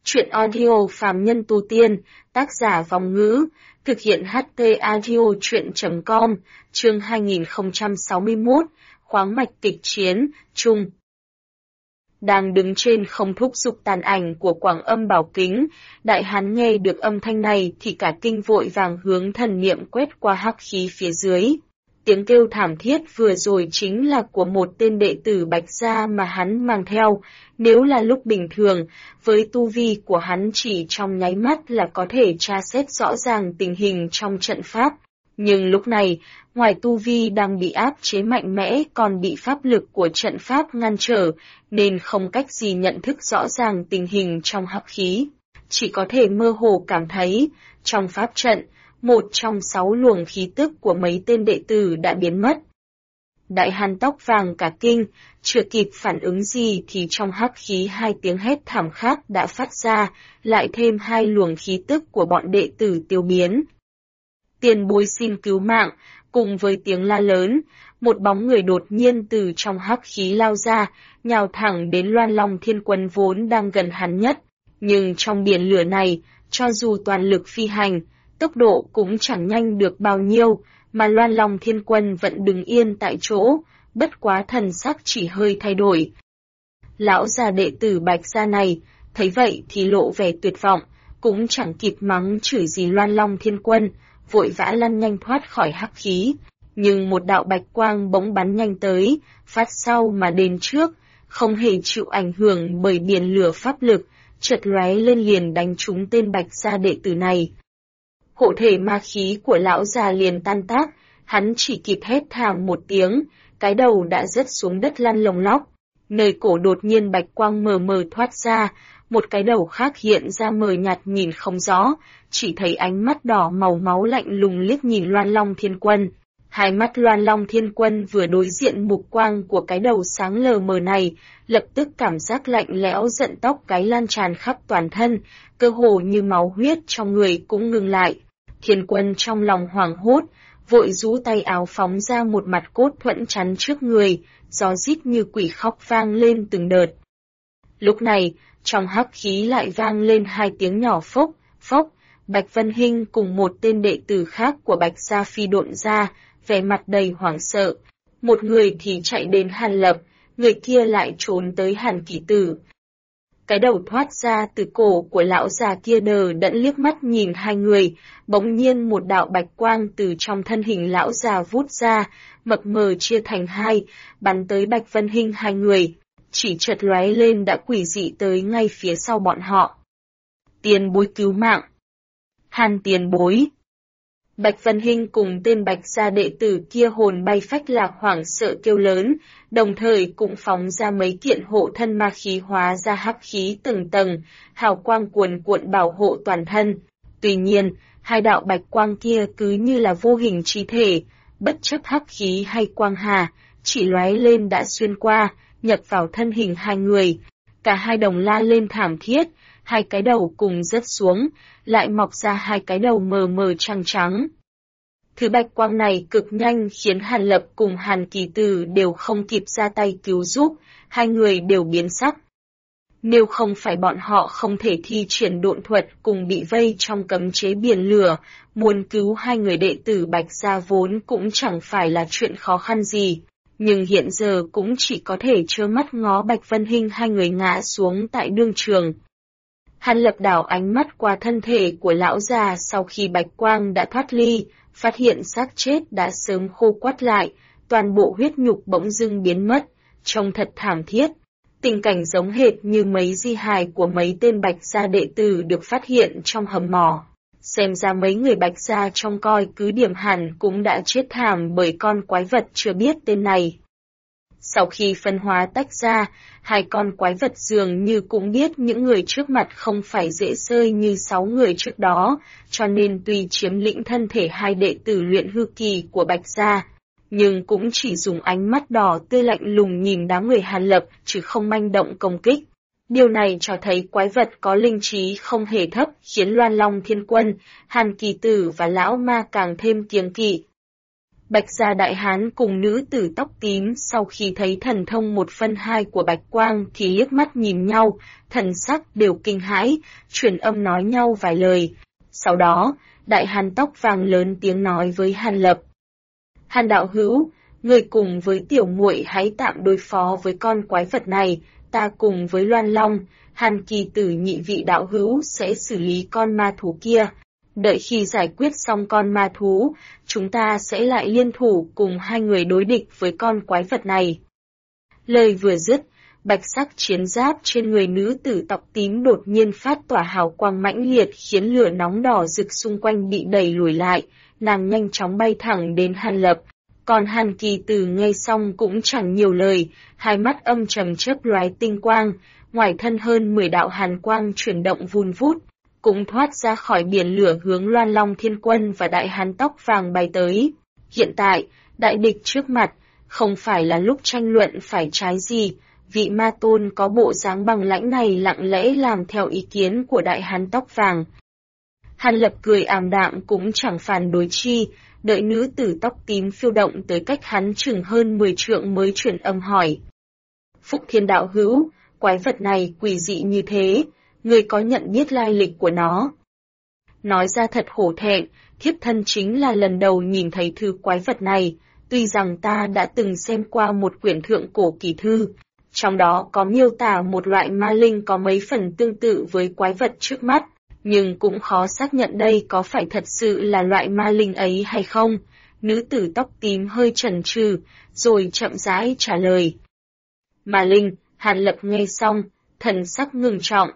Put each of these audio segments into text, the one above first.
Truyện audio phàm nhân tu tiên, tác giả Vong Ngữ, thực hiện HT audio truyện.com, chương 2061, khoáng mạch kịch chiến, chung. Đang đứng trên không thúc giục tàn ảnh của Quảng Âm Bảo Kính, đại hán nghe được âm thanh này thì cả kinh vội vàng hướng thần niệm quét qua hắc khí phía dưới. Tiếng kêu thảm thiết vừa rồi chính là của một tên đệ tử Bạch Gia mà hắn mang theo, nếu là lúc bình thường, với tu vi của hắn chỉ trong nháy mắt là có thể tra xét rõ ràng tình hình trong trận pháp. Nhưng lúc này, ngoài tu vi đang bị áp chế mạnh mẽ còn bị pháp lực của trận pháp ngăn trở, nên không cách gì nhận thức rõ ràng tình hình trong hắc khí. Chỉ có thể mơ hồ cảm thấy, trong pháp trận, một trong 6 luồng khí tức của mấy tên đệ tử đã biến mất. Đại hán tóc vàng cả kinh, chưa kịp phản ứng gì thì trong hắc khí 2 tiếng hét thảm khác đã phát ra, lại thêm 2 luồng khí tức của bọn đệ tử tiêu biến. Tiền bối xin cứu mạng, cùng với tiếng la lớn, một bóng người đột nhiên từ trong hắc khí lao ra, nhào thẳng đến Loan Long Thiên Quân vốn đang gần hắn nhất. Nhưng trong biển lửa này, cho dù toàn lực phi hành, tốc độ cũng chẳng nhanh được bao nhiêu, mà Loan Long Thiên Quân vẫn đứng yên tại chỗ, bất quá thần sắc chỉ hơi thay đổi. Lão già đệ tử Bạch Gia này, thấy vậy thì lộ vẻ tuyệt vọng, cũng chẳng kịp mắng chửi gì Loan Long Thiên Quân, vội vã lăn nhanh thoát khỏi hắc khí. Nhưng một đạo bạch quang bỗng bắn nhanh tới, phát sau mà đến trước, không hề chịu ảnh hưởng bởi biển lửa pháp lực, chợt lóe lên liền đánh trúng tên Bạch Gia đệ tử này. Hộ thể ma khí của lão già liền tan tác, hắn chỉ kịp hét thảm một tiếng, cái đầu đã rớt xuống đất lăn lồng lóc. Nơi cổ đột nhiên bạch quang mờ mờ thoát ra, một cái đầu khác hiện ra mờ nhạt nhìn không rõ, chỉ thấy ánh mắt đỏ màu máu lạnh lùng liếc nhìn Loan Long Thiên Quân. Hai mắt Loan Long Thiên Quân vừa đối diện mục quang của cái đầu sáng lờ mờ này, lập tức cảm giác lạnh lẽo giận tóc gáy lan tràn khắp toàn thân, cơ hồ như máu huyết trong người cũng ngừng lại. Thiên Quân trong lòng hoảng hốt, vội rũ tay áo phóng ra một mặt cốt thuẫn chắn trước người, gió rít như quỷ khóc vang lên từng đợt. Lúc này, trong hắc khí lại vang lên 2 tiếng nhỏ phốc, phốc, Bạch Vân Hinh cùng một tên đệ tử khác của Bạch Gia phi độn ra, vẻ mặt đầy hoảng sợ. Một người thì chạy đến Hàn Lập, người kia lại trốn tới Hàn Kỳ Tử. Cái đầu thoát ra từ cổ của lão già kia đờ đẫn liếc mắt nhìn hai người, bỗng nhiên một đạo bạch quang từ trong thân hình lão già vút ra, mập mờ chia thành hai, bắn tới Bạch Vân Hinh hai người, chỉ chợt lóe lên đã quỷ dị tới ngay phía sau bọn họ. Tiền bối cứu mạng. Hàn tiền bối. Bạch Vân Hinh cùng tên Bạch Gia đệ tử kia hồn bay phách lạc hoảng sợ kêu lớn, đồng thời cũng phóng ra mấy kiện hộ thân ma khí hóa ra hắc khí từng tầng, hào quang cuồn cuộn bảo hộ toàn thân. Tuy nhiên, hai đạo bạch quang kia cứ như là vô hình chi thể, bất chấp hắc khí hay quang hà, chỉ lóe lên đã xuyên qua, nhập vào thân hình hai người. Cả hai đồng la lên thảm thiết, hai cái đầu cùng rớt xuống, lại mọc ra hai cái đầu mờ mờ trắng trắng. Thứ bạch quang này cực nhanh khiến Hàn Lập cùng Hàn Kỳ Tử đều không kịp ra tay cứu giúp, hai người đều biến sắc. Nếu không phải bọn họ không thể thi triển độn thuật cùng bị vây trong cấm chế biển lửa, muốn cứu hai người đệ tử Bạch Gia vốn cũng chẳng phải là chuyện khó khăn gì. Nhưng hiện giờ cũng chỉ có thể trơ mắt ngó Bạch Vân Hinh hai người ngã xuống tại đương trường. Hàn Lập đảo ánh mắt qua thân thể của lão già sau khi bạch quang đã thoát ly, phát hiện xác chết đã sớm khô quắt lại, toàn bộ huyết nhục bỗng dưng biến mất, trông thật thảm thiết. Tình cảnh giống hệt như mấy di hài của mấy tên Bạch Gia đệ tử được phát hiện trong hầm mỏ. Xem ra mấy người Bạch Gia trông coi cứ điểm hẳn cũng đã chết thảm bởi con quái vật chưa biết tên này. Sau khi phân hóa tách ra, hai con quái vật dường như cũng biết những người trước mặt không phải dễ sơi như 6 người trước đó, cho nên tuy chiếm lĩnh thân thể hai đệ tử luyện hư kỳ của Bạch Gia, nhưng cũng chỉ dùng ánh mắt đỏ tươi lạnh lùng nhìn đám người Hàn Lập chứ không manh động công kích. Điều này cho thấy quái vật có linh trí không hề thấp, khiến Loan Long Thiên Quân, Hàn Kỳ Tử và Lão Ma càng thêm kiêng kỵ. Bạch gia đại hán cùng nữ tử tóc tím sau khi thấy thần thông 1/2 của bạch quang thì liếc mắt nhìn nhau, thần sắc đều kinh hãi, truyền âm nói nhau vài lời. Sau đó, đại hán tóc vàng lớn tiếng nói với Hàn Lập. Hàn đạo hữu, người cùng với tiểu muội hãy tạm đối phó với con quái vật này, ta cùng với Loan Long, Hàn Kỳ Tử nhị vị đạo hữu sẽ xử lý con ma thú kia. Đợi khi giải quyết xong con ma thú, chúng ta sẽ lại liên thủ cùng hai người đối địch với con quái vật này. Lời vừa dứt, bạch sắc chiến giáp trên người nữ tử tóc tím đột nhiên phát tỏa hào quang mãnh liệt khiến lửa nóng đỏ rực xung quanh bị đẩy lùi lại, nàng nhanh chóng bay thẳng đến Hàn Lập. Còn Hàn Kỳ Tử nghe xong cũng chẳng nhiều lời, hai mắt âm trầm chớp lóe tinh quang, ngoài thân hơn 10 đạo hàn quang chuyển động vun vút, cũng thoát ra khỏi biển lửa hướng Loan Long Thiên Quân và đại hán tóc vàng bay tới. Hiện tại, đại địch trước mặt, không phải là lúc tranh luận phải trái gì, vị ma tôn có bộ dáng bằng lãnh này lặng lẽ làm theo ý kiến của đại hán tóc vàng. Hàn Lập cười ảm đạm cũng chẳng phản đối chi, đợi nữ tử tóc tím phiêu động tới cách hắn chừng hơn 10 trượng mới chuyển âm hỏi. Phúc Thiên đạo hữu, quái vật này quỷ dị như thế, người có nhận biết lai lịch của nó? Nói ra thật hổ thẹn, thiếp thân chính là lần đầu nhìn thấy thư quái vật này, tuy rằng ta đã từng xem qua một quyển thượng cổ kỳ thư, trong đó có miêu tả một loại ma linh có mấy phần tương tự với quái vật trước mắt, nhưng cũng khó xác nhận đây có phải thật sự là loại ma linh ấy hay không. Nữ tử tóc tím hơi chần chừ, rồi chậm rãi trả lời. Ma linh, Hàn Lập nghe xong, thần sắc ngưng trọng.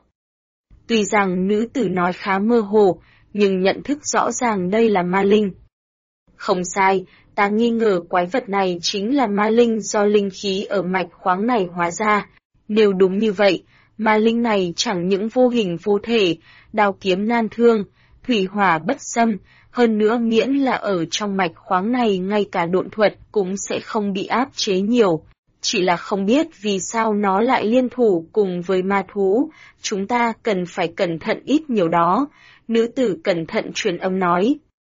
Tuy rằng nữ tử nói khá mơ hồ, nhưng nhận thức rõ ràng đây là ma linh. Không sai, ta nghi ngờ quái vật này chính là ma linh do linh khí ở mạch khoáng này hóa ra. Nếu đúng như vậy, ma linh này chẳng những vô hình vô thể, đao kiếm nan thương, thủy hỏa bất xâm, hơn nữa miễn là ở trong mạch khoáng này ngay cả độn thuật cũng sẽ không bị áp chế nhiều. Chỉ là không biết vì sao nó lại liên thủ cùng với ma thú, chúng ta cần phải cẩn thận ít nhiều đó. Nữ tử cẩn thận truyền âm nói.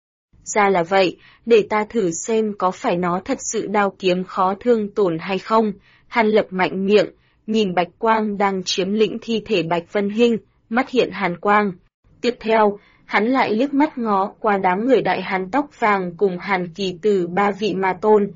Ra là vậy, để ta thử xem có phải nó thật sự đao kiếm khó thương tổn hay không. Hàn Lập mạnh miệng, nhìn bạch quang đang chiếm lĩnh thi thể Bạch Vân Hinh, mắt hiện hàn quang. Tiếp theo, hắn lại liếc mắt ngó qua đám người đại hán tóc vàng cùng Hàn Kỳ Tử ba vị ma tôn.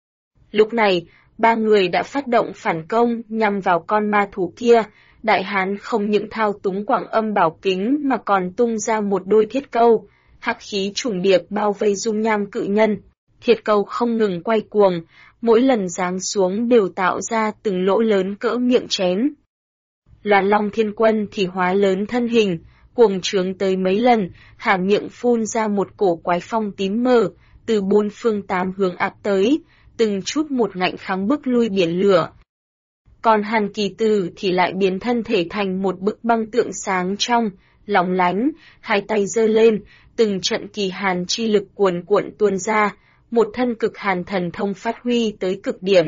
Lúc này, ba người đã phát động phản công nhằm vào con ma thú kia. Đại hán không những thao túng quảng âm bảo kính mà còn tung ra một đôi thiết câu, hắc khí trùng điệp bao vây dung nham cự nhân. Thiết câu không ngừng quay cuồng, mỗi lần giáng xuống đều tạo ra từng lỗ lớn cỡ miệng chén. Loan Long Thiên Quân thì hóa lớn thân hình, cuồng trướng tới mấy lần, há miệng phun ra một cổ quái phong tím mờ, từ bốn phương tám hướng áp tới, từng chút một ngạnh kháng bức lui biển lửa. Còn Hàn Kỳ Tử thì lại biến thân thể thành một bức băng tượng sáng trong, lóng lánh, hai tay giơ lên, từng trận kỳ hàn chi lực cuồn cuộn tuôn ra, một thân cực hàn thần thông phát huy tới cực điểm.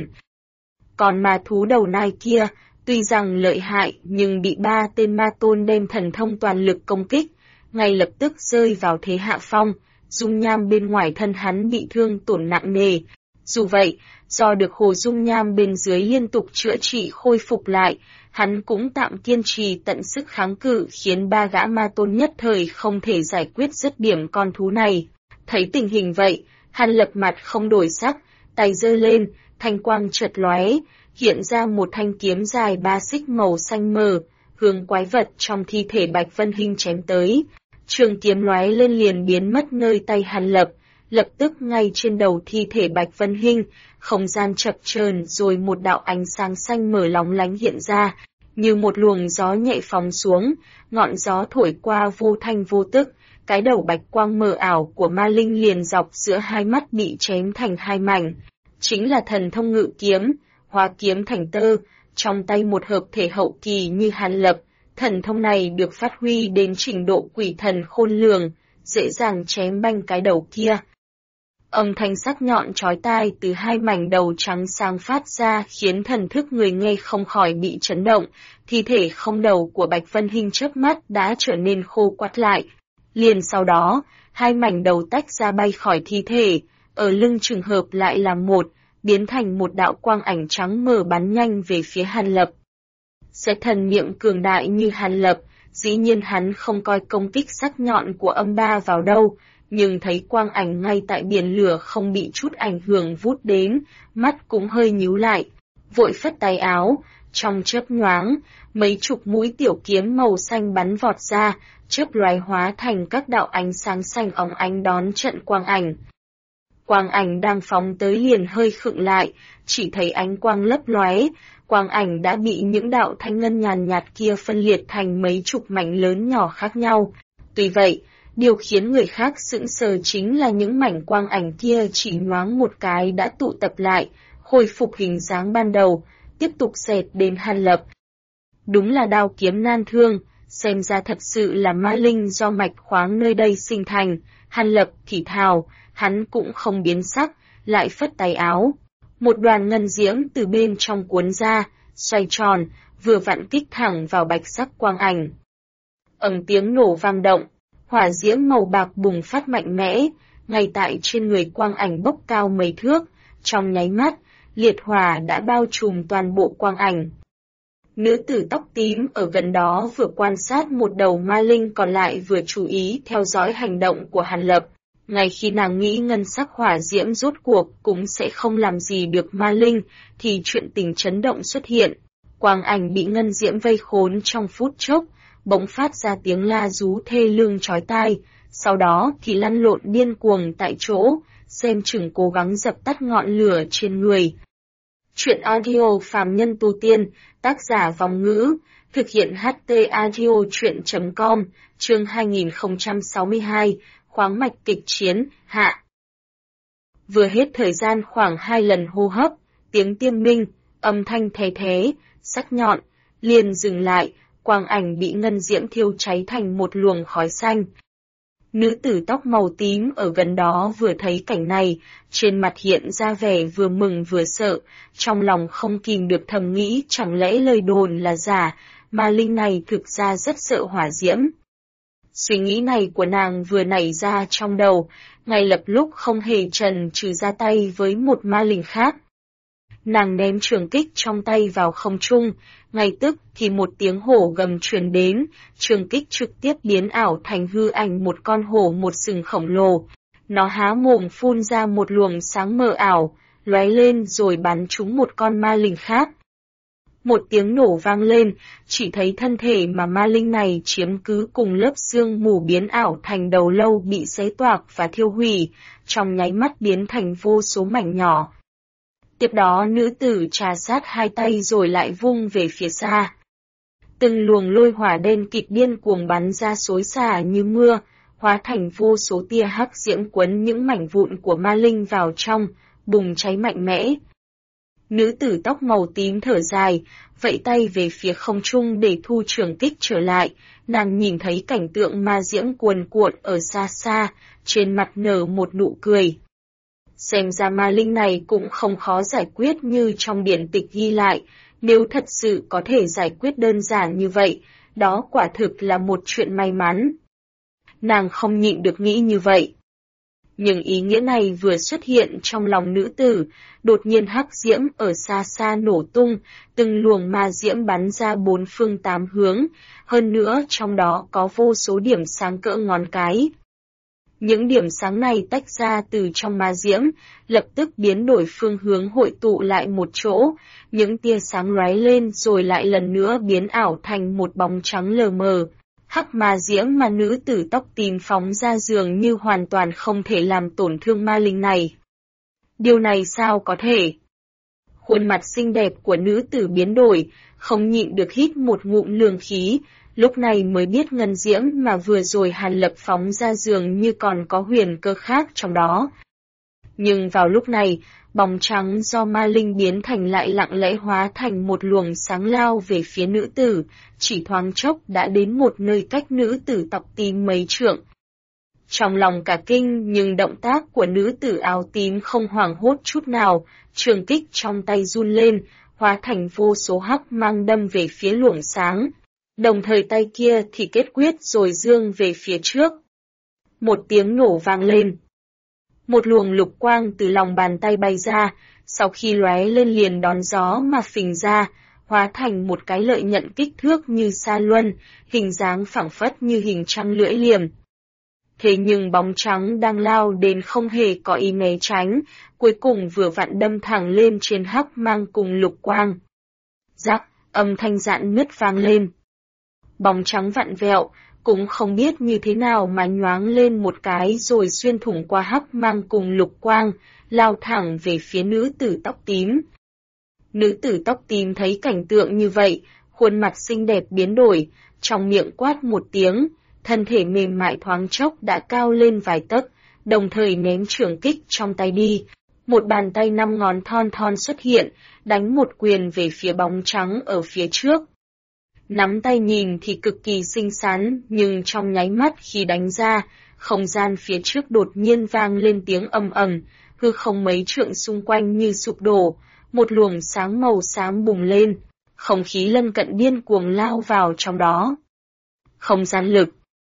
Còn ma thú đầu nai kia, tuy rằng lợi hại nhưng bị ba tên ma tôn đem thần thông toàn lực công kích, ngay lập tức rơi vào thế hạ phong, dung nham bên ngoài thân hắn bị thương tổn nặng nề. Dù vậy, do được hồ dung nham bên dưới liên tục chữa trị khôi phục lại, hắn cũng tạm kiên trì tận sức kháng cự khiến ba gã ma tôn nhất thời không thể giải quyết dứt điểm con thú này. Thấy tình hình vậy, Hàn Lập mặt không đổi sắc, tay giơ lên, thanh quang chợt lóe, hiện ra một thanh kiếm dài 3 xích màu xanh mờ, hướng quái vật trong thi thể Bạch Vân Hinh chém tới. Trường kiếm lóe lên liền biến mất nơi tay Hàn Lập. Lập tức ngay trên đầu thi thể Bạch Vân Hinh, không gian chập chờn rồi một đạo ánh sáng xanh mở lóng lánh hiện ra, như một luồng gió nhẹ phóng xuống, ngọn gió thổi qua vô thanh vô tức, cái đầu bạch quang mờ ảo của ma linh liền dọc giữa hai mắt bị chém thành hai mảnh. Chính là thần thông ngự kiếm, hóa kiếm thành tơ, trong tay một hợp thể hậu kỳ như Hàn Lập, thần thông này được phát huy đến trình độ quỷ thần khôn lường, dễ dàng chém banh cái đầu kia. Âm thanh sắc nhọn chói tai từ hai mảnh đầu trắng sáng phát ra khiến thần thức người nghe không khỏi bị chấn động, thi thể không đầu của Bạch Vân Hinh chớp mắt đã trở nên khô quắt lại. Liền sau đó, hai mảnh đầu tách ra bay khỏi thi thể, ở lưng trường hợp lại là biến thành một đạo quang ảnh trắng mờ bắn nhanh về phía Hàn Lập. Sẽ thần niệm cường đại như Hàn Lập, dĩ nhiên hắn không coi công kích sắc nhọn của âm ba vào đâu, nhưng thấy quang ảnh ngay tại biển lửa không bị chút ảnh hưởng vút đến, mắt cũng hơi nhíu lại, vội phất tay áo, trong chớp nhoáng, mấy chục mũi tiểu kiếm màu xanh bắn vọt ra, chớp loài hóa thành các đạo ánh sáng xanh óng ánh đón trận quang ảnh. Quang ảnh đang phóng tới liền hơi khựng lại, chỉ thấy ánh quang lấp lóe, quang ảnh đã bị những đạo thanh ngân nhàn nhạt kia phân liệt thành mấy chục mảnh lớn nhỏ khác nhau. Tuy vậy, điều khiến người khác sững sờ chính là những mảnh quang ảnh kia chỉ nhoáng một cái đã tụ tập lại, khôi phục hình dáng ban đầu, tiếp tục xẹt đến Hàn Lập. Đúng là đao kiếm nan thương, xem ra thật sự là ma linh do mạch khoáng nơi đây sinh thành. Hàn Lập thì thào, hắn cũng không biến sắc, lại phất tay áo. Một đoàn ngân diễm từ bên trong cuốn ra, xoay tròn, vừa vặn kích thẳng vào bạch sắc quang ảnh. Tiếng nổ vang động, hỏa diễm màu bạc bùng phát mạnh mẽ, ngay tại trên người quang ảnh bốc cao mấy thước, trong nháy mắt, liệt hỏa đã bao trùm toàn bộ quang ảnh. Nữ tử tóc tím ở gần đó vừa quan sát một đầu ma linh còn lại vừa chú ý theo dõi hành động của Hàn Lập. Ngay khi nàng nghĩ ngân sắc hỏa diễm rốt cuộc cũng sẽ không làm gì được ma linh, thì chuyện tình chấn động xuất hiện. Quang ảnh bị ngân diễm vây khốn trong phút chốc, bỗng phát ra tiếng la rú thê lương chói tai, sau đó thì lăn lộn điên cuồng tại chỗ, xem chừng cố gắng dập tắt ngọn lửa trên người. Chuyện audio phàm nhân tu tiên, tác giả Vòng Ngữ, thực hiện HT audio truyện.com, chương 2062, khoáng mạch kịch chiến, hạ. Vừa hết thời gian khoảng 2 lần hô hấp, tiếng tiêm minh, âm thanh thè thé, sắc nhọn, liền dừng lại, quang ảnh bị ngân diễm thiêu cháy thành một luồng khói xanh. Nữ tử tóc màu tím ở gần đó vừa thấy cảnh này, trên mặt hiện ra vẻ vừa mừng vừa sợ, trong lòng không kìm được thầm nghĩ chẳng lẽ lời đồn là giả, mà linh này thực ra rất sợ hỏa diễm. Suy nghĩ này của nàng vừa nảy ra trong đầu, ngay lập lúc không hề chần chừ ra tay với một ma linh khác. Nàng ném trường kích trong tay vào không trung, ngay tức thì một tiếng hổ gầm truyền đến, trường kích trực tiếp biến ảo thành hư ảnh một con hổ một sừng khổng lồ. Nó há mồm phun ra một luồng sáng mờ ảo, lóe lên rồi bắn trúng một con ma linh khác. Một tiếng nổ vang lên, chỉ thấy thân thể mà ma linh này chiếm cứ cùng lớp xương mù biến ảo thành đầu lâu bị xé toạc và thiêu hủy, trong nháy mắt biến thành vô số mảnh nhỏ. Tiếp đó nữ tử trà sát hai tay rồi lại vung về phía xa. Từng luồng lôi hỏa đen kịt điên cuồng bắn ra xối xả như mưa, hóa thành vô số tia hắc diễm quấn những mảnh vụn của ma linh vào trong, bùng cháy mạnh mẽ. Nữ tử tóc màu tím thở dài, vẫy tay về phía không trung để thu trường kích trở lại, nàng nhìn thấy cảnh tượng ma diễm cuồn cuộn ở xa xa, trên mặt nở một nụ cười. Xem ra ma linh này cũng không khó giải quyết như trong điển tịch ghi lại, nếu thật sự có thể giải quyết đơn giản như vậy, đó quả thực là một chuyện may mắn. Nàng không nhịn được nghĩ như vậy. Nhưng ý nghĩa này vừa xuất hiện trong lòng nữ tử, đột nhiên hắc diễm ở xa xa nổ tung, từng luồng ma diễm bắn ra bốn phương tám hướng, hơn nữa trong đó có vô số điểm sáng cỡ ngón cái. Những điểm sáng này tách ra từ trong ma diễm, lập tức biến đổi phương hướng hội tụ lại một chỗ, những tia sáng lóe lên rồi lại lần nữa biến ảo thành một bóng trắng lờ mờ. Hắc ma diễm mà nữ tử tóc tím phóng ra dường như hoàn toàn không thể làm tổn thương ma linh này. Điều này sao có thể? Khuôn mặt xinh đẹp của nữ tử biến đổi, không nhịn được hít một ngụm lương khí, lúc này mới biết ngân diễm mà vừa rồi Hàn Lập phóng ra dường như còn có huyền cơ khác trong đó. Nhưng vào lúc này, bóng trắng do ma linh biến thành lại lặng lẽ hóa thành một luồng sáng lao về phía nữ tử, chỉ thoáng chốc đã đến một nơi cách nữ tử tóc tím mấy trượng. Trong lòng cả kinh nhưng động tác của nữ tử áo tím không hoảng hốt chút nào, trường kích trong tay run lên, hóa thành vô số hắc mang đâm về phía luồng sáng. Đồng thời tay kia thì kết quyết rồi dương về phía trước. Một tiếng nổ vang lên. Một luồng lục quang từ lòng bàn tay bay ra, sau khi lóe lên liền đón gió mà phình ra, hóa thành một cái lợi nhận kích thước như sa luân, hình dáng phảng phất như hình trăng lưỡi liềm. Thế nhưng bóng trắng đang lao đến không hề có ý né tránh, cuối cùng vừa vặn đâm thẳng lên trên hắc mang cùng lục quang. Rắc, âm thanh rạn nứt vang lên. Bóng trắng vặn vẹo, cũng không biết như thế nào mà nhoáng lên một cái rồi xuyên thủng qua hắc mang cùng lục quang, lao thẳng về phía nữ tử tóc tím. Nữ tử tóc tím thấy cảnh tượng như vậy, khuôn mặt xinh đẹp biến đổi, trong miệng quát một tiếng, thân thể mềm mại thoáng chốc đã cao lên vài tấc, đồng thời ném trường kích trong tay đi. Một bàn tay 5 ngón thon thon xuất hiện, đánh một quyền về phía bóng trắng ở phía trước. Nắm tay nhìn thì cực kỳ xinh xắn, nhưng trong nháy mắt khi đánh ra, không gian phía trước đột nhiên vang lên tiếng ầm ầm, hư không mấy trượng xung quanh như sụp đổ, một luồng sáng màu xám bùng lên, không khí lân cận điên cuồng lao vào trong đó. Không gian lực.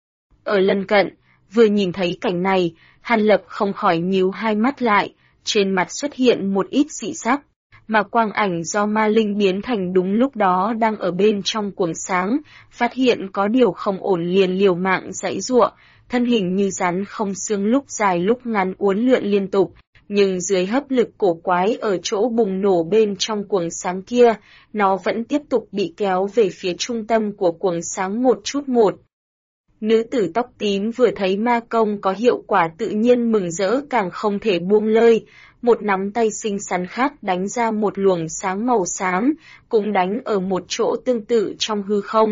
Ở lân cận, vừa nhìn thấy cảnh này, Hàn Lập không khỏi nhíu hai mắt lại, trên mặt xuất hiện một ít dị sắc, mà quang ảnh do ma linh biến thành đúng lúc đó đang ở bên trong cuồng sáng, phát hiện có điều không ổn liền liều mạng giãy giụa, thân hình như rắn không xương lúc dài lúc ngắn uốn lượn liên tục, nhưng dưới hấp lực cổ quái ở chỗ bùng nổ bên trong cuồng sáng kia, nó vẫn tiếp tục bị kéo về phía trung tâm của cuồng sáng một chút một. Nữ tử tóc tím vừa thấy ma công có hiệu quả tự nhiên mừng rỡ càng không thể buông lơi, một nắm tay xinh xắn khác đánh ra một luồng sáng màu xám, cũng đánh ở một chỗ tương tự trong hư không.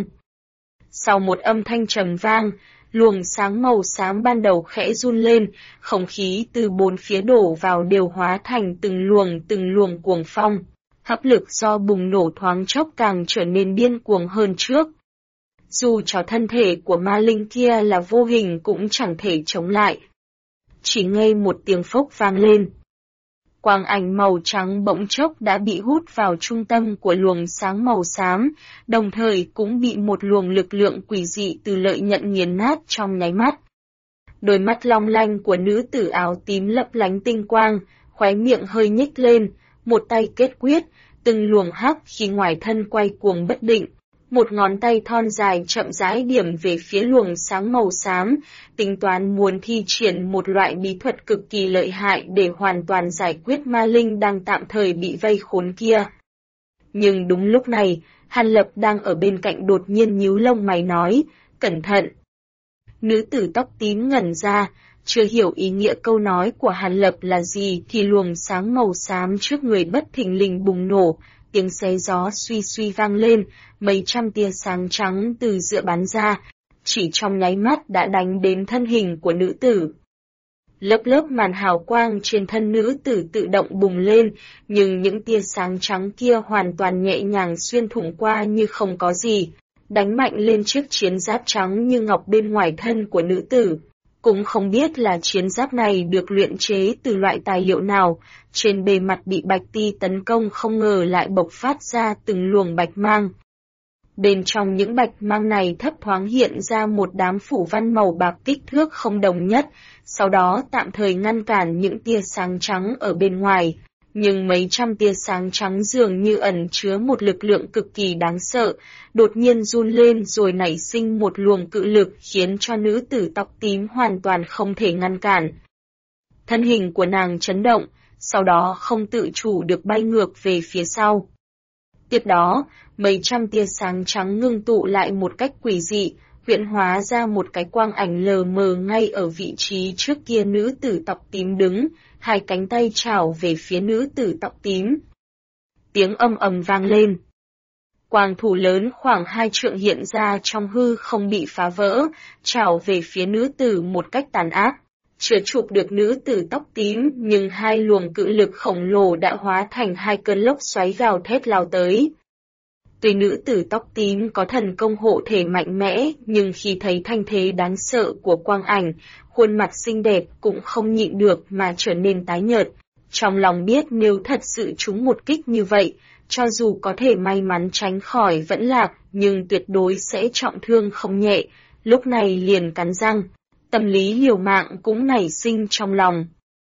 Sau một âm thanh trầm vang, luồng sáng màu xám ban đầu khẽ run lên, không khí từ bốn phía đổ vào đều hóa thành từng luồng cuồng phong. Hấp lực do bùng nổ thoáng chốc càng trở nên điên cuồng hơn trước. Dù cho thân thể của ma linh kia là vô hình cũng chẳng thể chống lại. Chỉ nghe một tiếng phốc vang lên. Quang ảnh màu trắng bỗng chốc đã bị hút vào trung tâm của luồng sáng màu xám, đồng thời cũng bị một luồng lực lượng quỷ dị từ lợi nhận nghiền nát trong nháy mắt. Đôi mắt long lanh của nữ tử áo tím lấp lánh tinh quang, khóe miệng hơi nhếch lên, một tay kết quyết, từng luồng hắc khí ngoài thân quay cuồng bất định. Một ngón tay thon dài chậm rãi điểm về phía luồng sáng màu xám, tính toán muốn thi triển một loại bí thuật cực kỳ lợi hại để hoàn toàn giải quyết ma linh đang tạm thời bị vây khốn kia. Nhưng đúng lúc này, Hàn Lập đang ở bên cạnh đột nhiên nhíu lông mày nói, cẩn thận. Nữ tử tóc tím ngẩn ra, chưa hiểu ý nghĩa câu nói của Hàn Lập là gì thì luồng sáng màu xám trước người bất thình lình bùng nổ, tiếng xé gió suy suy vang lên, mấy trăm tia sáng trắng từ giữa bắn ra, chỉ trong nháy mắt đã đánh đến thân hình của nữ tử. Lớp lớp màn hào quang trên thân nữ tử tự động bùng lên, nhưng những tia sáng trắng kia hoàn toàn nhẹ nhàng xuyên thủng qua như không có gì, đánh mạnh lên chiếc chiến giáp trắng như ngọc bên ngoài thân của nữ tử. Cũng không biết là chiến giáp này được luyện chế từ loại tài liệu nào, trên bề mặt bị bạch ti tấn công không ngờ lại bộc phát ra từng luồng bạch mang. Bên trong những bạch mang này thấp thoáng hiện ra một đám phủ văn màu bạc kích thước không đồng nhất, sau đó tạm thời ngăn cản những tia sáng trắng ở bên ngoài. Nhưng mấy trăm tia sáng trắng dường như ẩn chứa một lực lượng cực kỳ đáng sợ, đột nhiên run lên rồi nảy sinh một luồng cự lực khiến cho nữ tử tóc tím hoàn toàn không thể ngăn cản. Thân hình của nàng chấn động, sau đó không tự chủ được bay ngược về phía sau. Tiếp đó, mấy trăm tia sáng trắng ngưng tụ lại một cách quỷ dị, huyễn hóa ra một cái quang ảnh lờ mờ ngay ở vị trí trước kia nữ tử tóc tím đứng, hai cánh tay chảo về phía nữ tử tóc tím. Tiếng âm ầm vang lên. Quang thủ lớn khoảng 2 trượng hiện ra trong hư không bị phá vỡ, chảo về phía nữ tử một cách tàn ác. Chưa chụp được nữ tử tóc tím, nhưng hai luồng cự lực khổng lồ đã hóa thành hai cơn lốc xoáy gào thét lao tới. Tuy nữ tử tóc tím có thần công hộ thể mạnh mẽ, nhưng khi thấy thanh thế đáng sợ của quang ảnh, khuôn mặt xinh đẹp cũng không nhịn được mà trở nên tái nhợt. Trong lòng biết nếu thật sự trúng một kích như vậy, cho dù có thể may mắn tránh khỏi vẫn lạc, nhưng tuyệt đối sẽ trọng thương không nhẹ, lúc này liền cắn răng. Tâm lý liều mạng cũng nảy sinh trong lòng.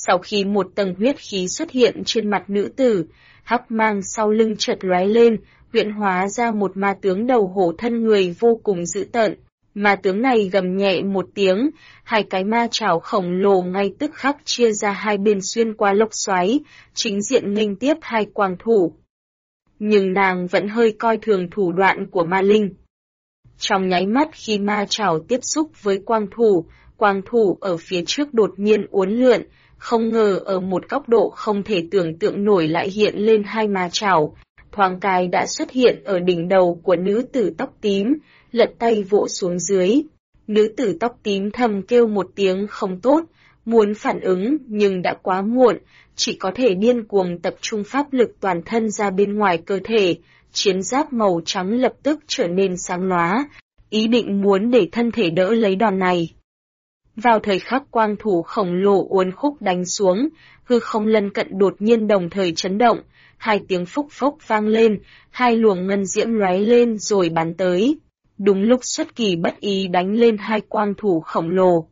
Sau khi một tầng huyết khí xuất hiện trên mặt nữ tử, hắc mang sau lưng chợt lóe lên, huyễn hóa ra một ma tướng đầu hổ thân người vô cùng dữ tợn. Ma tướng này gầm nhẹ một tiếng, hai cái ma chảo khổng lồ ngay tức khắc chia ra hai bên xuyên qua lốc xoáy, chính diện nghênh tiếp hai quang thủ. Nhưng nàng vẫn hơi coi thường thủ đoạn của ma linh. Trong nháy mắt khi ma chảo tiếp xúc với quang thủ ở phía trước đột nhiên uốn lượn, không ngờ ở một góc độ không thể tưởng tượng nổi lại hiện lên hai ma chảo, thoáng cái đã xuất hiện ở đỉnh đầu của nữ tử tóc tím, lật tay vỗ xuống dưới. Nữ tử tóc tím thầm kêu một tiếng không tốt, muốn phản ứng nhưng đã quá muộn, chỉ có thể điên cuồng tập trung pháp lực toàn thân ra bên ngoài cơ thể, chiến giáp màu trắng lập tức trở nên sáng lóa, ý định muốn để thân thể đỡ lấy đòn này. Vào thời khắc quang thủ khổng lồ uốn khúc đánh xuống, hư không lân cận đột nhiên đồng thời chấn động, hai tiếng phốc phốc vang lên, hai luồng ngân diễm lóe lên rồi bắn tới. Đúng lúc xuất kỳ bất ý đánh lên hai quang thủ khổng lồ.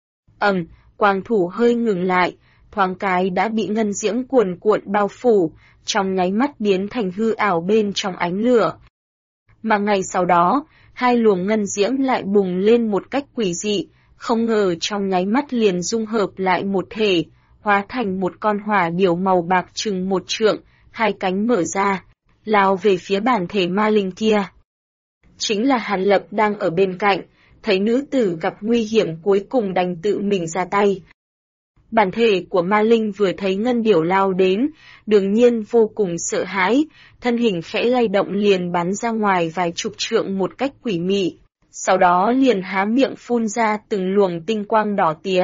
Quang thủ hơi ngừng lại, thoáng cái đã bị ngân diễm cuồn cuộn bao phủ, trong nháy mắt biến thành hư ảo bên trong ánh lửa. Mà ngày sau đó, hai luồng ngân diễm lại bùng lên một cách quỷ dị, không ngờ trong nháy mắt liền dung hợp lại một thể, hóa thành một con hỏa điểu màu bạc chừng một trượng, hai cánh mở ra, lao về phía bản thể ma linh kia. Chính là Hàn Lập đang ở bên cạnh, thấy nữ tử gặp nguy hiểm cuối cùng đành tự mình ra tay. Bản thể của ma linh vừa thấy ngân điểu lao đến, đương nhiên vô cùng sợ hãi, thân hình khẽ lay động liền bắn ra ngoài vài chục trượng một cách quỷ mị, sau đó liền há miệng phun ra từng luồng tinh quang đỏ tía.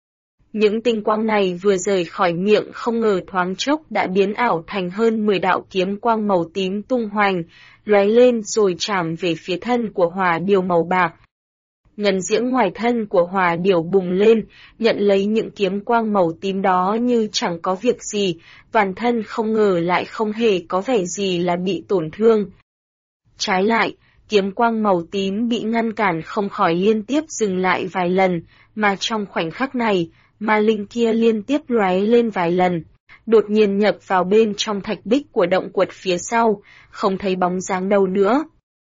Những tinh quang này vừa rời khỏi miệng không ngờ thoáng chốc đã biến ảo thành hơn 10 đạo kiếm quang màu tím tung hoành, lóe lên rồi chạm về phía thân của hỏa điểu màu bạc. Ngân diễm ngoài thân của hỏa điểu bùng lên, nhận lấy những kiếm quang màu tím đó như chẳng có việc gì, toàn thân không ngờ lại không hề có vẻ gì là bị tổn thương. Trái lại, kiếm quang màu tím bị ngăn cản không khỏi liên tiếp dừng lại vài lần, mà trong khoảnh khắc này, ma linh kia liên tiếp lóe lên vài lần, đột nhiên nhập vào bên trong thạch bích của động quật phía sau, không thấy bóng dáng đâu nữa.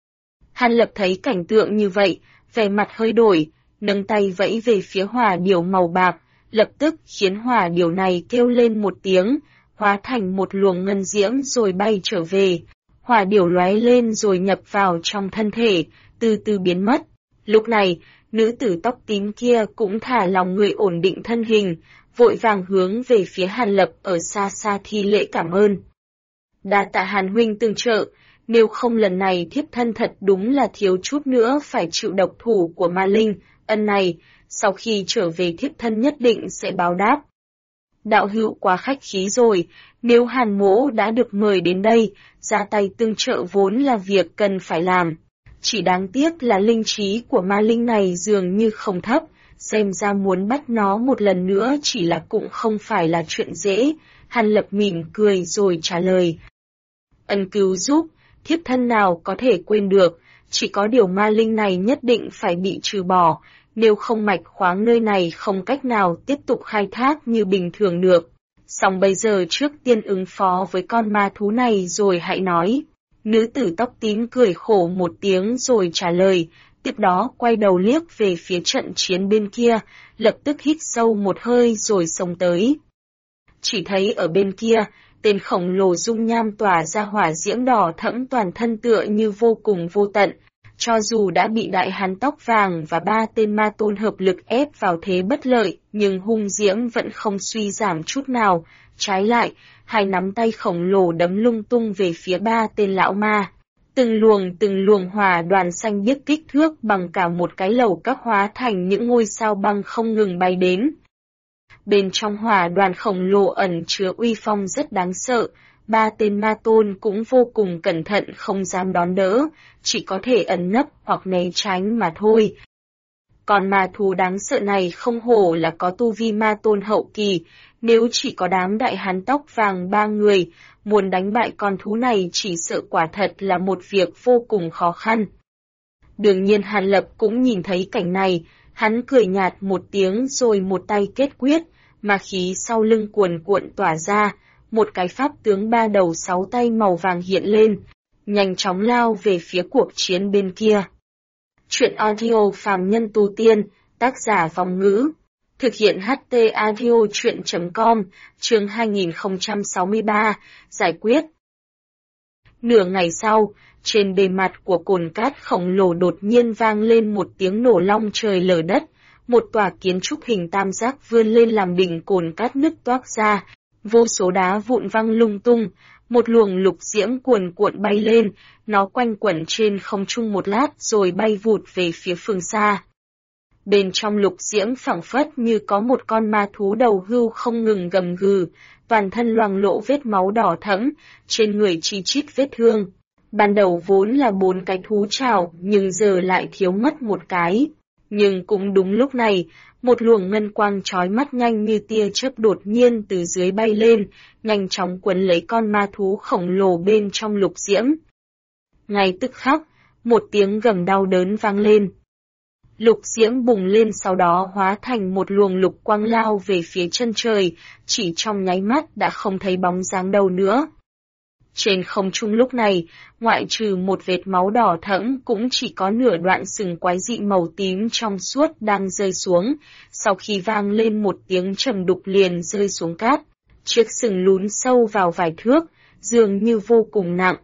Hàn Lập thấy cảnh tượng như vậy, vẻ mặt hơi đổi, nâng tay vẫy về phía hỏa điểu màu bạc, lập tức khiến hỏa điểu này kêu lên một tiếng, hóa thành một luồng ngân diễm rồi bay trở về. Hỏa điểu lóe lên rồi nhập vào trong thân thể, từ từ biến mất. Lúc này, nữ tử tóc tím kia cũng thả lòng người ổn định thân hình, vội vàng hướng về phía Hàn Lập ở xa xa thi lễ cảm ơn. Đa tạ Hàn huynh tương trợ, nếu không lần này thiếp thân thật đúng là thiếu chút nữa phải chịu độc thủ của ma linh, ân này, sau khi trở về thiếp thân nhất định sẽ báo đáp. Đạo hữu quá khách khí rồi, nếu Hàn mỗ đã được mời đến đây, ra tay tương trợ vốn là việc cần phải làm. Chỉ đáng tiếc là linh trí của ma linh này dường như không thấp, xem ra muốn bắt nó một lần nữa chỉ là cũng không phải là chuyện dễ. Hàn Lập mỉm cười rồi trả lời. Ân cứu giúp, thiếp thân nào có thể quên được, chỉ có điều ma linh này nhất định phải bị trừ bỏ, nếu không mạch khoáng nơi này không cách nào tiếp tục khai thác như bình thường được. Song bây giờ trước tiên ứng phó với con ma thú này rồi hãy nói. Nữ tử tóc tím cười khổ một tiếng rồi trả lời, tiếp đó quay đầu liếc về phía trận chiến bên kia, lập tức hít sâu một hơi rồi xông tới. Chỉ thấy ở bên kia, tên khổng lồ dung nham tỏa ra hỏa diễm đỏ thẫm toàn thân tựa như vô cùng vô tận. Cho dù đã bị đại hán tóc vàng và 3 tên ma tôn hợp lực ép vào thế bất lợi, nhưng hung diễm vẫn không suy giảm chút nào. Trái lại, hai nắm tay khổng lồ đấm lung tung về phía 3 tên lão ma. Từng luồng hỏa đoàn xanh biếc kích thước bằng cả một cái lầu các hóa thành những ngôi sao băng không ngừng bay đến. Bên trong hỏa đoàn khổng lồ ẩn chứa uy phong rất đáng sợ, 3 tên ma tôn cũng vô cùng cẩn thận không dám đón đỡ, chỉ có thể ẩn nấp hoặc né tránh mà thôi. Còn ma thú đáng sợ này không hổ là có tu vi ma tôn hậu kỳ, nếu chỉ có đám đại hán tóc vàng 3 người, muốn đánh bại con thú này chỉ sợ quả thật là một việc vô cùng khó khăn. Đương nhiên Hàn Lập cũng nhìn thấy cảnh này, hắn cười nhạt một tiếng rồi một tay kết quyết, ma khí sau lưng cuồn cuộn tỏa ra, một cái pháp tướng 3 đầu 6 tay màu vàng hiện lên, nhanh chóng lao về phía cuộc chiến bên kia. Truyện audio phàm nhân tu tiên, tác giả Vong Ngữ. Thực hiện HT Audio Chuyện.com, chương 2063, giải quyết. Nửa ngày sau, trên bề mặt của cồn cát khổng lồ đột nhiên vang lên một tiếng nổ long trời lở đất, một tòa kiến trúc hình tam giác vươn lên làm đỉnh cồn cát nứt toác ra, vô số đá vụn văng lung tung, một luồng lục diễm cuồn cuộn bay lên, nó quanh quẩn trên không trung một lát rồi bay vụt về phía phương xa. Bên trong lục diễm phảng phất như có một con ma thú đầu hưu không ngừng gầm gừ, toàn thân loang lỗ vết máu đỏ thẫm, trên người chi chít vết thương. Ban đầu vốn là 4 cái thú trảo, nhưng giờ lại thiếu mất một cái. Nhưng cũng đúng lúc này, một luồng ngân quang chói mắt nhanh như tia chớp đột nhiên từ dưới bay lên, nhanh chóng quấn lấy con ma thú khổng lồ bên trong lục diễm. Ngay tức khắc, một tiếng gầm đau đớn vang lên. Lục diễm bùng lên sau đó hóa thành một luồng lục quang lao về phía chân trời, chỉ trong nháy mắt đã không thấy bóng dáng đâu nữa. Trên không trung lúc này, ngoại trừ một vệt máu đỏ thẫm cũng chỉ có nửa đoạn sừng quái dị màu tím trong suốt đang rơi xuống, sau khi vang lên một tiếng trầm đục liền rơi xuống cát. Chiếc sừng lún sâu vào vài thước, dường như vô cùng nặng.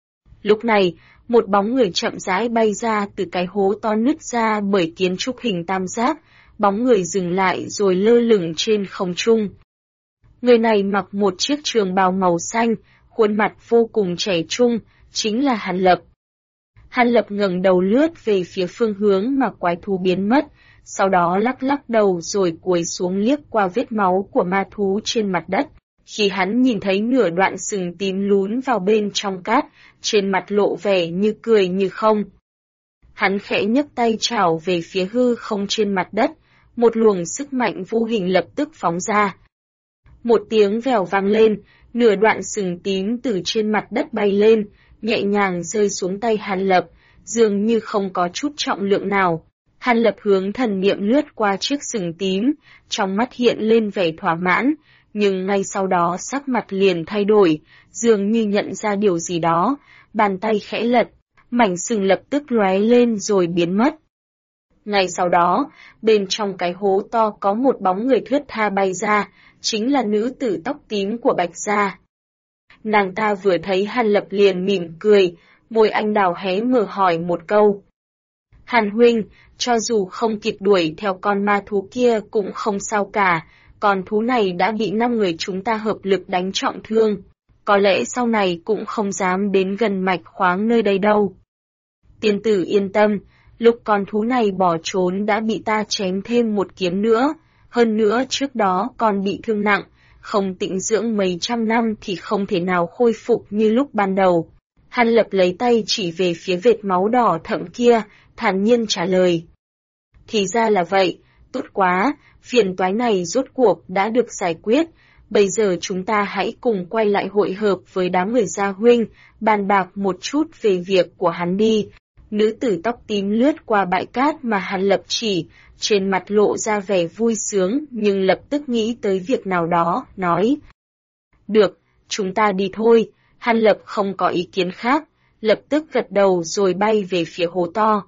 Lúc này, một bóng người chậm rãi bay ra từ cái hố to nứt ra bởi kiến trúc hình tam giác, bóng người dừng lại rồi lơ lửng trên không trung. Người này mặc một chiếc trường bào màu xanh, khuôn mặt vô cùng trẻ trung, chính là Hàn Lập. Hàn Lập ngẩng đầu lướt về phía phương hướng mà quái thú biến mất, sau đó lắc lắc đầu rồi cúi xuống liếc qua vết máu của ma thú trên mặt đất. Khi hắn nhìn thấy nửa đoạn sừng tím lún vào bên trong cát, trên mặt lộ vẻ như cười như không. Hắn khẽ nhấc tay chảo về phía hư không trên mặt đất, một luồng sức mạnh vô hình lập tức phóng ra. Một tiếng vèo vang lên, nửa đoạn sừng tím từ trên mặt đất bay lên, nhẹ nhàng rơi xuống tay Hàn Lập, dường như không có chút trọng lượng nào. Hàn Lập hướng thần niệm lướt qua chiếc sừng tím, trong mắt hiện lên vẻ thỏa mãn, nhưng ngay sau đó sắc mặt liền thay đổi, dường như nhận ra điều gì đó, bàn tay khẽ lật, mảnh sừng lập tức lóe lên rồi biến mất. Ngay sau đó, bên trong cái hố to có một bóng người thướt tha bay ra, chính là nữ tử tóc tím của Bạch Gia. Nàng ta vừa thấy Hàn Lập liền mỉm cười, môi anh đào hé mở hỏi một câu. Hàn huynh, cho dù không kịp đuổi theo con ma thú kia cũng không sao cả, con thú này đã bị 5 người chúng ta hợp lực đánh trọng thương, có lẽ sau này cũng không dám đến gần mạch khoáng nơi đây đâu. Tiên tử yên tâm, lúc con thú này bỏ trốn đã bị ta chém thêm một kiếm nữa, hơn nữa trước đó còn bị thương nặng, không tĩnh dưỡng mấy trăm năm thì không thể nào khôi phục như lúc ban đầu. Hàn Lập lấy tay chỉ về phía vệt máu đỏ thẫm kia, thản nhiên trả lời. Thì ra là vậy, tốt quá, phiền toái này rốt cuộc đã được giải quyết, bây giờ chúng ta hãy cùng quay lại hội hợp với đám người gia huynh, bàn bạc một chút về việc của hắn đi. Nữ tử tóc tím lướt qua bãi cát mà Hàn Lập chỉ, trên mặt lộ ra vẻ vui sướng nhưng lập tức nghĩ tới việc nào đó, nói. Được, chúng ta đi thôi, Hàn Lập không có ý kiến khác, lập tức gật đầu rồi bay về phía hố to.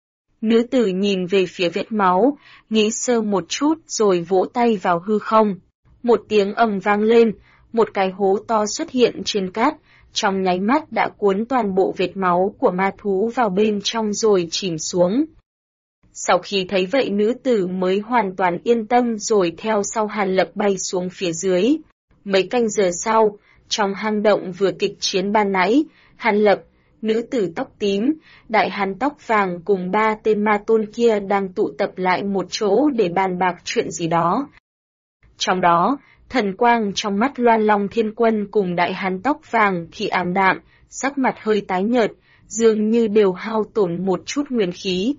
Nữ tử nhìn về phía vết máu, nghĩ sơ một chút rồi vỗ tay vào hư không. Một tiếng ầm vang lên, một cái hố to xuất hiện trên cát, trong nháy mắt đã cuốn toàn bộ vệt máu của ma thú vào bên trong rồi chìm xuống. Sau khi thấy vậy nữ tử mới hoàn toàn yên tâm rồi theo sau Hàn Lập bay xuống phía dưới. Mấy canh giờ sau, trong hang động vừa kịch chiến ban nãy, Hàn Lập, nữ tử tóc tím, đại hán tóc vàng cùng 3 tên ma tôn kia đang tụ tập lại một chỗ để bàn bạc chuyện gì đó. Trong đó, thần quang trong mắt Loan Long Thiên Quân cùng đại hán tóc vàng thì ảm đạm, sắc mặt hơi tái nhợt, dường như đều hao tổn một chút nguyên khí.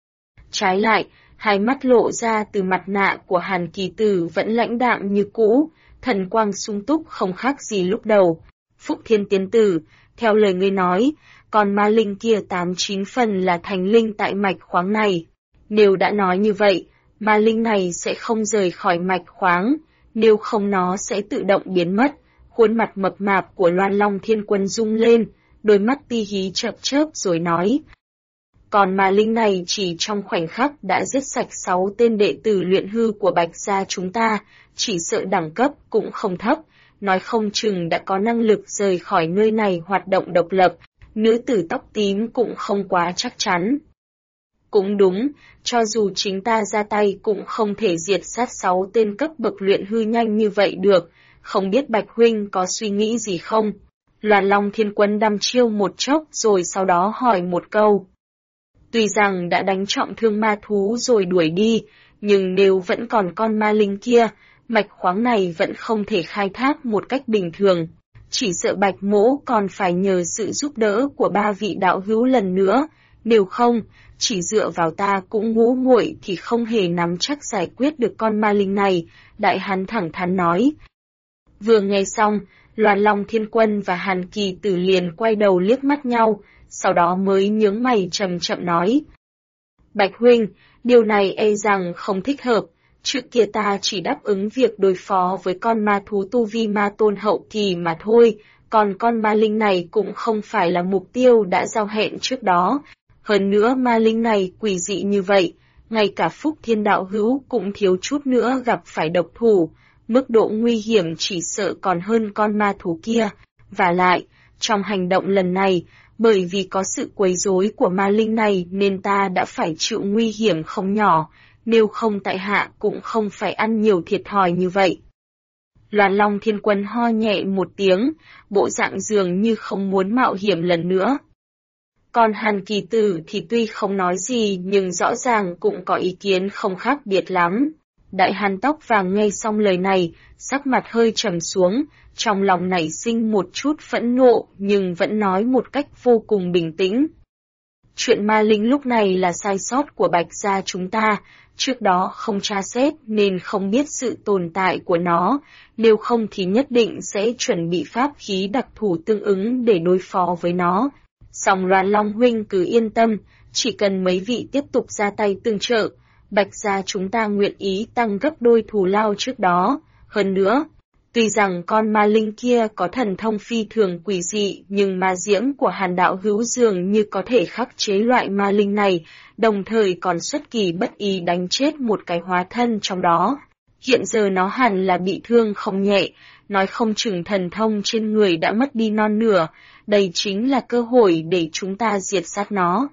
Trái lại, hai mắt lộ ra từ mặt nạ của Hàn Kỳ Tử vẫn lãnh đạm như cũ, thần quang sung túc không khác gì lúc đầu. Phúc Thiên Tiên Tử, theo lời ngươi nói, còn ma linh kia 89 phần là thành linh tại mạch khoáng này. Nếu đã nói như vậy, ma linh này sẽ không rời khỏi mạch khoáng, nếu không nó sẽ tự động biến mất. Khuôn mặt mập mạp của Loan Long Thiên Quân rung lên, đôi mắt ti hí chớp chớp rồi nói. Còn ma linh này chỉ trong khoảnh khắc đã giết sạch 6 tên đệ tử luyện hư của Bạch gia chúng ta, chỉ sợ đẳng cấp cũng không thấp, nói không chừng đã có năng lực rời khỏi nơi này hoạt động độc lập, nữ tử tóc tím cũng không quá chắc chắn. Cũng đúng, cho dù chính ta ra tay cũng không thể diệt sát 6 tên cấp bậc luyện hư nhanh như vậy được, không biết Bạch huynh có suy nghĩ gì không? Loan Long Thiên Quân đăm chiêu một chốc rồi sau đó hỏi một câu. Tuy rằng đã đánh trọng thương ma thú rồi đuổi đi, nhưng nếu vẫn còn con ma linh kia, mạch khoáng này vẫn không thể khai thác một cách bình thường. Chỉ sợ Bạch mỗ còn phải nhờ sự giúp đỡ của 3 vị đạo hữu lần nữa, nếu không, chỉ dựa vào ta cũng ngu muội thì không hề nắm chắc giải quyết được con ma linh này, đại hán thẳng thắn nói. Vừa nghe xong, Loan Long Thiên Quân và Hàn Kỳ Tử liền quay đầu liếc mắt nhau, sau đó mới nhướng mày chậm chậm nói. Bạch huynh, điều này e rằng không thích hợp, trước kia ta chỉ đáp ứng việc đối phó với con ma thú tu vi ma tôn hậu kỳ mà thôi, còn con ma linh này cũng không phải là mục tiêu đã giao hẹn trước đó. Hơn nữa ma linh này quỷ dị như vậy, ngay cả Phúc Thiên đạo hữu cũng thiếu chút nữa gặp phải độc thủ, mức độ nguy hiểm chỉ sợ còn hơn con ma thú kia. Và lại, trong hành động lần này, bởi vì có sự quấy rối của ma linh này nên ta đã phải chịu nguy hiểm không nhỏ, nếu không tại hạ cũng không phải ăn nhiều thiệt thòi như vậy. Loan Long Thiên Quân ho nhẹ một tiếng, bộ dạng dường như không muốn mạo hiểm lần nữa. Còn Hàn Kỳ Tử thì tuy không nói gì nhưng rõ ràng cũng có ý kiến không khác biệt lắm. Đại hán tóc vàng nghe xong lời này, sắc mặt hơi trầm xuống, trong lòng nảy sinh một chút phẫn nộ nhưng vẫn nói một cách vô cùng bình tĩnh. Chuyện ma linh lúc này là sai sót của Bạch gia chúng ta, trước đó không tra xét nên không biết sự tồn tại của nó, nếu không thì nhất định sẽ chuẩn bị pháp khí đặc thù tương ứng để đối phó với nó. Song Loan Long huynh cứ yên tâm, chỉ cần mấy vị tiếp tục ra tay tương trợ, Bạch gia chúng ta nguyện ý tăng gấp đôi thù lao trước đó. Hơn nữa, tuy rằng con ma linh kia có thần thông phi thường quỷ dị nhưng ma diễm của Hàn đạo hữu dường như có thể khắc chế loại ma linh này, đồng thời còn xuất kỳ bất ý đánh chết một cái hóa thân trong đó. Hiện giờ nó hẳn là bị thương không nhẹ, nói không chừng thần thông trên người đã mất đi non nửa, đây chính là cơ hội để chúng ta diệt sát nó.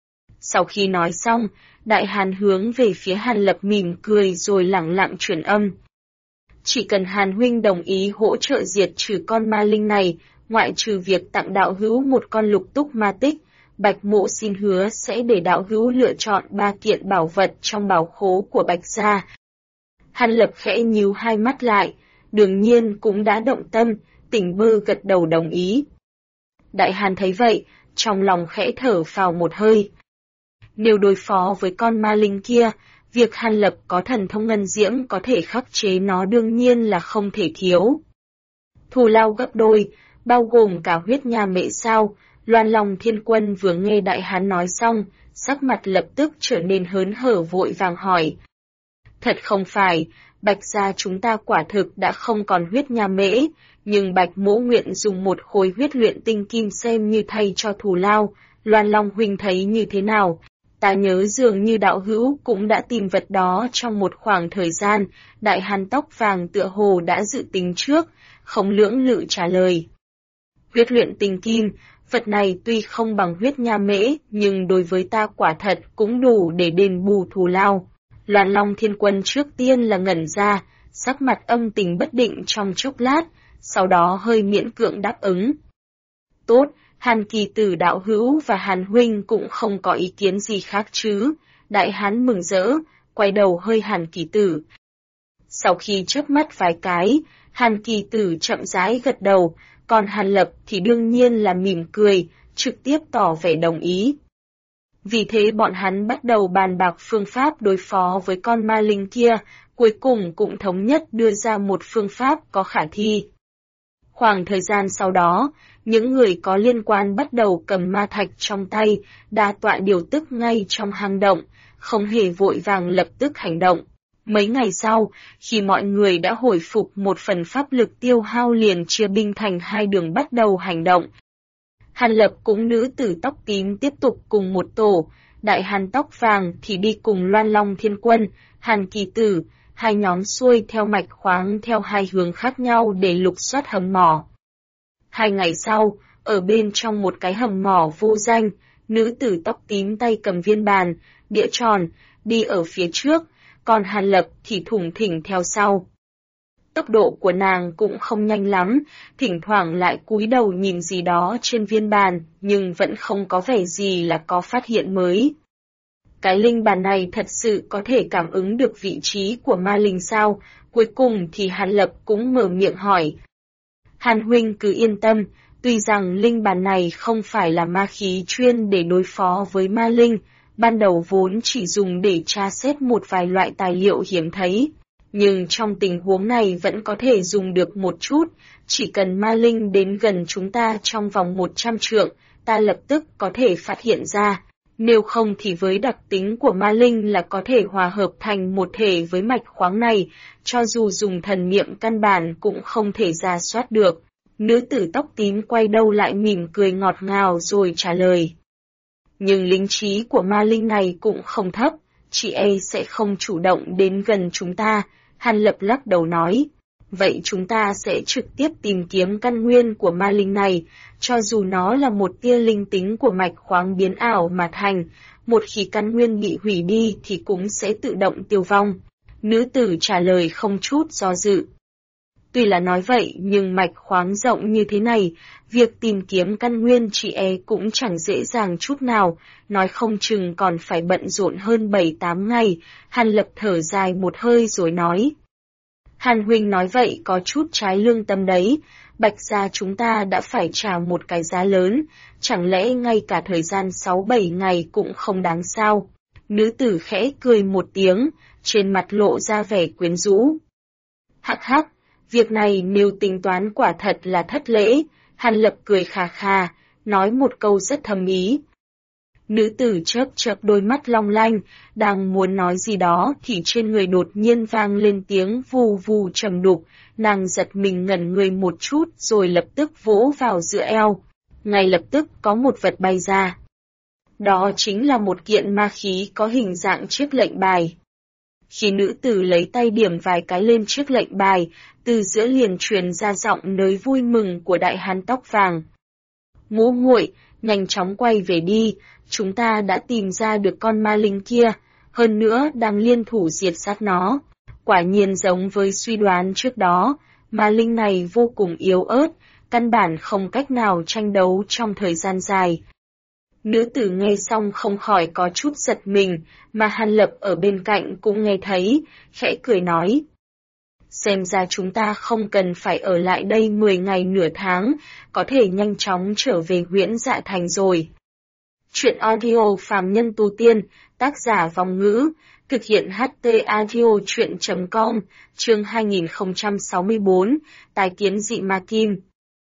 Sau khi nói xong, Đại Hàn hướng về phía Hàn Lập mỉm cười rồi lẳng lặng truyền âm. Chỉ cần Hàn huynh đồng ý hỗ trợ diệt trừ con ma linh này, ngoại trừ việc tặng đạo hữu một con lục túc ma tích, Bạch mộ xin hứa sẽ để đạo hữu lựa chọn 3 kiện bảo vật trong bảo khố của Bạch gia. Hàn Lập khẽ nhíu hai mắt lại, đương nhiên cũng đã động tâm, tỉnh bơ gật đầu đồng ý. Đại Hàn thấy vậy, trong lòng khẽ thở phào một hơi. Nếu đối phó với con ma linh kia, việc Hàn Lập có thần thông ngân diễm có thể khắc chế nó đương nhiên là không thể thiếu. Thù lao gấp đôi, bao gồm cả huyết nha mệ sao, Loan Long Thiên Quân vừa nghe Đại Hán nói xong, sắc mặt lập tức trở nên hớn hở vội vàng hỏi. Thật không phải, Bạch gia chúng ta quả thực đã không còn huyết nha mễ, nhưng Bạch mỗ nguyện dùng một khối huyết luyện tinh kim xem như thay cho thù lao, Loan Long huynh thấy như thế nào? Ta nhớ dường như đạo hữu cũng đã tìm vật đó trong một khoảng thời gian, Đại Hán tóc vàng tựa hồ đã dự tính trước, không lưỡng lự trả lời. Huyết luyện tinh kim, vật này tuy không bằng huyết nha mễ, nhưng đối với ta quả thật cũng đủ để đền bù thù lao. Loan Long Thiên Quân trước tiên là ngẩn ra, sắc mặt âm tình bất định trong chốc lát, sau đó hơi miễn cưỡng đáp ứng. Tốt, Hàn Kỳ Tử đạo hữu và Hàn huynh cũng không có ý kiến gì khác chứ? Đại Hán mừng rỡ, quay đầu hơi Hàn Kỳ Tử. Sau khi chớp mắt vài cái, Hàn Kỳ Tử chậm rãi gật đầu, còn Hàn Lập thì đương nhiên là mỉm cười, trực tiếp tỏ vẻ đồng ý. Vì thế bọn hắn bắt đầu bàn bạc phương pháp đối phó với con ma linh kia, cuối cùng cũng thống nhất đưa ra một phương pháp có khả thi. Khoảng thời gian sau đó, những người có liên quan bắt đầu cầm ma thạch trong tay, đa tọa điều tức ngay trong hang động, không hề vội vàng lập tức hành động. Mấy ngày sau, khi mọi người đã hồi phục một phần pháp lực tiêu hao liền chia binh thành hai đường bắt đầu hành động. Hàn Lập cũng nữ tử tóc tím tiếp tục cùng một tổ, Đại Hàn tóc vàng thì đi cùng Loan Long Thiên Quân, Hàn Kỳ Tử, hai nhóm xuôi theo mạch khoáng theo hai hướng khác nhau để lục soát hầm mỏ. 2 ngày sau, ở bên trong một cái hầm mỏ vô danh, nữ tử tóc tím tay cầm viên bàn, đĩa tròn, đi ở phía trước, còn Hàn Lập thì thủng thỉnh theo sau. Tốc độ của nàng cũng không nhanh lắm, thỉnh thoảng lại cúi đầu nhìn gì đó trên viên bàn, nhưng vẫn không có vẻ gì là có phát hiện mới. Cái linh bàn này thật sự có thể cảm ứng được vị trí của ma linh sao? Cuối cùng thì Hàn Lập cũng mở miệng hỏi. Hàn huynh cứ yên tâm, tuy rằng linh bàn này không phải là ma khí chuyên để đối phó với ma linh, ban đầu vốn chỉ dùng để tra xét một vài loại tài liệu hiếm thấy. Nhưng trong tình huống này vẫn có thể dùng được một chút, chỉ cần ma linh đến gần chúng ta trong vòng 100 trượng, ta lập tức có thể phát hiện ra. Nếu không thì với đặc tính của ma linh là có thể hòa hợp thành một thể với mạch khoáng này, cho dù dùng thần niệm căn bản cũng không thể rà soát được. Nữ tử tóc tím quay đầu lại mỉm cười ngọt ngào rồi trả lời. Nhưng linh trí của ma linh này cũng không thấp, chị ấy sẽ không chủ động đến gần chúng ta. Hàn Lập lắc đầu nói, vậy chúng ta sẽ trực tiếp tìm kiếm căn nguyên của ma linh này, cho dù nó là một tia linh tính của mạch khoáng biến ảo mà thành, một khi căn nguyên bị hủy đi thì cũng sẽ tự động tiêu vong. Nữ tử trả lời không chút do dự. Tuy là nói vậy nhưng mạch khoáng rộng như thế này, việc tìm kiếm căn nguyên chị cũng chẳng dễ dàng chút nào, nói không chừng còn phải bận rộn hơn 7-8 ngày, Hàn Lập thở dài một hơi rồi nói. Hàn huynh nói vậy có chút trái lương tâm đấy, Bạch gia chúng ta đã phải trả một cái giá lớn, chẳng lẽ ngay cả thời gian 6-7 ngày cũng không đáng sao? Nữ tử khẽ cười một tiếng, trên mặt lộ ra vẻ quyến rũ. Hắc hắc, việc này nếu tính toán quả thật là thất lễ, Hàn Lập cười khà khà, nói một câu rất thâm ý. Nữ tử chớp chớp đôi mắt long lanh, đang muốn nói gì đó thì trên người đột nhiên vang lên tiếng vù vù trầm đục, nàng giật mình ngẩn người một chút rồi lập tức vỗ vào giữa eo. Ngay lập tức có một vật bay ra. Đó chính là một kiện ma khí có hình dạng chiếc lệnh bài. Khi nữ tử lấy tay điểm vài cái lên chiếc lệnh bài, từ giữa liền truyền ra giọng nới vui mừng của đại hán tóc vàng. Ngũ muội, nhanh chóng quay về đi, chúng ta đã tìm ra được con ma linh kia, hơn nữa đang liên thủ diệt sát nó. Quả nhiên giống với suy đoán trước đó, ma linh này vô cùng yếu ớt, căn bản không cách nào tranh đấu trong thời gian dài. Nữ tử nghe xong không khỏi có chút giật mình, mà Hàn Lập ở bên cạnh cũng nghe thấy, khẽ cười nói. Xem ra chúng ta không cần phải ở lại đây 10 ngày nửa tháng, có thể nhanh chóng trở về Huyễn Dạ Thành rồi. Chuyện audio phàm nhân tu tiên, tác giả Vong Ngữ, thực hiện HT Audio Chuyện.com, chương 2064, tái kiến dị ma kim.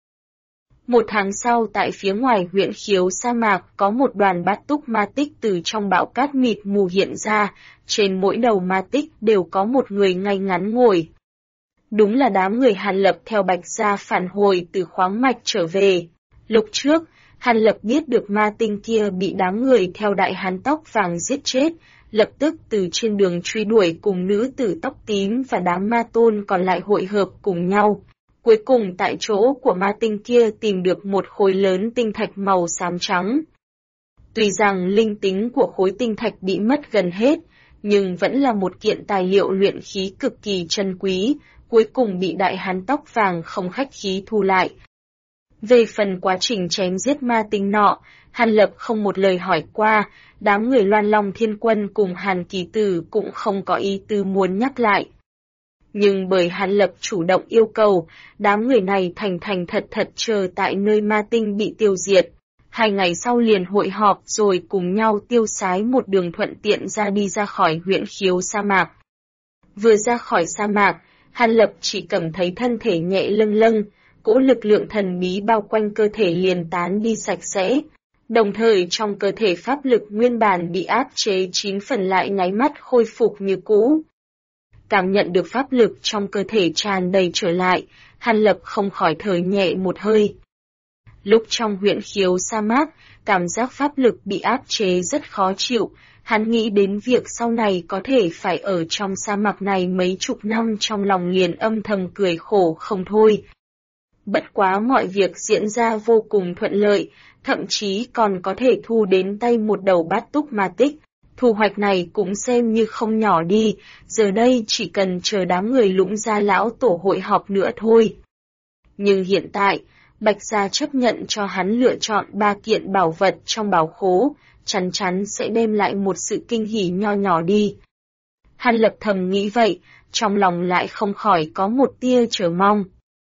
1 tháng sau tại phía ngoài huyện Khiếu sa mạc có một đoàn bát túc ma tích từ trong bão cát mịt mù hiện ra, trên mỗi đầu ma tích đều có một người ngay ngắn ngồi. Đúng là đám người Hàn Lập theo Bạch gia phản hồi từ khoáng mạch trở về. Lúc trước, Hàn Lập biết được ma tinh kia bị đám người theo đại hán tóc vàng giết chết, lập tức từ trên đường truy đuổi cùng nữ tử tóc tím và đám ma tôn còn lại hội hợp cùng nhau. Cuối cùng tại chỗ của ma tinh kia tìm được một khối lớn tinh thạch màu xám trắng. Tuy rằng linh tính của khối tinh thạch bị mất gần hết, nhưng vẫn là một kiện tài liệu luyện khí cực kỳ chân quý, cuối cùng bị đại hán tóc vàng không khách khí thu lại. Về phần quá trình chém giết ma tinh nọ, Hàn Lập không một lời hỏi qua, đám người Loan Long Thiên Quân cùng Hàn Kỳ Tử cũng không có ý tư muốn nhắc lại. Nhưng bởi Hàn Lập chủ động yêu cầu, đám người này thành thật chờ tại nơi ma tinh bị tiêu diệt. 2 ngày sau liền hội họp rồi cùng nhau tiêu sái một đường thuận tiện ra khỏi huyện Khiếu sa mạc. Vừa ra khỏi sa mạc, Hàn Lập chỉ cảm thấy thân thể nhẹ lâng lâng, cỗ lực lượng thần bí bao quanh cơ thể liền tán đi sạch sẽ. Đồng thời trong cơ thể pháp lực nguyên bản bị áp chế 9 phần lại nháy mắt khôi phục như cũ. Cảm nhận được pháp lực trong cơ thể tràn đầy trở lại, Hàn Lập không khỏi thở nhẹ một hơi. Lúc trong huyễn khiếu sa mạc, cảm giác pháp lực bị áp chế rất khó chịu, hắn nghĩ đến việc sau này có thể phải ở trong sa mạc này mấy chục năm, trong lòng liền âm thầm cười khổ không thôi. Bất quá mọi việc diễn ra vô cùng thuận lợi, thậm chí còn có thể thu đến tay một đầu bát túc ma tích. Thu hoạch này cũng xem như không nhỏ đi, giờ đây chỉ cần chờ đám người Lũng Gia lão tổ hội họp nữa thôi. Nhưng hiện tại, Bạch Gia chấp nhận cho hắn lựa chọn 3 kiện bảo vật trong bảo khố, chắn chắn sẽ đem lại một sự kinh hỉ nho nhỏ đi. Hàn Lập thầm nghĩ vậy, trong lòng lại không khỏi có một tia chờ mong.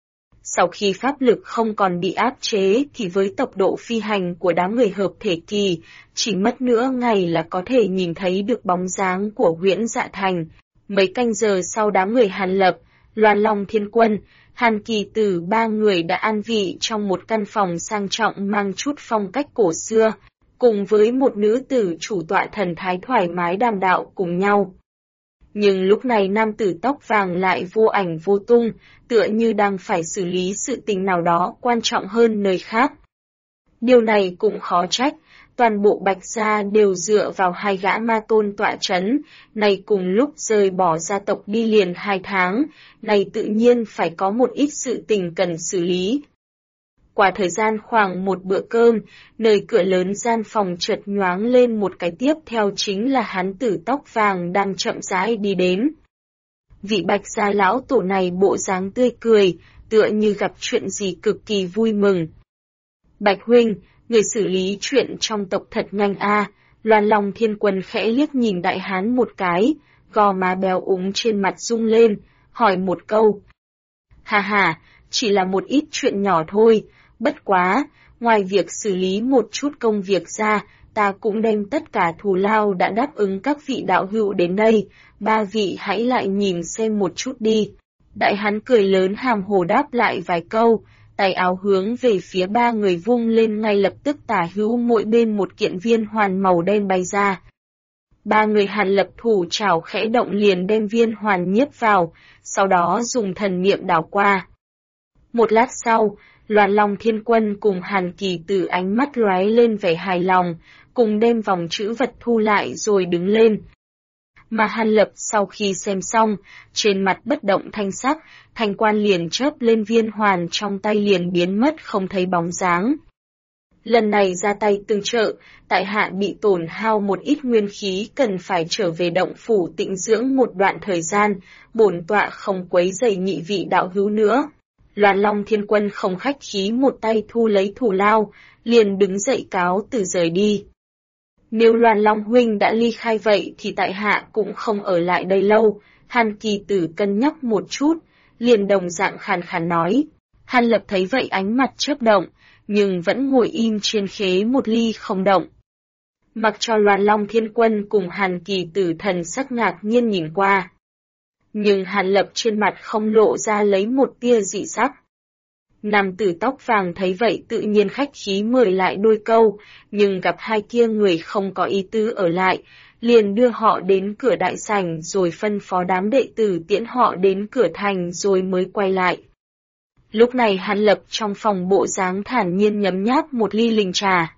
Sau khi pháp lực không còn bị áp chế thì với tốc độ phi hành của đám người hợp thể kỳ, chỉ mất nửa ngày là có thể nhìn thấy được bóng dáng của Huyễn Dạ Thành. Mấy canh giờ sau, đám người Hàn Lập, Loan Long Thiên Quân, Hàn Kỳ Tử 3 người đã an vị trong một căn phòng sang trọng mang chút phong cách cổ xưa, cùng với một nữ tử chủ tọa thần thái thoải mái đàm đạo cùng nhau. Nhưng lúc này nam tử tóc vàng lại vô ảnh vô tung, tựa như đang phải xử lý sự tình nào đó quan trọng hơn nơi khác. Điều này cũng khó trách, toàn bộ Bạch Gia đều dựa vào 2 gã ma tôn tọa trấn, này cùng lúc rời bỏ gia tộc đi liền 2 tháng, này tự nhiên phải có một ít sự tình cần xử lý. Qua thời gian khoảng một bữa cơm, nơi cửa lớn gian phòng chợt nhoáng lên một cái, tiếp theo chính là hán tử tóc vàng đang chậm rãi đi đến. Vị Bạch Gia lão tổ này bộ dáng tươi cười, tựa như gặp chuyện gì cực kỳ vui mừng. Bạch huynh, người xử lý chuyện trong tộc thật nhanh a. Loan Long Thiên Quân khẽ liếc nhìn đại hán một cái, gò má béo úng trên mặt rung lên, hỏi một câu. Hà hà, chỉ là một ít chuyện nhỏ thôi. Bất quá, ngoài việc xử lý một chút công việc ra, ta cũng đem tất cả thù lao đã đáp ứng các vị đạo hữu đến đây, 3 vị hãy lại nhìn xem một chút đi. Đại hán cười lớn hàm hồ đáp lại vài câu, tay áo hướng về phía 3 người vung lên, ngay lập tức tả hữu mỗi bên một kiện viên hoàn màu đen bay ra. 3 người Hàn Lập thủ chảo khẽ động liền đem viên hoàn nhiếp vào, sau đó dùng thần niệm đảo qua. Một lát sau, Loan Long Thiên Quân cùng Hàn Kỳ Tử ánh mắt lóe lên vẻ hài lòng, cùng đem vòng trữ vật thu lại rồi đứng lên. Mà Hàn Lập sau khi xem xong, trên mặt bất động thanh sắc, thanh quan liền chớp lên, viên hoàn trong tay liền biến mất không thấy bóng dáng. Lần này ra tay tương trợ, tại hạ bị tổn hao một ít nguyên khí, cần phải trở về động phủ tĩnh dưỡng một đoạn thời gian, bổn tọa không quấy rầy nhị vị đạo hữu nữa. Loan Long Thiên Quân không khách khí một tay thu lấy thù lao, liền đứng dậy cáo từ rời đi. Nếu Loan Long huynh đã ly khai vậy thì tại hạ cũng không ở lại đây lâu. Hàn Kỳ Tử cân nhắc một chút, liền đồng dạng khàn khàn nói. Hàn Lập thấy vậy ánh mặt chớp động, nhưng vẫn ngồi im trên khế một ly không động. Mặc cho Loan Long Thiên Quân cùng Hàn Kỳ Tử thần sắc ngạc nhiên nhìn qua. Nhưng Hàn Lập trên mặt không lộ ra lấy một tia dị sắc. Nam tử tóc vàng thấy vậy tự nhiên khách khí mời lại đôi câu, nhưng gặp 2 kia người không có ý tứ ở lại, liền đưa họ đến cửa đại sảnh rồi phân phó đám đệ tử tiễn họ đến cửa thành rồi mới quay lại. Lúc này Hàn Lập trong phòng bộ dáng thản nhiên nhấm nháp một ly linh trà.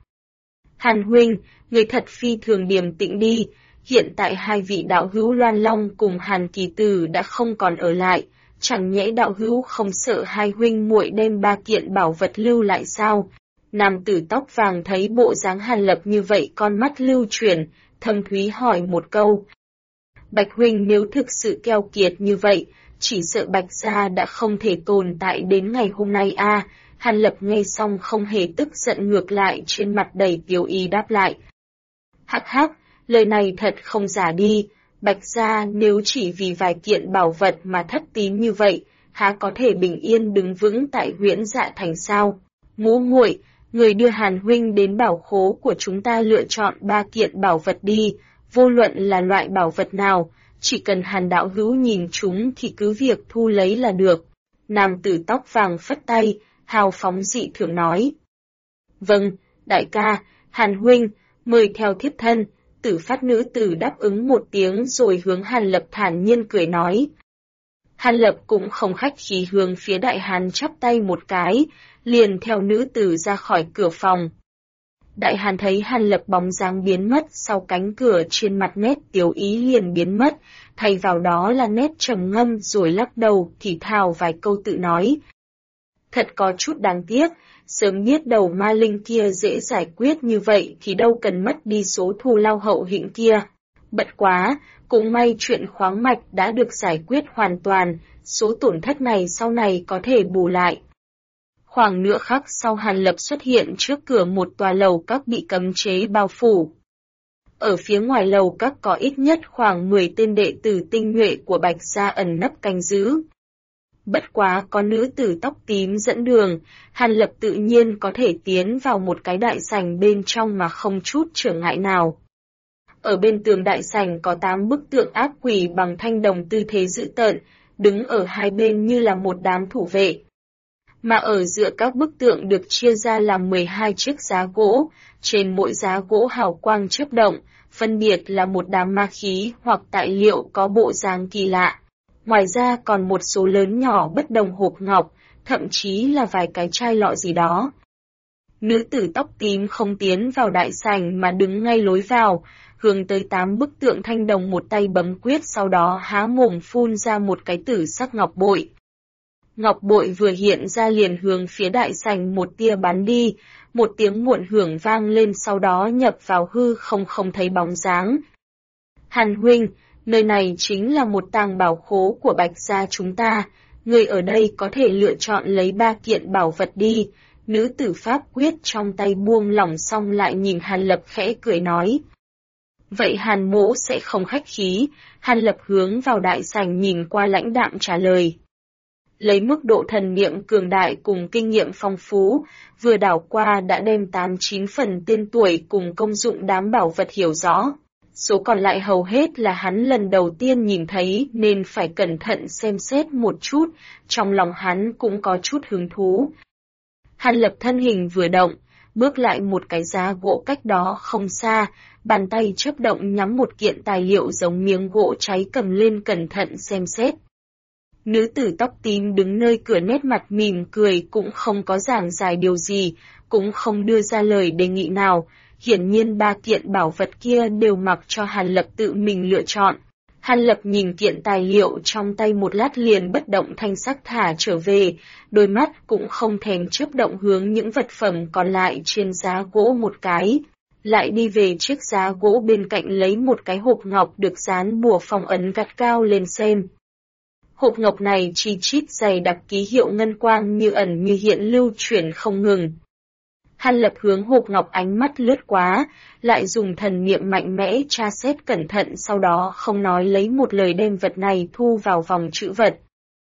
Hàn huynh, người thật phi thường điềm tĩnh đi, hiện tại 2 vị đạo hữu Loan Long cùng Hàn Kỳ Tử đã không còn ở lại, chẳng nhẽ đạo hữu không sợ 2 huynh muội đem 3 kiện bảo vật lưu lại sao? Nam tử tóc vàng thấy bộ dáng Hàn Lập như vậy, con mắt lưu chuyển, thâm thúy hỏi một câu. Bạch huynh nếu thực sự keo kiệt như vậy, chỉ sợ Bạch Gia đã không thể tồn tại đến ngày hôm nay a. Hàn Lập nghe xong không hề tức giận, ngược lại trên mặt đầy tiếu ý đáp lại. Hắc hắc, lời này thật không giả đi, Bạch Gia nếu chỉ vì vài kiện bảo vật mà thất tín như vậy, há có thể bình yên đứng vững tại Huyễn Dạ Thành sao? Ngũ muội, người đưa Hàn huynh đến bảo khố của chúng ta lựa chọn 3 kiện bảo vật đi, vô luận là loại bảo vật nào, chỉ cần Hàn đạo hữu nhìn chúng thì cứ việc thu lấy là được. Nam tử tóc vàng phất tay, hào phóng dị thường nói. Vâng, đại ca, Hàn huynh, mời theo thiếp thân. Tử Phát nữ tử đáp ứng một tiếng rồi hướng Hàn Lập thản nhiên cười nói. Hàn Lập cũng không khách khí hướng phía Đại Hàn chắp tay một cái, liền theo nữ tử ra khỏi cửa phòng. Đại Hàn thấy Hàn Lập bóng dáng biến mất sau cánh cửa, trên mặt nét tiếu ý liền biến mất, thay vào đó là nét trầm ngâm rồi lắc đầu thì thào vài câu tự nói. Thật có chút đáng tiếc, sớm biết đầu ma linh kia dễ giải quyết như vậy thì đâu cần mất đi số thù lao hậu hĩnh kia. Bận quá, cũng may chuyện khoáng mạch đã được giải quyết hoàn toàn, số tổn thất này sau này có thể bù lại. Khoảng nửa khắc sau Hàn Lập xuất hiện trước cửa một tòa lầu các bị cấm chế bao phủ. Ở phía ngoài lầu các có ít nhất khoảng 10 tên đệ tử tinh nhuệ của Bạch gia ẩn nấp canh giữ. Bất quá có nữ tử tóc tím dẫn đường, Hàn Lập tự nhiên có thể tiến vào một cái đại sảnh bên trong mà không chút trở ngại nào. Ở bên tường đại sảnh có 8 bức tượng ác quỷ bằng thanh đồng tư thế dữ tợn, đứng ở hai bên như là một đám thủ vệ. Mà ở giữa các bức tượng được chia ra làm 12 chiếc giá gỗ, trên mỗi giá gỗ hào quang chớp động, phân biệt là một đám ma khí hoặc tài liệu có bộ dáng kỳ lạ. Ngoài ra còn một số lớn nhỏ bất đồng hộp ngọc, thậm chí là vài cái chai lọ gì đó. Nữ tử tóc tím không tiến vào đại sảnh mà đứng ngay lối vào, hướng tới 8 bức tượng thanh đồng một tay bấm quyết, sau đó há mồm phun ra một cái tử sắc ngọc bội. Ngọc bội vừa hiện ra liền hướng phía đại sảnh một tia bắn đi, một tiếng muộn hưởng vang lên, sau đó nhập vào hư không thấy bóng dáng. Hàn huynh, nơi này chính là một tàng bảo khố của Bạch gia chúng ta, người ở đây có thể lựa chọn lấy 3 kiện bảo vật đi. Nữ tử pháp quyết trong tay buông lỏng xong lại nhìn Hàn Lập khẽ cười nói. Vậy Hàn mỗ sẽ không khách khí, Hàn Lập hướng vào đại sảnh nhìn qua lãnh đạm trả lời. Lấy mức độ thần niệm cường đại cùng kinh nghiệm phong phú, vừa đảo qua đã đem 8-9 phần tên tuổi cùng công dụng đám bảo vật hiểu rõ. Số còn lại hầu hết là hắn lần đầu tiên nhìn thấy nên phải cẩn thận xem xét một chút, trong lòng hắn cũng có chút hứng thú. Hàn Lập thân hình vừa động, bước lại một cái giá gỗ cách đó không xa, bàn tay chớp động nhắm một kiện tài liệu giống miếng gỗ cháy cầm lên cẩn thận xem xét. Nữ tử tóc tím đứng nơi cửa nét mặt mỉm cười, cũng không có giảng giải điều gì, cũng không đưa ra lời đề nghị nào. Hiển nhiên 3 kiện bảo vật kia đều mặc cho Hàn Lập tự mình lựa chọn. Hàn Lập nhìn kiện tài liệu trong tay một lát liền bất động thanh sắc thả trở về, đôi mắt cũng không thèm chớp động hướng những vật phẩm còn lại trên giá gỗ một cái. Lại đi về chiếc giá gỗ bên cạnh lấy một cái hộp ngọc được dán bùa phong ấn gắt cao lên xem. Hộp ngọc này chi chít dày đặc ký hiệu ngân quang như ẩn như hiện lưu chuyển không ngừng. Hàn Lập hướng hộp ngọc ánh mắt lướt quá, lại dùng thần niệm mạnh mẽ tra xét cẩn thận, sau đó không nói lấy một lời đem vật này thu vào vòng trữ vật.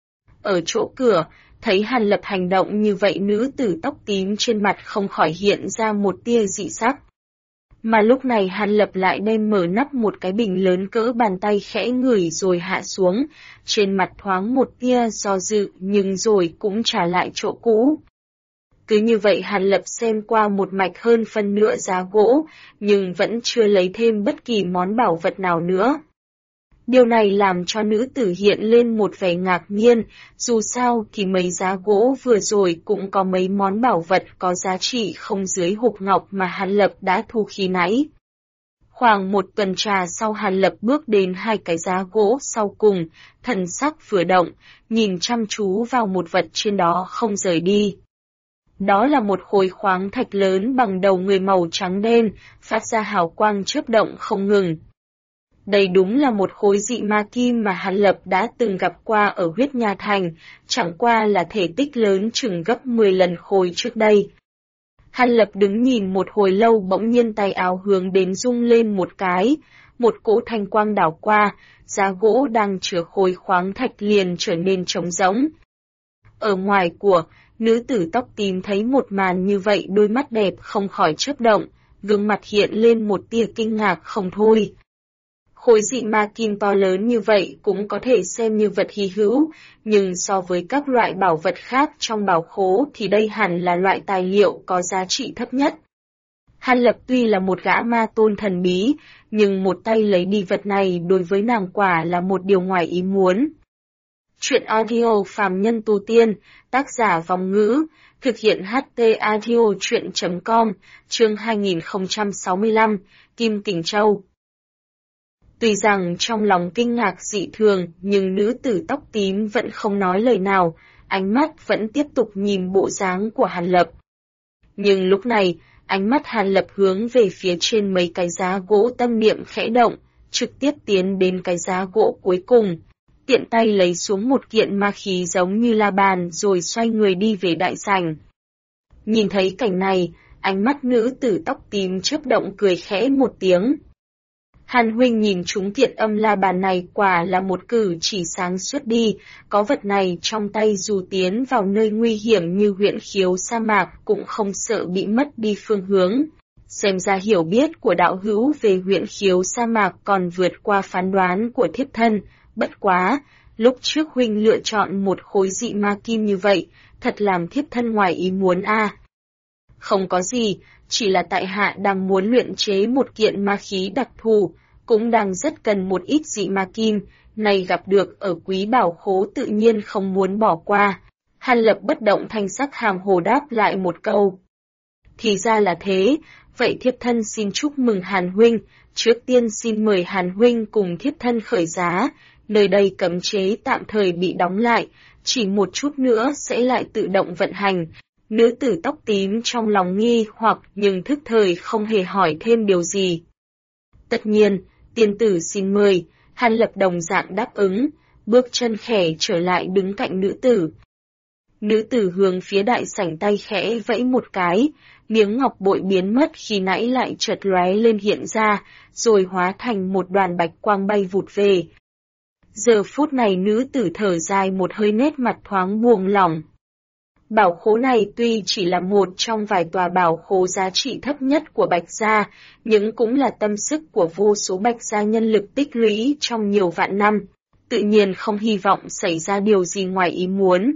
Ở chỗ cửa, thấy Hàn Lập hành động như vậy, nữ tử tóc tím trên mặt không khỏi hiện ra một tia dị sắc. Mà lúc này Hàn Lập lại đem mở nắp một cái bình lớn cỡ bàn tay khẽ ngửi rồi hạ xuống, trên mặt thoáng một tia do dự nhưng rồi cũng trả lại chỗ cũ. Cứ như vậy Hàn Lập xem qua một mạch hơn phân nửa giá gỗ, nhưng vẫn chưa lấy thêm bất kỳ món bảo vật nào nữa. Điều này làm cho nữ tử hiện lên một vẻ ngạc nhiên, dù sao thì mấy giá gỗ vừa rồi cũng có mấy món bảo vật có giá trị không dưới hộp ngọc mà Hàn Lập đã thu khi nãy. Khoảng một tuần trà sau Hàn Lập bước đến 2 cái giá gỗ sau cùng, thần sắc vừa động, nhìn chăm chú vào một vật trên đó không rời đi. Đó là một khối khoáng thạch lớn bằng đầu người màu trắng đen, phát ra hào quang chớp động không ngừng. Đây đúng là một khối dị ma kim mà Hàn Lập đã từng gặp qua ở Huyết Nha Thành, chẳng qua là thể tích lớn chừng gấp 10 lần khối trước đây. Hàn Lập đứng nhìn một hồi lâu, bỗng nhiên tay áo hướng đến rung lên một cái, một cỗ thanh quang đảo qua, giá gỗ đang chứa khối khoáng thạch liền trở nên trống rỗng. Ở ngoài của, nữ tử tóc tím thấy một màn như vậy, đôi mắt đẹp không khỏi chớp động, gương mặt hiện lên một tia kinh ngạc không thôi. Khối dị ma kim to lớn như vậy cũng có thể xem như vật hy hữu, nhưng so với các loại bảo vật khác trong bảo khố thì đây hẳn là loại tài liệu có giá trị thấp nhất. Hàn Lập tuy là một gã ma tôn thần bí, nhưng một tay lấy đi vật này đối với nàng quả là một điều ngoài ý muốn. Chuyện audio phàm nhân tu tiên, tác giả Vong Ngữ, thực hiện HT Audio Chuyện.com, chương 2065, Kim Kình Châu. Tuy rằng trong lòng kinh ngạc dị thường, nhưng nữ tử tóc tím vẫn không nói lời nào, ánh mắt vẫn tiếp tục nhìn bộ dáng của Hàn Lập. Nhưng lúc này, ánh mắt Hàn Lập hướng về phía trên mấy cái giá gỗ, tâm niệm khẽ động, trực tiếp tiến đến cái giá gỗ cuối cùng, tiện tay lấy xuống một kiện ma khí giống như la bàn rồi xoay người đi về đại sảnh. Nhìn thấy cảnh này, ánh mắt nữ tử tóc tím chớp động cười khẽ một tiếng. Hàn huynh nhìn chúng kiện âm la bàn này quả là một cử chỉ sáng suốt đi, có vật này trong tay dù tiến vào nơi nguy hiểm như Huyễn Khiếu sa mạc cũng không sợ bị mất đi phương hướng. Xem ra hiểu biết của đạo hữu về Huyễn Khiếu sa mạc còn vượt qua phán đoán của thiếp thân, bất quá, lúc trước huynh lựa chọn một khối dị ma kim như vậy, thật làm thiếp thân ngoài ý muốn a. Không có gì, chỉ là tại hạ đang muốn luyện chế một kiện ma khí đặc thù, cũng đang rất cần một ít dị ma kim, này gặp được ở quý bảo khố tự nhiên không muốn bỏ qua. Hàn Lập bất động thanh sắc hàm hồ đáp lại một câu. Thì ra là thế, vậy thiếp thân xin chúc mừng Hàn huynh, trước tiên xin mời Hàn huynh cùng thiếp thân khởi giá, nơi đây cấm chế tạm thời bị đóng lại, chỉ một chút nữa sẽ lại tự động vận hành. Nữ tử tóc tím trong lòng nghi hoặc nhưng thức thời không hề hỏi thêm điều gì. Tất nhiên, tiên tử xin mời, Hàn Lập đồng dạng đáp ứng, bước chân khẽ trở lại đứng cạnh nữ tử. Nữ tử hướng phía đại sảnh tay khẽ vẫy một cái, miếng ngọc bội biến mất khi nãy lại chợt lóe lên hiện ra, rồi hóa thành một đoàn bạch quang bay vụt về. Giờ phút này nữ tử thở dài một hơi, nét mặt thoáng buông lỏng. Bảo khố này tuy chỉ là một trong vài tòa bảo khố giá trị thấp nhất của Bạch Gia, nhưng cũng là tâm sức của vô số Bạch Gia nhân lực tích lũy trong nhiều vạn năm, tự nhiên không hy vọng xảy ra điều gì ngoài ý muốn.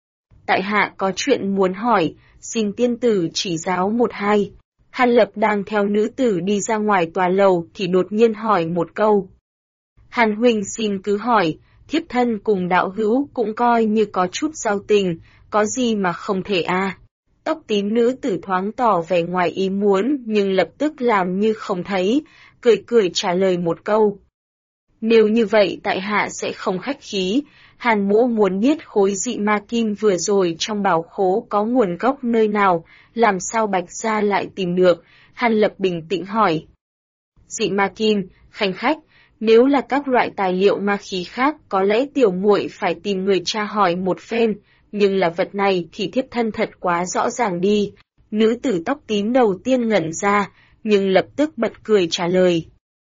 Tại hạ có chuyện muốn hỏi, xin tiên tử chỉ giáo một hai. Hàn Lập đang theo nữ tử đi ra ngoài tòa lầu thì đột nhiên hỏi một câu. Hàn huynh xin cứ hỏi, thiếp thân cùng đạo hữu cũng coi như có chút giao tình, có gì mà không thể a? Tóc tím nữ tử thoáng tỏ vẻ ngoài ý muốn nhưng lập tức làm như không thấy, cười cười trả lời một câu. Nếu như vậy tại hạ sẽ không khách khí, Hàn mỗ muốn biết khối dị ma kim vừa rồi trong bảo khố có nguồn gốc nơi nào, làm sao Bạch Gia lại tìm được, Hàn Lập bình tĩnh hỏi. Dị ma kim, khanh khách, nếu là các loại tài liệu ma khí khác có lẽ tiểu muội phải tìm người tra hỏi một phen, nhưng là vật này thì thiếp thân thật quá rõ ràng đi. Nữ tử tóc tím đầu tiên ngẩn ra, nhưng lập tức bật cười trả lời.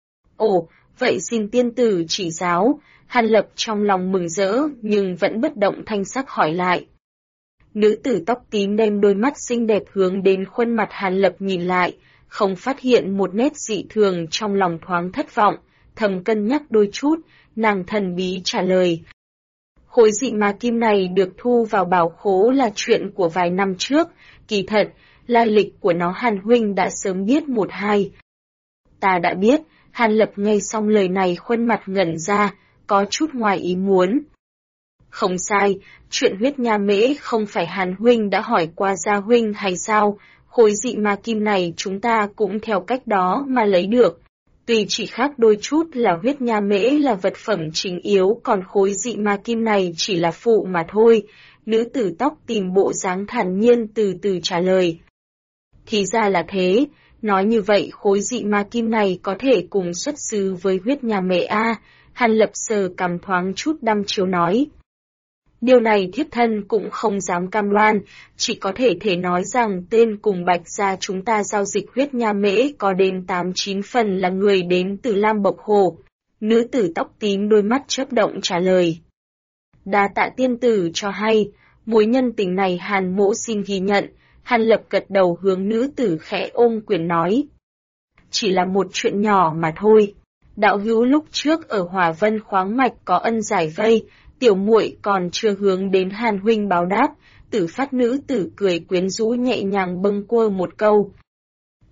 Ồ, vậy xin tiên tử chỉ giáo, Hàn Lập trong lòng mừng rỡ nhưng vẫn bất động thanh sắc hỏi lại. Nữ tử tóc tím đem đôi mắt xinh đẹp hướng đến khuôn mặt Hàn Lập nhìn lại, không phát hiện một nét dị thường, trong lòng thoáng thất vọng, thầm cân nhắc đôi chút, nàng thần bí trả lời. Khối dị ma kim này được thu vào bảo khố là chuyện của vài năm trước, kỳ thật, lai lịch của nó Hàn huynh đã sớm biết một hai. Ta đã biết, Hàn Lập nghe xong lời này khuôn mặt ngẩn ra, có chút ngoài ý muốn. Không sai, chuyện huyết nha mễ không phải Hàn huynh đã hỏi qua Gia huynh hay sao, khối dị ma kim này chúng ta cũng theo cách đó mà lấy được. Tuy chỉ khác đôi chút là huyết nha mễ là vật phẩm chính yếu, còn khối dị ma kim này chỉ là phụ mà thôi, nữ tử tóc tìm bộ dáng thản nhiên từ từ trả lời. Thì ra là thế, nói như vậy khối dị ma kim này có thể cùng xuất xứ với huyết nha mễ a, Hàn Lập sờ cằm thoáng chút đăm chiếu nói. Điều này thiếp thân cũng không dám cam đoan, chỉ có thể nói rằng tên cùng Bạch Gia chúng ta giao dịch huyết nha mễ có đến 8-9 phần là người đến từ Lam Bộc Hồ. Nữ tử tóc tím đôi mắt chớp động trả lời. Đa tạ tiên tử cho hay, mối nhân tình này Hàn mỗ xin ghi nhận, Hàn Lập gật đầu hướng nữ tử khẽ ôm quyền nói. Chỉ là một chuyện nhỏ mà thôi. Đạo hữu lúc trước ở Hỏa Vân khoáng mạch có ân giải vây, tiểu muội còn chưa hướng đến Hàn huynh báo đáp, Tử Phát nữ tử cười quyến rũ nhẹ nhàng bâng quơ một câu.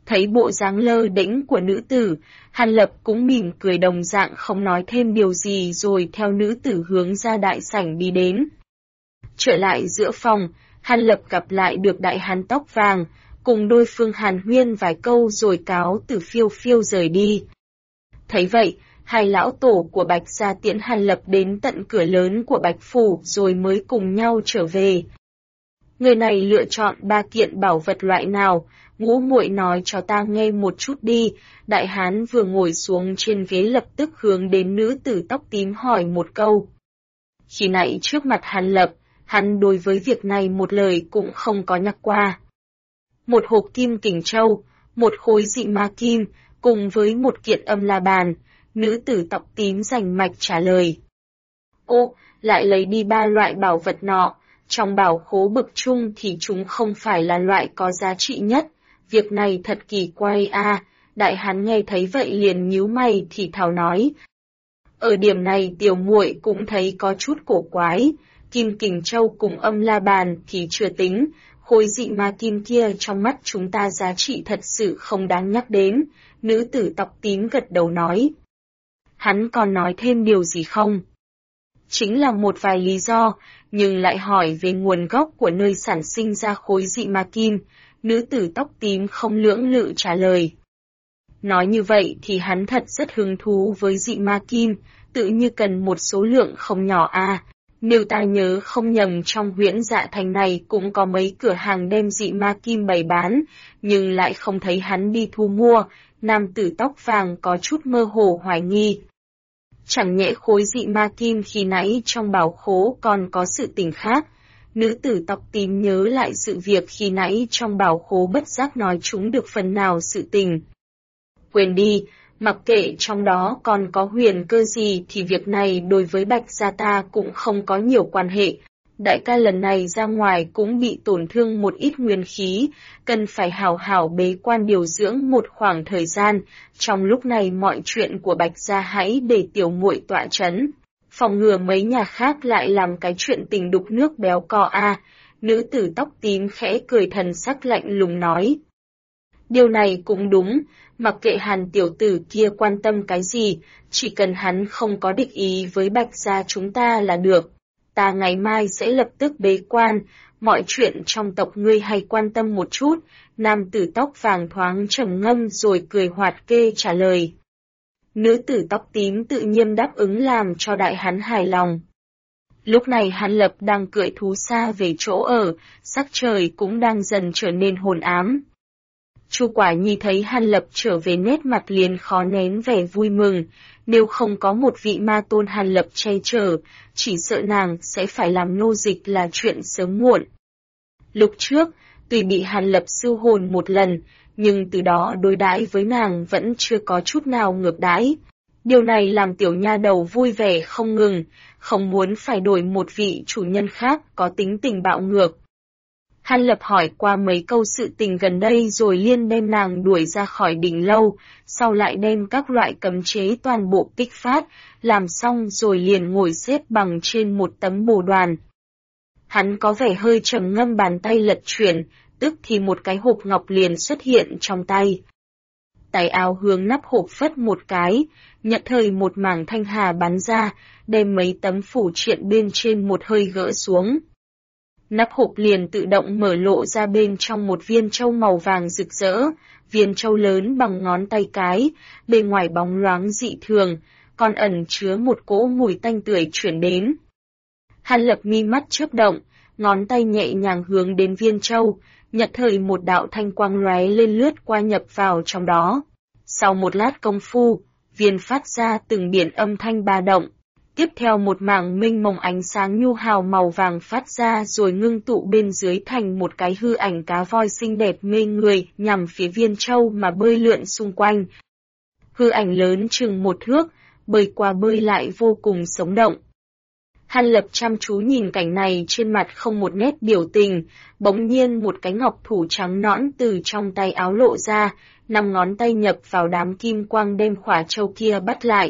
Thấy bộ dáng lơ đễnh của nữ tử, Hàn Lập cũng mỉm cười đồng dạng không nói thêm điều gì rồi theo nữ tử hướng ra đại sảnh đi đến. Trở lại giữa phòng, Hàn Lập gặp lại được đại hán tóc vàng, cùng đối phương hàn huyên vài câu rồi cáo từ phiêu phiêu rời đi. Thấy vậy, hai lão tổ của Bạch gia tiễn Hàn Lập đến tận cửa lớn của Bạch phủ rồi mới cùng nhau trở về. Người này lựa chọn 3 kiện bảo vật loại nào, Ngũ muội nói cho ta nghe một chút đi. Đại hán vừa ngồi xuống trên ghế lập tức hướng đến nữ tử tóc tím hỏi một câu. Khi nãy trước mặt Hàn Lập, hắn đối với việc này một lời cũng không có nhắc qua. Một hộp kim kình châu, một khối dị ma kim, cùng với một kiện âm la bàn, nữ tử tóc tím rành mạch trả lời. Ô, lại lấy đi 3 loại bảo vật nọ, trong bảo khố bực chung thì chúng không phải là loại có giá trị nhất, việc này thật kỳ quái a. Đại hán nghe thấy vậy liền nhíu mày thì thào nói. Ở điểm này tiểu muội cũng thấy có chút cổ quái, kim kình châu cùng âm la bàn thì chưa tính, khối dị ma kim kia trong mắt chúng ta giá trị thật sự không đáng nhắc đến, nữ tử tóc tím gật đầu nói. Hắn còn nói thêm điều gì không? Chính là một vài lý do, nhưng lại hỏi về nguồn gốc của nơi sản sinh ra khối dị ma kim, nữ tử tóc tím không lưỡng lự trả lời. Nói như vậy thì hắn thật rất hứng thú với dị ma kim, tự như cần một số lượng không nhỏ a. Nếu ta nhớ không nhầm trong Huyễn Dạ Thành này cũng có mấy cửa hàng đem dị ma kim bày bán, nhưng lại không thấy hắn đi thu mua, nam tử tóc vàng có chút mơ hồ hoài nghi. Chẳng nhẽ khối dị ma kim khi nãy trong bảo khố còn có sự tình khác. Nữ tử tóc tím nhớ lại sự việc khi nãy trong bảo khố bất giác nói chúng được phần nào sự tình. Quên đi, mặc kệ trong đó còn có huyền cơ gì thì việc này đối với Bạch gia ta cũng không có nhiều quan hệ. Đại ca lần này ra ngoài cũng bị tổn thương một ít nguyên khí, cần phải hảo hảo bế quan điều dưỡng một khoảng thời gian. Trong lúc này mọi chuyện của Bạch gia hãy để tiểu muội tọa chấn, phòng ngừa mấy nhà khác lại làm cái chuyện tình đục nước béo cò a. Nữ tử tóc tím khẽ cười thần sắc lạnh lùng nói. Điều này cũng đúng, mặc kệ Hàn tiểu tử kia quan tâm cái gì, chỉ cần hắn không có địch ý với Bạch gia chúng ta là được. Ta ngày mai sẽ lập tức bế quan, mọi chuyện trong tộc ngươi hay quan tâm một chút. Nam tử tóc vàng thoáng trầm ngâm rồi cười hoạt kê trả lời. Nữ tử tóc tím tự nhiên đáp ứng làm cho đại hắn hài lòng. Lúc này Hàn Lập đang cưỡi thú xa về chỗ ở, sắc trời cũng đang dần trở nên hồn ám. Chu Quả Nhi thấy Hàn Lập trở về nét mặt liền khó nén vẻ vui mừng, nếu không có một vị ma tôn Hàn Lập che chở, chỉ sợ nàng sẽ phải làm nô dịch là chuyện sớm muộn. Lúc trước, tuy bị Hàn Lập siêu hồn một lần, nhưng từ đó đối đãi với nàng vẫn chưa có chút nào ngược đãi. Điều này làm tiểu nha đầu vui vẻ không ngừng, không muốn phải đổi một vị chủ nhân khác có tính tình bạo ngược. Hàn Lập hỏi qua mấy câu sự tình gần đây rồi liên đem nàng đuổi ra khỏi đỉnh lâu, sau lại đem các loại cấm chế toàn bộ kích phát, làm xong rồi liền ngồi xếp bằng trên một tấm bồ đoàn. Hắn có vẻ hơi trầm ngâm, bàn tay lật chuyển, tức thì một cái hộp ngọc liền xuất hiện trong tay. Tay áo hướng nắp hộp phất một cái, nhận thời một mảng thanh hà bắn ra, đem mấy tấm phủ triện bên trên một hơi gỡ xuống. Nắp hộp liền tự động mở lộ ra bên trong một viên châu màu vàng rực rỡ, viên châu lớn bằng ngón tay cái, bề ngoài bóng loáng dị thường, còn ẩn chứa một cỗ mùi tanh tưởi chuyển đến. Hàn Lập mi mắt chớp động, ngón tay nhẹ nhàng hướng đến viên châu, nhận thời một đạo thanh quang lóe lên lướt qua nhập vào trong đó. Sau một lát công phu, viên phát ra từng biển âm thanh ba động. Tiếp theo một mảng mênh mông ánh sáng nhu hào màu vàng phát ra rồi ngưng tụ bên dưới thành một cái hư ảnh cá voi xinh đẹp mê người nhằm phía viên châu mà bơi lượn xung quanh. Hư ảnh lớn chừng 1 thước, bơi qua bơi lại vô cùng sống động. Hàn Lập chăm chú nhìn cảnh này trên mặt không một nét biểu tình, bỗng nhiên một cái ngọc thủ trắng nõn từ trong tay áo lộ ra, 5 ngón tay nhập vào đám kim quang đem khỏa châu kia bắt lại.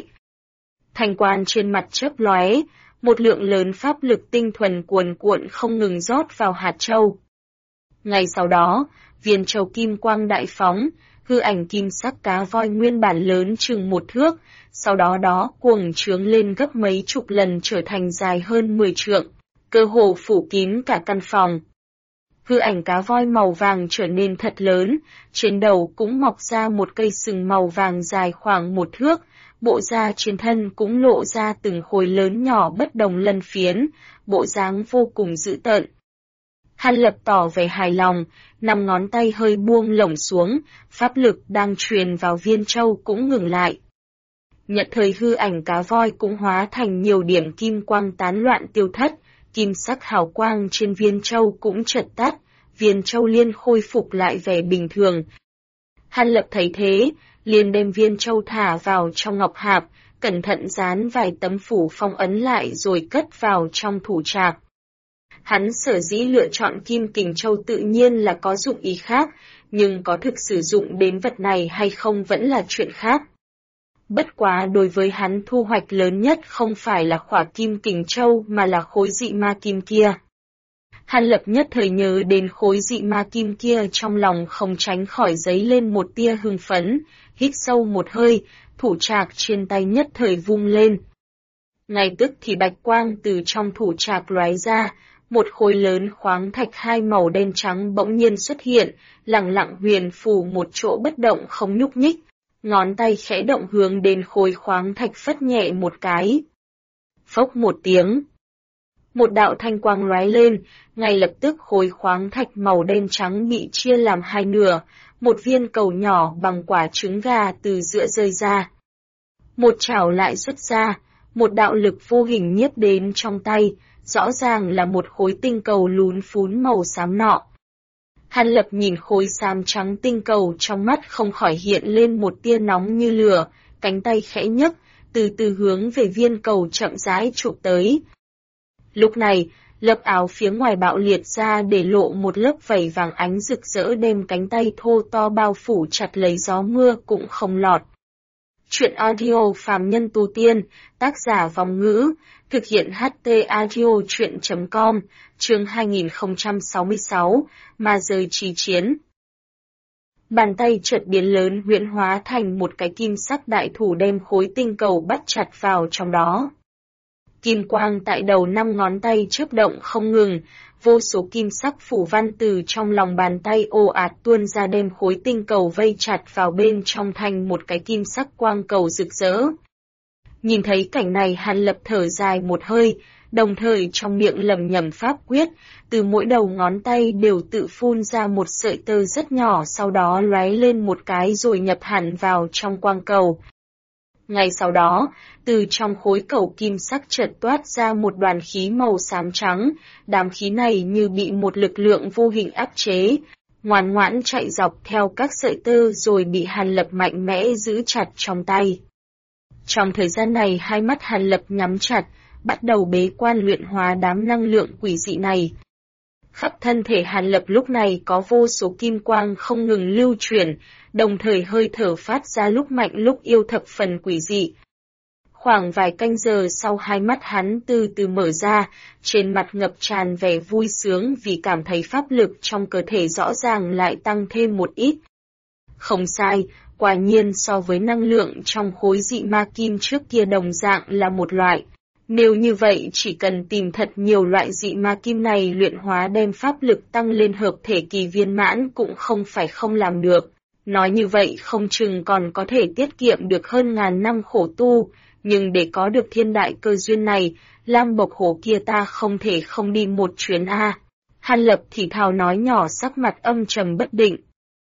Thanh quan trên mặt chớp lóe, một lượng lớn pháp lực tinh thuần cuồn cuộn không ngừng rót vào hạt châu. Ngay sau đó, viên châu kim quang đại phóng, hư ảnh kim sắc cá voi nguyên bản lớn chừng 1 thước, sau đó cuồng trướng lên gấp mấy chục lần trở thành dài hơn 10 trượng, cơ hồ phủ kín cả căn phòng. Hư ảnh cá voi màu vàng trở nên thật lớn, trên đầu cũng mọc ra một cây sừng màu vàng dài khoảng 1 thước, bộ da trên thân cũng lộ ra từng khối lớn nhỏ bất đồng lân phiến, bộ dáng vô cùng dữ tợn. Hàn Lập tỏ vẻ hài lòng, 5 ngón tay hơi buông lỏng xuống, pháp lực đang truyền vào viên châu cũng ngừng lại. Nhận thời hư ảnh cá voi cũng hóa thành nhiều điểm kim quang tán loạn tiêu thất, kim sắc hào quang trên viên châu cũng chợt tắt, viên châu liên khôi phục lại vẻ bình thường. Hàn Lập thấy thế, liền đem viên châu thả vào trong ngọc hạp, cẩn thận dán vài tấm phủ phong ấn lại rồi cất vào trong thủ trạc. Hắn sở dĩ lựa chọn kim kình châu tự nhiên là có dụng ý khác, nhưng có thực sử dụng đến vật này hay không vẫn là chuyện khác. Bất quá đối với hắn thu hoạch lớn nhất không phải là khỏa kim kình châu mà là khối dị ma kim kia. Hàn Lập nhất thời nhớ đến khối dị ma kim kia, trong lòng không tránh khỏi dấy lên một tia hưng phấn, hít sâu một hơi, thủ trạc trên tay nhất thời vung lên. Ngay tức thì bạch quang từ trong thủ trạc lóe ra, một khối lớn khoáng thạch 2 màu đen trắng bỗng nhiên xuất hiện, lẳng lặng huyền phù một chỗ bất động không nhúc nhích, ngón tay khẽ động hướng đến khối khoáng thạch phất nhẹ một cái. Phốc một tiếng. Một đạo thanh quang lóe lên, ngay lập tức khối khoáng thạch màu đen trắng bị chia làm 2 nửa, một viên cầu nhỏ bằng quả trứng gà từ giữa rơi ra. Một chảo lại xuất ra, một đạo lực vô hình nhiếp đến trong tay, rõ ràng là một khối tinh cầu lún phún màu xám nọ. Hàn Lập nhìn khối xám trắng tinh cầu, trong mắt không khỏi hiện lên một tia nóng như lửa, cánh tay khẽ nhấc, từ từ hướng về viên cầu chậm rãi chụp tới. Lúc này, lớp áo phía ngoài bạo liệt ra để lộ một lớp vảy vàng ánh rực rỡ, đem cánh tay thô to bao phủ chặt lấy, gió mưa cũng không lọt. Chuyện audio phàm nhân tu tiên, tác giả Vong Ngữ, thực hiện HT audio chuyện.com, chương 2066, ma rơi chi chiến. Bàn tay chợt biến lớn huyễn hóa thành một cái kim sắc đại thủ, đem khối tinh cầu bắt chặt vào trong đó. Kim quang tại đầu 5 ngón tay chớp động không ngừng, vô số kim sắc phủ văn từ trong lòng bàn tay ồ ạt tuôn ra, đem khối tinh cầu vây chặt vào bên trong thành một cái kim sắc quang cầu rực rỡ. Nhìn thấy cảnh này, Hàn Lập thở dài một hơi, đồng thời trong miệng lẩm nhẩm pháp quyết, từ mỗi đầu ngón tay đều tự phun ra một sợi tơ rất nhỏ, sau đó lóe lên một cái rồi nhập hẳn vào trong quang cầu. Ngay sau đó, từ trong khối cầu kim sắc chợt toát ra một đoàn khí màu xám trắng, đám khí này như bị một lực lượng vô hình áp chế, ngoan ngoãn chạy dọc theo các sợi tơ rồi bị Hàn Lập mạnh mẽ giữ chặt trong tay. Trong thời gian này, hai mắt Hàn Lập nhắm chặt, bắt đầu bế quan luyện hóa đám năng lượng quỷ dị này. Khắp thân thể Hàn Lập lúc này có vô số kim quang không ngừng lưu chuyển, đồng thời hơi thở phát ra lúc mạnh lúc yêu thập phần quỷ dị. Khoảng vài canh giờ sau, hai mắt hắn từ từ mở ra, trên mặt ngập tràn vẻ vui sướng vì cảm thấy pháp lực trong cơ thể rõ ràng lại tăng thêm một ít. Không sai, quả nhiên so với năng lượng trong khối dị ma kim trước kia đồng dạng là một loại. Nếu như vậy, chỉ cần tìm thật nhiều loại dị ma kim này luyện hóa, đem pháp lực tăng lên hợp thể kỳ viên mãn cũng không phải không làm được. Nói như vậy không chừng còn có thể tiết kiệm được hơn ngàn năm khổ tu, nhưng để có được thiên đại cơ duyên này, Lam Bộc Hổ kia ta không thể không đi một chuyến a. Hàn Lập thì thào nói nhỏ, sắc mặt âm trầm bất định.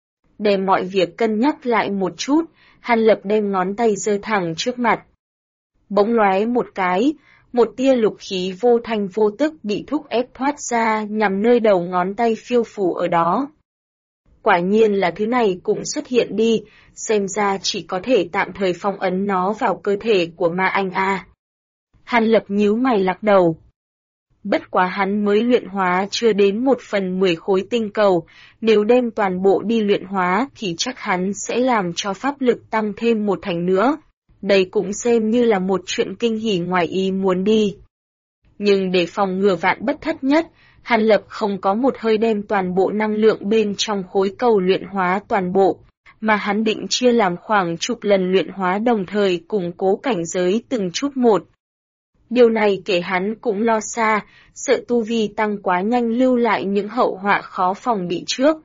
Để mọi việc cân nhắc lại một chút, Hàn Lập đem ngón tay giơ thẳng trước mặt. Bỗng lóe một cái, một tia lục khí vô thanh vô tức bị thúc ép thoát ra, nhằm nơi đầu ngón tay phiêu phù ở đó. Quả nhiên là thứ này cũng xuất hiện đi, xem ra chỉ có thể tạm thời phong ấn nó vào cơ thể của ma anh a. Hàn Lập nhíu mày lắc đầu. Bất quá hắn mới luyện hóa chưa đến 1/10 khối tinh cầu, nếu đem toàn bộ đi luyện hóa thì chắc hắn sẽ làm cho pháp lực tăng thêm 1 thành nữa. Đây cũng xem như là một chuyện kinh hỉ ngoài ý muốn đi. Nhưng để phòng ngừa vạn bất thất nhất, Hàn Lập không có một hơi đem toàn bộ năng lượng bên trong khối cầu luyện hóa toàn bộ, mà hắn định chia làm khoảng chục lần luyện hóa đồng thời củng cố cảnh giới từng chút một. Điều này kể hắn cũng lo xa, sợ tu vi tăng quá nhanh lưu lại những hậu họa khó phòng bị trước.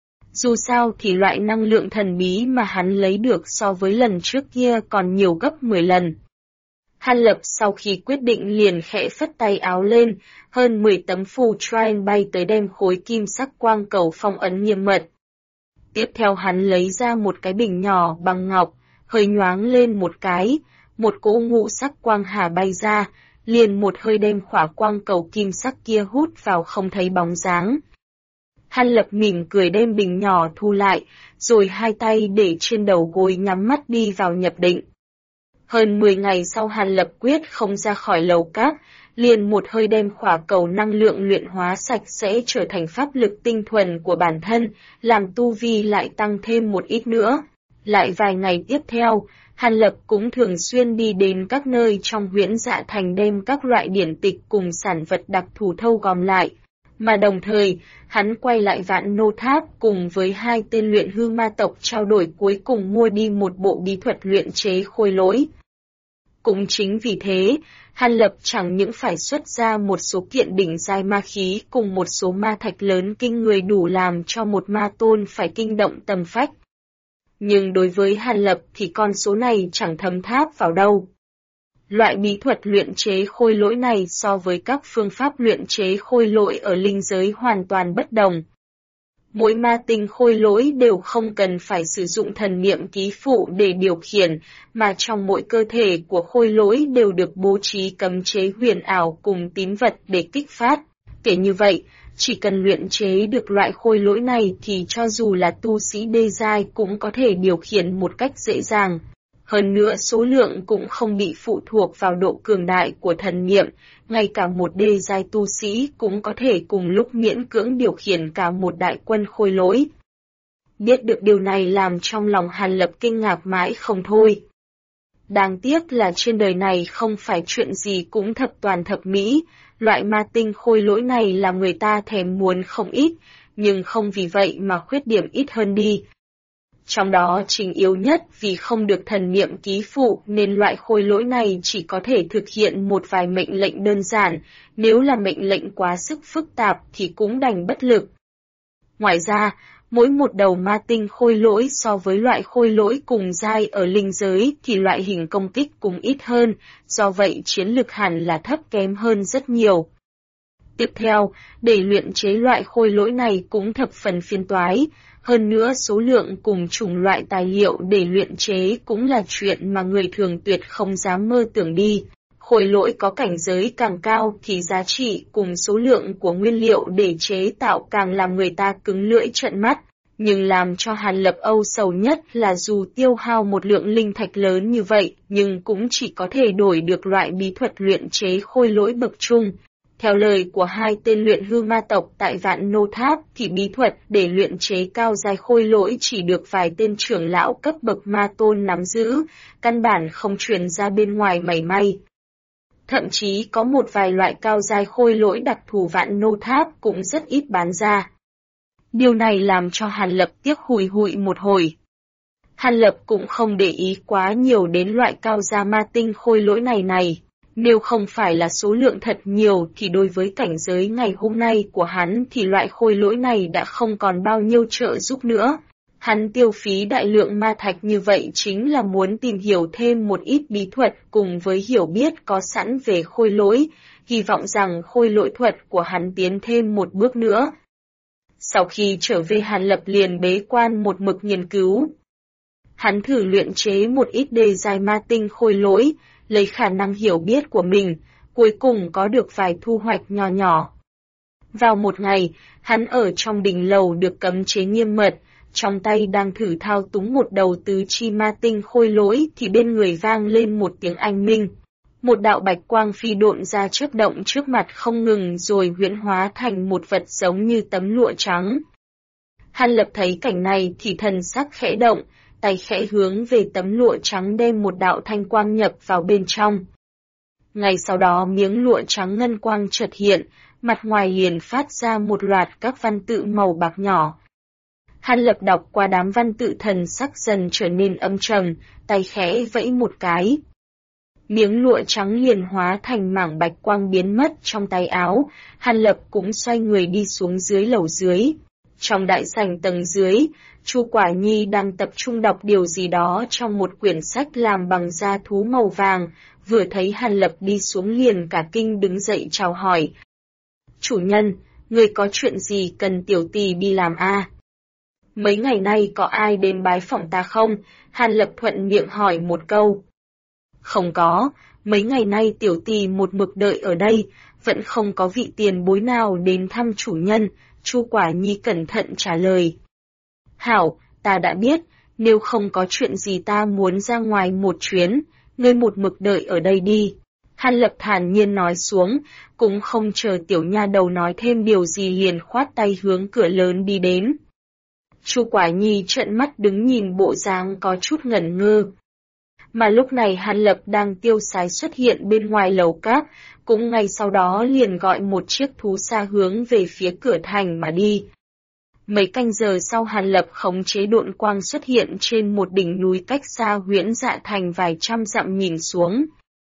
Dù sao thì loại năng lượng thần bí mà hắn lấy được so với lần trước kia còn nhiều gấp 10 lần. Hàn Lập sau khi quyết định liền khẽ phất tay áo lên, hơn 10 tấm phù Trine bay tới đem khối kim sắc quang cầu phong ấn nghiêm mật. Tiếp theo hắn lấy ra một cái bình nhỏ bằng ngọc, hơi nhoáng lên một cái, một cỗ ngũ sắc quang hà bay ra, liền một hơi đem khỏa quang cầu kim sắc kia hút vào không thấy bóng dáng. Hàn Lập mỉm cười đem bình nhỏ thu lại, rồi hai tay để trên đầu gối nhắm mắt đi vào nhập định. Hơn 10 ngày sau Hàn Lập quyết không ra khỏi lầu các, liền một hơi đem khỏa cầu năng lượng luyện hóa sạch sẽ trở thành pháp lực tinh thuần của bản thân, làm tu vi lại tăng thêm một ít nữa. Lại vài ngày tiếp theo, Hàn Lập cũng thường xuyên đi đến các nơi trong Huyễn Dạ Thành đem các loại điển tịch cùng sản vật đặc thù thâu gom lại. Mà đồng thời, hắn quay lại Vạn Nô Tháp cùng với hai tên luyện hư ma tộc trao đổi cuối cùng mua đi một bộ bí thuật luyện chế khôi lỗi. Cũng chính vì thế, Hàn Lập chẳng những phải xuất ra một số kiện đỉnh giai ma khí cùng một số ma thạch lớn kinh người đủ làm cho một ma tôn phải kinh động tầm phách. Nhưng đối với Hàn Lập thì con số này chẳng thấm tháp vào đâu. Loại bí thuật luyện chế khôi lỗi này so với các phương pháp luyện chế khôi lỗi ở linh giới hoàn toàn bất đồng. Mỗi ma tinh khôi lỗi đều không cần phải sử dụng thần niệm ký phụ để điều khiển, mà trong mỗi cơ thể của khôi lỗi đều được bố trí cấm chế huyền ảo cùng tín vật để kích phát. Kể như vậy, chỉ cần luyện chế được loại khôi lỗi này thì cho dù là tu sĩ đê giai cũng có thể điều khiển một cách dễ dàng. Hơn nữa số lượng cũng không bị phụ thuộc vào độ cường đại của thần niệm, ngay cả một đê giai tu sĩ cũng có thể cùng lúc miễn cưỡng điều khiển cả một đại quân khôi lỗi. Biết được điều này làm trong lòng Hàn Lập kinh ngạc mãi không thôi. Đáng tiếc là trên đời này không phải chuyện gì cũng thập toàn thập mỹ, loại ma tinh khôi lỗi này là người ta thèm muốn không ít, nhưng không vì vậy mà khuyết điểm ít hơn đi. Trong đó chính yếu nhất vì không được thần niệm ký phụ nên loại khôi lỗi này chỉ có thể thực hiện một vài mệnh lệnh đơn giản, nếu là mệnh lệnh quá sức phức tạp thì cũng đành bất lực. Ngoài ra, mỗi một đầu ma tinh khôi lỗi so với loại khôi lỗi cùng giai ở linh giới thì loại hình công kích cũng ít hơn, do vậy chiến lực hẳn là thấp kém hơn rất nhiều. Tiếp theo, để luyện chế loại khôi lỗi này cũng thập phần phiền toái. Hơn nữa số lượng cùng chủng loại tài liệu để luyện chế cũng là chuyện mà người thường tuyệt không dám mơ tưởng đi. Khôi lỗi có cảnh giới càng cao thì giá trị cùng số lượng của nguyên liệu để chế tạo càng làm người ta cứng lưỡi trợn mắt. Nhưng làm cho Hàn Lập âu sầu nhất là dù tiêu hao một lượng linh thạch lớn như vậy nhưng cũng chỉ có thể đổi được loại bí thuật luyện chế khôi lỗi bậc trung. Theo lời của hai tên luyện hư ma tộc tại Vạn Nô Tháp thì bí thuật để luyện chế cao giai khôi lỗi chỉ được vài tên trưởng lão cấp bậc ma tôn nắm giữ, căn bản không truyền ra bên ngoài mảy may. Thậm chí có một vài loại cao giai khôi lỗi đặc thù Vạn Nô Tháp cũng rất ít bán ra. Điều này làm cho Hàn Lập tiếc hùi hụi một hồi. Hàn Lập cũng không để ý quá nhiều đến loại cao gia ma tinh khôi lỗi này. Nếu không phải là số lượng thật nhiều thì đối với cảnh giới ngày hôm nay của hắn thì loại khôi lỗi này đã không còn bao nhiêu trợ giúp nữa. Hắn tiêu phí đại lượng ma thạch như vậy chính là muốn tìm hiểu thêm một ít bí thuật cùng với hiểu biết có sẵn về khôi lỗi, hy vọng rằng khôi lỗi thuật của hắn tiến thêm một bước nữa. Sau khi trở về Hàn Lập liền bế quan một mực nghiên cứu. Hắn thử luyện chế một ít đề giai ma tinh khôi lỗi, lấy khả năng hiểu biết của mình, cuối cùng có được vài thu hoạch nhỏ nhỏ. Vào một ngày, hắn ở trong đình lầu được cấm chế nghiêm mật, trong tay đang thử thao túng một đầu tứ chi ma tinh khôi lỗi thì bên người vang lên một tiếng anh minh. Một đạo bạch quang phi độn ra chớp động trước mặt không ngừng rồi huyễn hóa thành một vật giống như tấm lụa trắng. Hàn Lập thấy cảnh này thì thần sắc khẽ động, tay khẽ hướng về tấm lụa trắng đem một đạo thanh quang nhập vào bên trong. Ngay sau đó miếng lụa trắng ngân quang chợt hiện, mặt ngoài liền phát ra một loạt các văn tự màu bạc nhỏ. Hàn Lập đọc qua đám văn tự, thần sắc dần trở nên âm trầm, tay khẽ vẫy một cái. Miếng lụa trắng liền hóa thành mảng bạch quang biến mất trong tay áo, Hàn Lập cũng xoay người đi xuống dưới lầu dưới. Trong đại sảnh tầng dưới, Chu Quả Nhi đang tập trung đọc điều gì đó trong một quyển sách làm bằng da thú màu vàng, vừa thấy Hàn Lập đi xuống liền cả kinh đứng dậy chào hỏi. Chủ nhân, người có chuyện gì cần tiểu tỳ đi làm a? Mấy ngày nay có ai đến bái phỏng ta không? Hàn Lập thuận miệng hỏi một câu. Không có, mấy ngày nay tiểu tỳ một mực đợi ở đây, vẫn không có vị tiền bối nào đến thăm chủ nhân, Chu Quả Nhi cẩn thận trả lời. Hảo, ta đã biết, nếu không có chuyện gì ta muốn ra ngoài một chuyến, ngươi một mực đợi ở đây đi. Hàn Lập thản nhiên nói xuống, cũng không chờ tiểu nha đầu nói thêm điều gì liền khoát tay hướng cửa lớn đi đến. Chu Quả Nhi trợn mắt đứng nhìn bộ dáng có chút ngẩn ngơ. Mà lúc này Hàn Lập đang tiêu sái xuất hiện bên ngoài lầu các, cũng ngay sau đó liền gọi một chiếc thú xa hướng về phía cửa thành mà đi. Mấy canh giờ sau Hàn Lập khống chế độn quang xuất hiện trên một đỉnh núi cách xa Huyễn Dạ Thành vài trăm dặm nhìn xuống.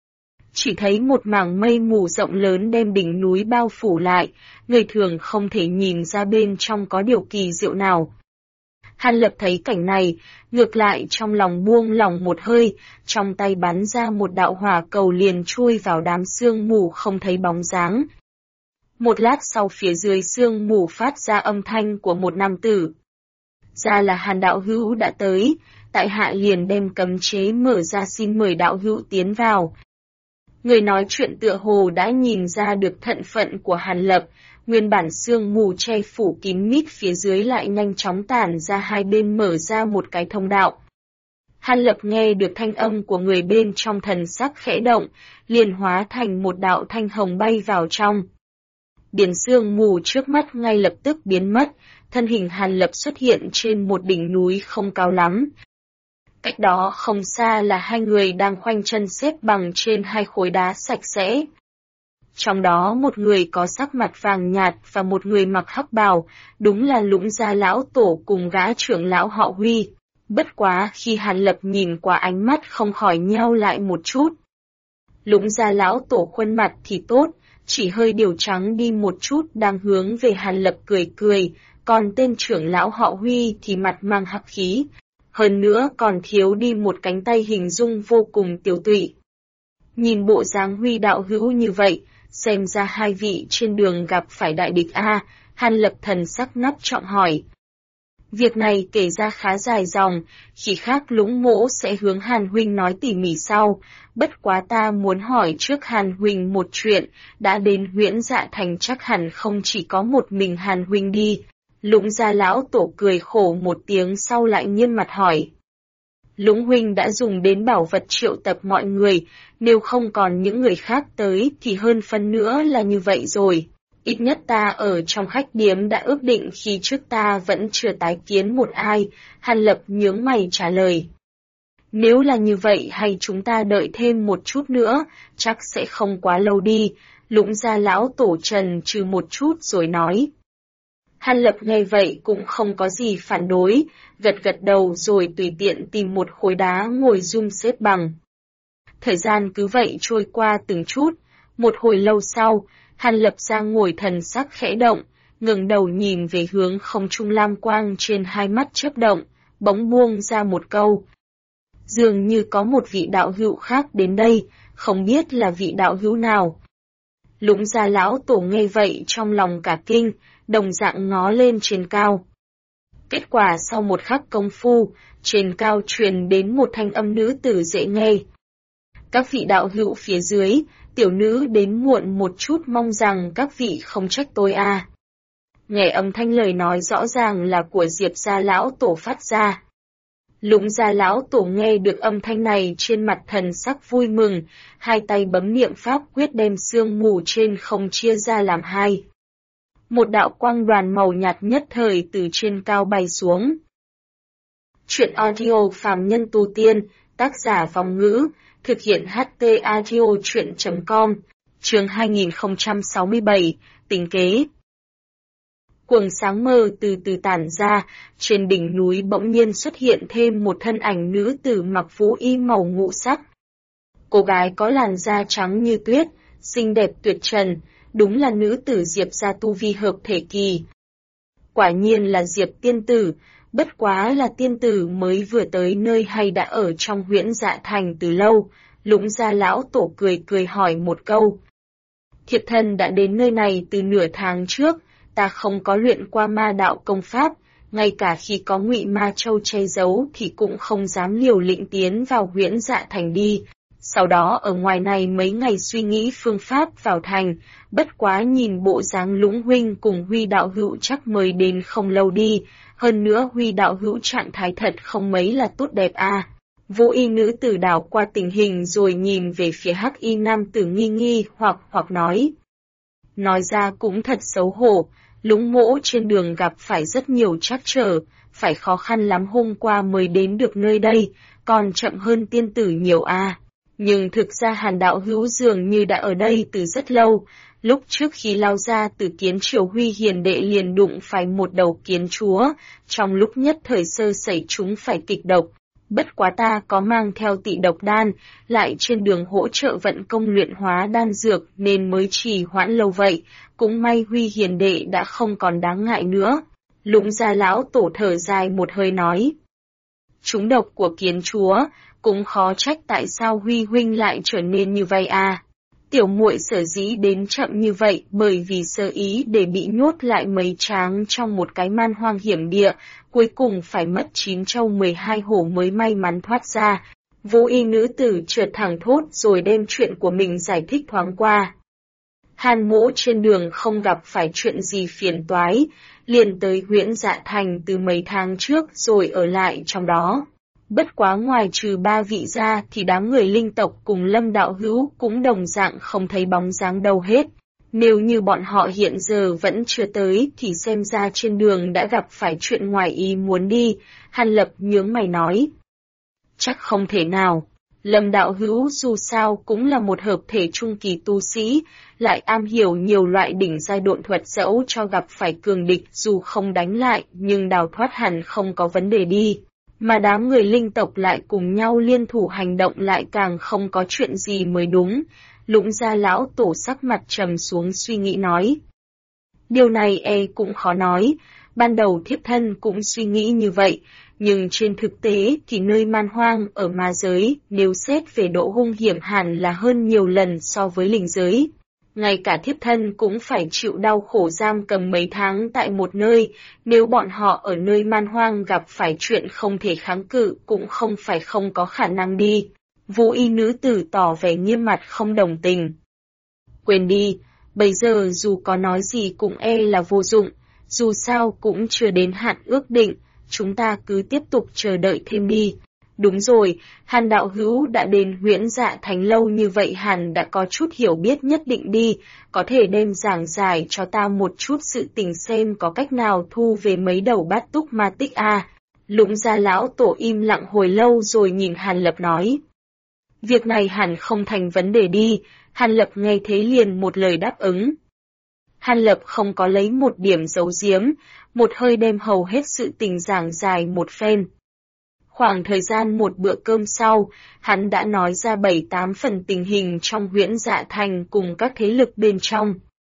Chỉ thấy một mảng mây mù rộng lớn đem đỉnh núi bao phủ lại, người thường không thể nhìn ra bên trong có điều kỳ diệu nào. Hàn Lập thấy cảnh này, ngược lại trong lòng buông lỏng một hơi, trong tay bắn ra một đạo hỏa cầu liền chui vào đám sương mù không thấy bóng dáng. Một lát sau phía dưới sương mù phát ra âm thanh của một nam tử. Ra là Hàn đạo hữu đã tới, tại hạ liền đem cấm chế mở ra xin mời đạo hữu tiến vào. Người nói chuyện tựa hồ đã nhìn ra được thân phận của Hàn Lập, nguyên bản sương mù che phủ kín mít phía dưới lại nhanh chóng tản ra hai bên mở ra một cái thông đạo. Hàn Lập nghe được thanh âm của người bên trong thần sắc khẽ động, liền hóa thành một đạo thanh hồng bay vào trong. Biển sương mù trước mắt ngay lập tức biến mất, thân hình Hàn Lập xuất hiện trên một đỉnh núi không cao lắm. Cách đó không xa là hai người đang khoanh chân xếp bằng trên hai khối đá sạch sẽ. Trong đó một người có sắc mặt vàng nhạt và một người mặc hắc bào, đúng là Lũng Gia lão tổ cùng gã trưởng lão họ Huy. Bất quá khi Hàn Lập nhìn qua ánh mắt không khỏi nheo lại một chút. Lũng Gia lão tổ khuôn mặt thì tốt, chỉ hơi điều trắng đi một chút đang hướng về Hàn Lập cười cười, còn tên trưởng lão họ Huy thì mặt mang hắc khí. Hơn nữa còn thiếu đi một cánh tay hình dung vô cùng tiểu tụy. Nhìn bộ dáng Huy đạo hữu như vậy, xem ra hai vị trên đường gặp phải đại địch a. Hàn Lập thần sắc ngắp trọng hỏi. Việc này kể ra khá dài dòng, khi khác Lũng mỗ sẽ hướng Hàn huynh nói tỉ mỉ sau, bất quá ta muốn hỏi trước Hàn huynh một chuyện, đã đến Huyễn Dạ Thành chắc hẳn không chỉ có một mình Hàn huynh đi. Lũng Gia lão tổ cười khổ một tiếng sau lại nghiêm mặt hỏi. Lũng huynh đã dùng đến bảo vật triệu tập mọi người, nếu không còn những người khác tới thì hơn phân nữa là như vậy rồi. Ít nhất ta ở trong khách điếm đã ước định khi trước ta vẫn chưa tái kiến một ai, Hàn Lập nhướng mày trả lời. Nếu là như vậy hay chúng ta đợi thêm một chút nữa, chắc sẽ không quá lâu đi, Lũng Gia lão tổ trần trừ một chút rồi nói. Hàn Lập nghe vậy cũng không có gì phản đối, gật gật đầu rồi tùy tiện tìm một khối đá ngồi dung xếp bằng. Thời gian cứ vậy trôi qua từng chút, một hồi lâu sau, Hàn Lập ra ngồi thần sắc khẽ động, ngẩng đầu nhìn về hướng không trung lam quang trên hai mắt chớp động, bỗng buông ra một câu. Dường như có một vị đạo hữu khác đến đây, không biết là vị đạo hữu nào. Lũng Gia lão tổ nghe vậy trong lòng cả kinh, đồng dạng ngó lên trên cao. Kết quả sau một khắc công phu, trên cao truyền đến một thanh âm nữ tử dễ nghe. Các vị đạo hữu phía dưới, tiểu nữ đến muộn một chút mong rằng các vị không trách tôi a. Nghe âm thanh lời nói rõ ràng là của Diệp Gia lão tổ phát ra. Lũng Gia lão tổ nghe được âm thanh này trên mặt thần sắc vui mừng, hai tay bấm niệm pháp quyết đem sương mù trên không chia ra làm hai. Một đạo quang đoàn màu nhạt nhất thời từ trên cao bay xuống. Chuyện audio phàm nhân tu tiên, tác giả Vong Ngữ, thực hiện HT audio chuyện.com, chương 2067, tính kế. Quầng sáng mờ từ từ tản ra, trên đỉnh núi bỗng nhiên xuất hiện thêm một thân ảnh nữ tử mặc vũ y màu ngũ sắc. Cô gái có làn da trắng như tuyết, xinh đẹp tuyệt trần, đúng là nữ tử Diệp gia tu vi hợp thể kỳ. Quả nhiên là Diệp tiên tử, bất quá là tiên tử mới vừa tới nơi hay đã ở trong Huyễn Dạ Thành từ lâu. Lũng Gia lão tổ cười cười hỏi một câu. Thiếp thân đã đến nơi này từ nửa tháng trước, ta không có luyện qua ma đạo công pháp, ngay cả khi có Ngụy Ma Châu che giấu thì cũng không dám liều lĩnh tiến vào Huyễn Dạ Thành đi. Sau đó ở ngoài này mấy ngày suy nghĩ phương pháp vào thành, bất quá nhìn bộ dáng Lũng huynh cùng Huy đạo hữu chắc mới đến không lâu đi, hơn nữa Huy đạo hữu trạng thái thật không mấy là tốt đẹp à. Vũ y nữ tử đảo qua tình hình rồi nhìn về phía hắc y nam tử nghi nghi hoặc nói. Nói ra cũng thật xấu hổ, Lũng mỗ trên đường gặp phải rất nhiều trắc trở, phải khó khăn lắm hôm qua mới đến được nơi đây, còn chậm hơn tiên tử nhiều à. Nhưng thực ra Hàn đạo hữu dường như đã ở đây từ rất lâu, lúc trước khi lao ra từ kiến triều Huy hiền đệ liền đụng phải một đầu kiến chúa, trong lúc nhất thời sơ sẩy chúng phải kịch độc. Bất quá ta có mang theo tị độc đan, lại trên đường hỗ trợ vận công luyện hóa đan dược nên mới trì hoãn lâu vậy, cũng may Huy hiền đệ đã không còn đáng ngại nữa. Lũng Gia lão tổ thở dài một hơi nói. Trúng độc của kiến chúa, cũng khó trách tại sao Huy huynh lại trở nên như vậy à. Tiểu muội sở dĩ đến chậm như vậy bởi vì sơ ý để bị nhốt lại mấy tráng trong một cái man hoang hiểm địa, cuối cùng phải mất 9 trâu 12 hổ mới may mắn thoát ra. Vũ y nữ tử chợt thẳng thốt rồi đem chuyện của mình giải thích thoáng qua. Hàn mỗ trên đường không gặp phải chuyện gì phiền toái, liền tới Huyễn Dạ Thành từ mấy tháng trước rồi ở lại trong đó. Bất quá ngoài trừ 3 vị ra thì đám người linh tộc cùng Lâm đạo hữu cũng đồng dạng không thấy bóng dáng đâu hết. Nếu như bọn họ hiện giờ vẫn chưa tới thì xem ra trên đường đã gặp phải chuyện ngoài ý muốn đi, Hàn Lập nhướng mày nói. Chắc không thể nào, Lâm đạo hữu dù sao cũng là một hợp thể trung kỳ tu sĩ, lại am hiểu nhiều loại đỉnh giai độn thuật dẫu cho gặp phải cường địch dù không đánh lại nhưng đào thoát hẳn không có vấn đề đi. Mà đám người linh tộc lại cùng nhau liên thủ hành động lại càng không có chuyện gì mới đúng. Lũng Gia lão tổ sắc mặt trầm xuống suy nghĩ nói. Điều này cũng khó nói, ban đầu thiếp thân cũng suy nghĩ như vậy, nhưng trên thực tế thì nơi man hoang ở ma giới nếu xét về độ hung hiểm hẳn là hơn nhiều lần so với linh giới. Ngay cả thiếp thân cũng phải chịu đau khổ giam cầm mấy tháng tại một nơi, nếu bọn họ ở nơi man hoang gặp phải chuyện không thể kháng cự cũng không phải không có khả năng đi. Vũ y nữ tử tỏ vẻ nghiêm mặt không đồng tình. Quên đi, bây giờ dù có nói gì cũng là vô dụng, dù sao cũng chưa đến hạn ước định, chúng ta cứ tiếp tục chờ đợi thêm đi. Đúng rồi, Hàn đạo hữu đã đến Huyễn Dạ Thành lâu như vậy hẳn đã có chút hiểu biết nhất định đi, có thể đem giảng giải cho ta một chút sự tình xem có cách nào thu về mấy đầu bát túc ma tích à. Lũng Gia lão tổ im lặng hồi lâu rồi nhìn Hàn Lập nói. Việc này hẳn không thành vấn đề đi, Hàn Lập nghe thế liền một lời đáp ứng. Hàn Lập không có lấy một điểm giấu giếm, một hơi đem hầu hết sự tình giảng giải một phen. Khoảng thời gian một bữa cơm sau, hắn đã nói ra 7-8 phần tình hình trong Huyễn Dạ Thành cùng các thế lực bên trong.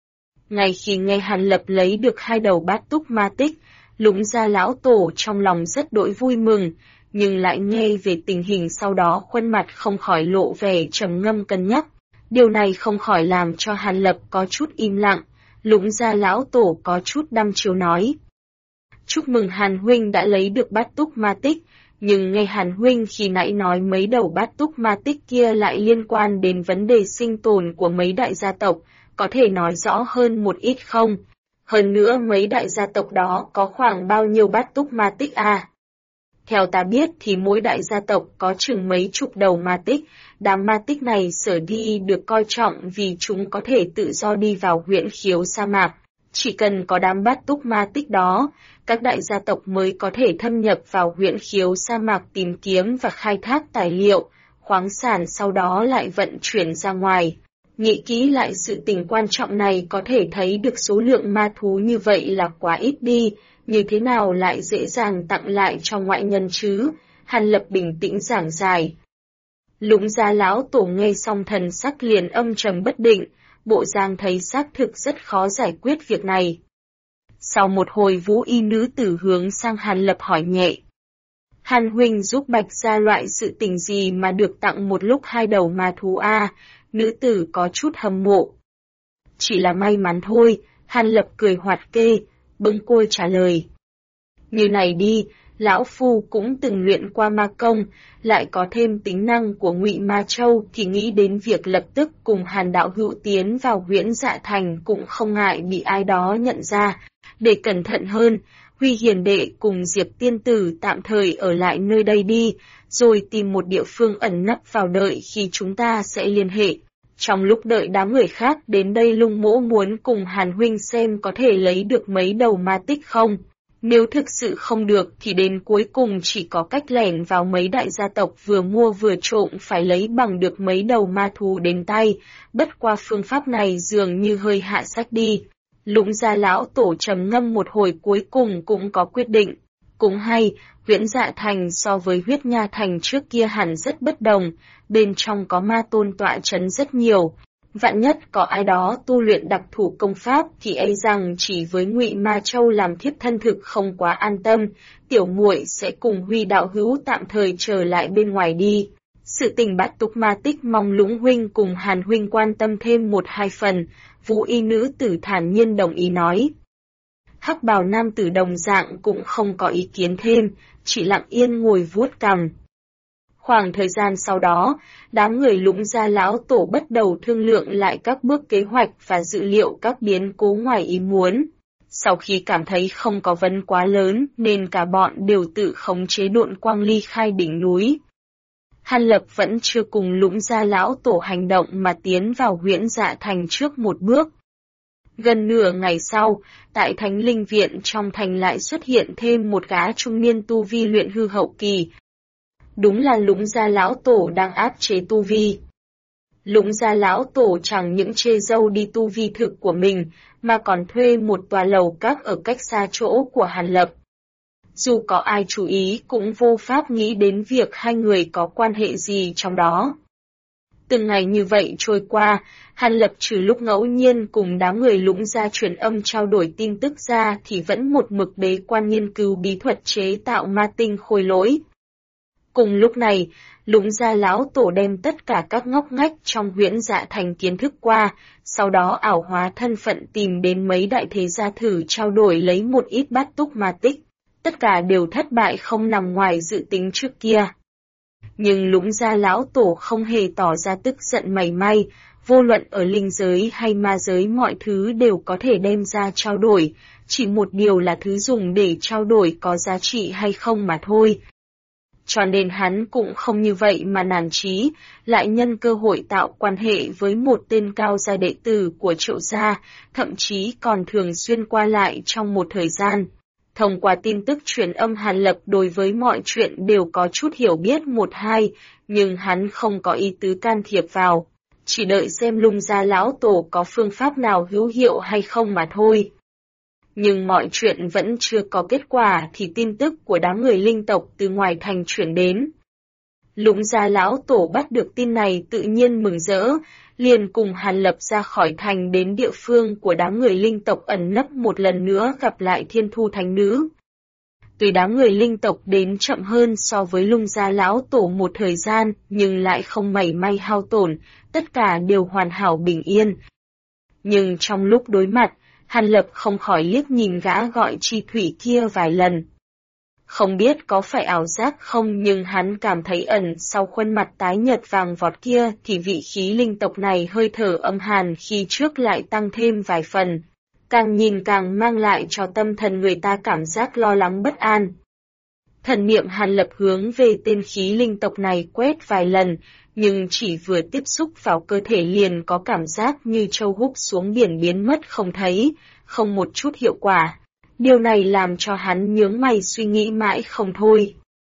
Ngay khi nghe Hàn Lập lấy được 2 đầu bát túc ma tích, Lũng Gia lão tổ trong lòng rất đỗi vui mừng, nhưng lại nghe về tình hình sau đó khuôn mặt không khỏi lộ vẻ trầm ngâm cân nhắc. Điều này không khỏi làm cho Hàn Lập có chút im lặng, Lũng Gia lão tổ có chút đăm chiêu nói. Chúc mừng Hàn huynh đã lấy được bát túc ma tích. Nhưng nghe Hàn huynh khi nãy nói mấy đầu bát túc ma tích kia lại liên quan đến vấn đề sinh tồn của mấy đại gia tộc, có thể nói rõ hơn một ít không? Hơn nữa mấy đại gia tộc đó có khoảng bao nhiêu bát túc ma tích à? Theo ta biết thì mỗi đại gia tộc có chừng mấy chục đầu ma tích, đám ma tích này sở đi được coi trọng vì chúng có thể tự do đi vào huyễn khiếu sa mạc. Chỉ cần có đám bát túc ma tích đó, các đại gia tộc mới có thể thâm nhập vào huyễn khiếu sa mạc tìm kiếm và khai thác tài liệu, khoáng sản sau đó lại vận chuyển ra ngoài. Nghĩ kỹ lại sự tình quan trọng này có thể thấy được số lượng ma thú như vậy là quá ít đi, như thế nào lại dễ dàng tặng lại cho ngoại nhân chứ? Hàn Lập bình tĩnh giảng giải. Lũng Gia lão tổ nghe xong thần sắc liền âm trầm bất định, bộ dáng thấy xác thực rất khó giải quyết việc này. Sau một hồi Vũ Y nữ tử hướng sang Hàn Lập hỏi nhẹ. Hàn huynh giúp Bạch gia loại sự tình gì mà được tặng một lúc 2 đầu ma thú a? Nữ tử có chút hâm mộ. Chỉ là may mắn thôi, Hàn Lập cười hoạt kê, bâng côi trả lời. Như này đi, lão phu cũng từng luyện qua ma công, lại có thêm tính năng của Ngụy Ma Châu thì nghĩ đến việc lập tức cùng Hàn đạo hữu tiến vào Huyễn Dạ Thành cũng không ngại bị ai đó nhận ra. Để cẩn thận hơn, Huy Hiền đệ cùng Diệp tiên tử tạm thời ở lại nơi đây đi, rồi tìm một địa phương ẩn nấp vào đợi khi chúng ta sẽ liên hệ. Trong lúc đợi đám người khác đến đây Lung Mỗ muốn cùng Hàn huynh xem có thể lấy được mấy đầu ma tích không. Nếu thực sự không được thì đến cuối cùng chỉ có cách lẻn vào mấy đại gia tộc vừa mua vừa trộm phải lấy bằng được mấy đầu ma thú đến tay, bất qua phương pháp này dường như hơi hạ sách đi. Lũng Gia lão tổ trầm ngâm một hồi cuối cùng cũng có quyết định. Cũng hay, Huyễn Dạ Thành so với Huyết Nha Thành trước kia hẳn rất bất đồng, bên trong có ma tôn tọa trấn rất nhiều. Vạn nhất có ai đó tu luyện đặc thủ công pháp thì e rằng chỉ với Ngụy Ma Châu làm thiếp thân thực không quá an tâm, tiểu muội sẽ cùng Huy đạo hữu tạm thời trở lại bên ngoài đi. Sự tình Bát Túc ma tích mong Lũng huynh cùng Hàn huynh quan tâm thêm 1-2 phần, Vũ Y nữ tử thản nhiên đồng ý nói. Hắc bào nam tử đồng dạng cũng không có ý kiến thêm, chỉ lặng yên ngồi vuốt cằm. Khoảng thời gian sau đó, đám người Lũng Gia lão tổ bắt đầu thương lượng lại các bước kế hoạch và dự liệu các biến cố ngoài ý muốn. Sau khi cảm thấy không có vấn quá lớn nên cả bọn đều tự khống chế độn quang ly khai đỉnh núi. Hàn Lập vẫn chưa cùng Lũng Gia lão tổ hành động mà tiến vào Huyễn Dạ Thành trước một bước. Gần nửa ngày sau, tại Thánh Linh Viện trong thành lại xuất hiện thêm một gã trung niên tu vi luyện hư hậu kỳ. Đúng là Lũng Gia lão tổ đang áp chế tu vi. Lũng Gia lão tổ chẳng những chê dâu đi tu vi thực của mình, mà còn thuê một tòa lầu các ở cách xa chỗ của Hàn Lập. Dù có ai chú ý cũng vô pháp nghĩ đến việc hai người có quan hệ gì trong đó. Từng ngày như vậy trôi qua, Hàn Lập trừ lúc ngẫu nhiên cùng đám người Lũng Gia truyền âm trao đổi tin tức ra thì vẫn một mực bế quan nghiên cứu bí thuật chế tạo ma tinh khôi lỗi. Cùng lúc này, Lũng Gia lão tổ đem tất cả các ngóc ngách trong Huyễn Dạ Thành kiến thức qua, sau đó ảo hóa thân phận tìm đến mấy đại thế gia thử trao đổi lấy một ít bát túc ma tích. Tất cả đều thất bại không nằm ngoài dự tính trước kia. Nhưng Lũng Gia lão tổ không hề tỏ ra tức giận mảy may, vô luận ở linh giới hay ma giới mọi thứ đều có thể đem ra trao đổi, chỉ một điều là thứ dùng để trao đổi có giá trị hay không mà thôi. Cho nên hắn cũng không như vậy mà nản chí, lại nhân cơ hội tạo quan hệ với một tên cao gia đệ tử của Triệu gia, thậm chí còn thường xuyên qua lại trong một thời gian. Thông qua tin tức truyền âm Hàn Lập đối với mọi chuyện đều có chút hiểu biết 1-2, nhưng hắn không có ý tứ can thiệp vào, chỉ đợi xem Lũng Gia lão tổ có phương pháp nào hữu hiệu hay không mà thôi. Nhưng mọi chuyện vẫn chưa có kết quả thì tin tức của đám người linh tộc từ ngoài thành chuyển đến. Lũng Gia lão tổ bắt được tin này tự nhiên mừng rỡ, liền cùng Hàn Lập ra khỏi thành đến địa phương của đám người linh tộc ẩn nấp một lần nữa gặp lại Thiên Thu Thánh Nữ. Tuy đám người linh tộc đến chậm hơn so với Lũng Gia lão tổ một thời gian nhưng lại không mảy may hao tổn, tất cả đều hoàn hảo bình yên. Nhưng trong lúc đối mặt, Hàn Lập không khỏi liếc nhìn gã gọi chi thủy kia vài lần. Không biết có phải ảo giác không nhưng hắn cảm thấy ẩn sau khuôn mặt tái nhợt vàng vọt kia thì vị khí linh tộc này hơi thở âm hàn khi trước lại tăng thêm vài phần. Càng nhìn càng mang lại cho tâm thần người ta cảm giác lo lắng bất an. Thần niệm Hàn Lập hướng về tên khí linh tộc này quét vài lần, nhưng chỉ vừa tiếp xúc vào cơ thể liền có cảm giác như trâu hút xuống biển biến mất không thấy, không một chút hiệu quả. Điều này làm cho hắn nhướng mày suy nghĩ mãi không thôi.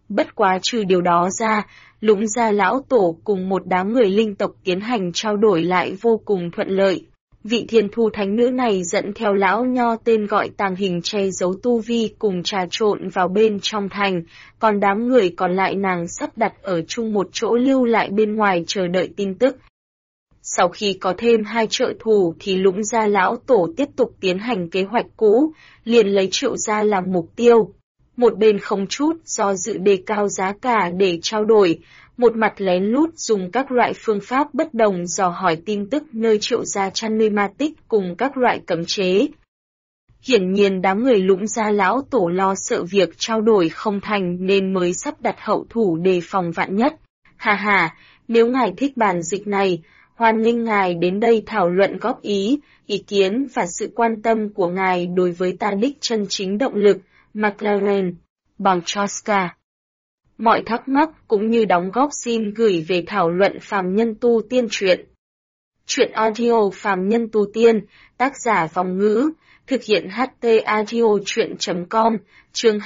Bất quá trừ điều đó ra, Lũng Gia Lão Tổ cùng một đám người linh tộc tiến hành trao đổi lại vô cùng thuận lợi. Vị Thiên Thu Thánh Nữ này dẫn theo lão nho tên gọi tàng hình che giấu tu vi cùng trà trộn vào bên trong thành, còn đám người còn lại nàng sắp đặt ở chung một chỗ lưu lại bên ngoài chờ đợi tin tức. Sau khi có thêm 2 trợ thủ thì Lũng Gia Lão Tổ tiếp tục tiến hành kế hoạch cũ, liền lấy Triệu Gia làm mục tiêu. Một bên không chút do dự đề cao giá cả để trao đổi, một mặt lén lút dùng các loại phương pháp bất đồng dò hỏi tin tức nơi Triệu Gia chăn nuôi ma tích cùng các loại cấm chế. Hiển nhiên đám người Lũng Gia Lão Tổ lo sợ việc trao đổi không thành nên mới sắp đặt hậu thủ đề phòng vạn nhất. Hà hà, nếu ngài thích bản dịch này, hoan nghênh ngài đến đây thảo luận góp ý kiến và sự quan tâm của ngài đối với ta đích chân chính động lực, McLaren, bằng Choska. Mọi thắc mắc cũng như đóng góp xin gửi về thảo luận Phàm Nhân Tu Tiên truyện. Truyện audio Phàm Nhân Tu Tiên, tác giả Vong Ngữ, thực hiện HT Audio Truyện.com, chương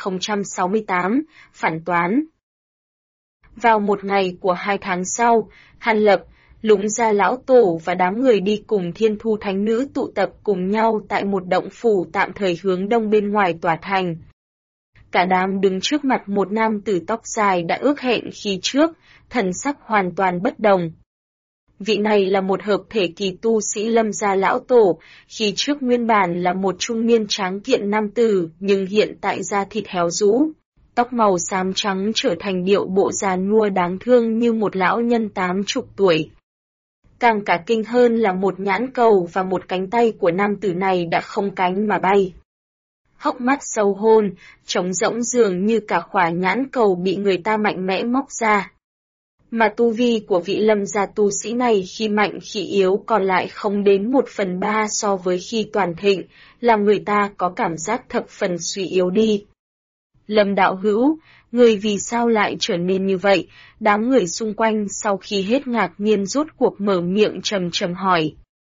2068, phản toán. Vào một ngày của 2 tháng sau, Hàn Lập, Lũng Gia Lão Tổ và đám người đi cùng Thiên Thu Thánh Nữ tụ tập cùng nhau tại một động phủ tạm thời hướng đông bên ngoài tòa thành. Cả đám đứng trước mặt một nam tử tóc dài đã ước hẹn khi trước, thần sắc hoàn toàn bất đồng. Vị này là một hợp thể kỳ tu sĩ Lâm Gia Lão Tổ, khi trước nguyên bản là một trung niên tráng kiện nam tử nhưng hiện tại da thịt héo rũ. Tóc màu xám trắng trở thành điệu bộ già nua đáng thương như một lão nhân 80 tuổi. Càng cả kinh hơn là một nhãn cầu và một cánh tay của nam tử này đã không cánh mà bay. Hốc mắt sâu hôn, trống rỗng dường như cả khỏa nhãn cầu bị người ta mạnh mẽ móc ra. Mà tu vi của vị Lâm gia tu sĩ này khi mạnh khi yếu còn lại không đến 1/3 so với khi toàn thịnh, làm người ta có cảm giác thập phần suy yếu đi. Lâm đạo hữu, người vì sao lại trở nên như vậy? Đám người xung quanh sau khi hết ngạc nhiên rốt cuộc mở miệng trầm trầm hỏi.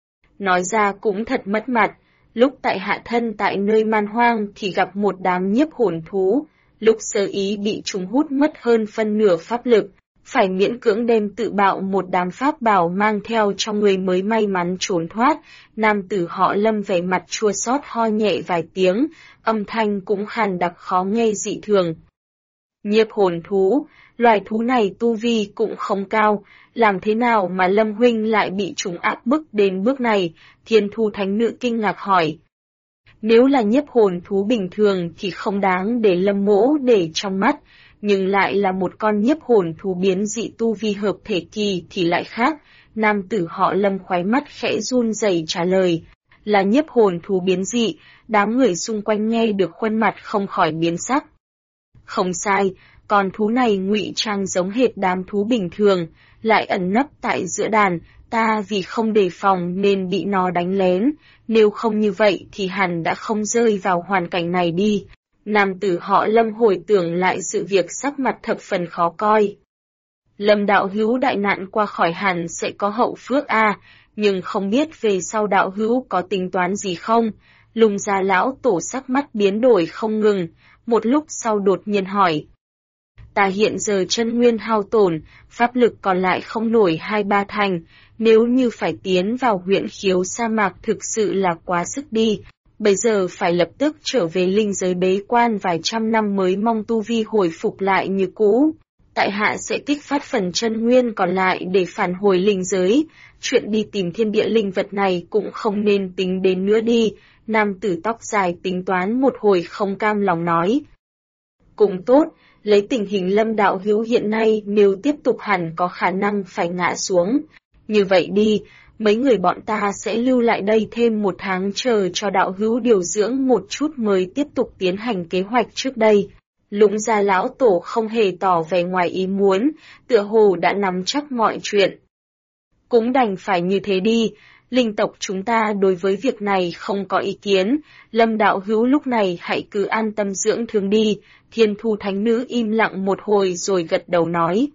Nói ra cũng thật mất mặt, lúc tại hạ thân tại nơi man hoang thì gặp một đám nhiếp hồn thú, lúc sơ ý bị chúng hút mất hơn phân nửa pháp lực, phải miễn cưỡng đem tự bạo một đám pháp bảo mang theo trong người mới may mắn trốn thoát. Nam tử họ Lâm vẻ mặt chua xót ho nhẹ vài tiếng, âm thanh cũng khàn đặc khó nghe dị thường. Nhiếp hồn thú, loài thú này tu vi cũng không cao, làm thế nào mà Lâm huynh lại bị chúng áp bức đến bước này? Thiên Thu Thánh Nữ kinh ngạc hỏi. Nếu là nhiếp hồn thú bình thường thì không đáng để Lâm mỗ để trong mắt, nhưng lại là một con nhiếp hồn thú biến dị tu vi hợp thể kỳ thì lại khác. Nam tử họ Lâm khóe mắt khẽ run rẩy trả lời, là nhiếp hồn thú biến dị. Đám người xung quanh nghe được khuôn mặt không khỏi biến sắc. Không sai, con thú này ngụy trang giống hệt đám thú bình thường, lại ẩn nấp tại giữa đàn, ta vì không đề phòng nên bị nó đánh lén, nếu không như vậy thì hẳn đã không rơi vào hoàn cảnh này đi. Nam tử họ Lâm hồi tưởng lại sự việc sắc mặt thập phần khó coi. Lâm đạo hữu đại nạn qua khỏi hẳn sẽ có hậu phước nhưng không biết về sau đạo hữu có tính toán gì không? Lũng Gia Lão Tổ sắc mắt biến đổi không ngừng, một lúc sau đột nhiên hỏi. Ta hiện giờ chân nguyên hao tổn, pháp lực còn lại không nổi 2-3 thành, nếu như phải tiến vào huyện khiếu sa mạc thực sự là quá sức đi, bây giờ phải lập tức trở về linh giới bế quan vài trăm năm mới mong tu vi hồi phục lại như cũ. Tại hạ sẽ kích phát phần chân nguyên còn lại để phản hồi linh giới, chuyện đi tìm thiên địa linh vật này cũng không nên tính đến nữa đi. Nam tử tóc dài tính toán một hồi không cam lòng nói. Cũng tốt, lấy tình hình Lâm đạo hữu hiện nay nếu tiếp tục hẳn có khả năng phải ngã xuống. Như vậy đi, mấy người bọn ta sẽ lưu lại đây thêm 1 tháng chờ cho đạo hữu điều dưỡng một chút mới tiếp tục tiến hành kế hoạch trước đây. Lũng Gia Lão Tổ không hề tỏ vẻ ngoài ý muốn, tựa hồ đã nắm chắc mọi chuyện. Cũng đành phải như thế đi, linh tộc chúng ta đối với việc này không có ý kiến, Lâm đạo hữu lúc này hãy cứ an tâm dưỡng thương đi. Thiên Thu Thánh Nữ im lặng một hồi rồi gật đầu nói.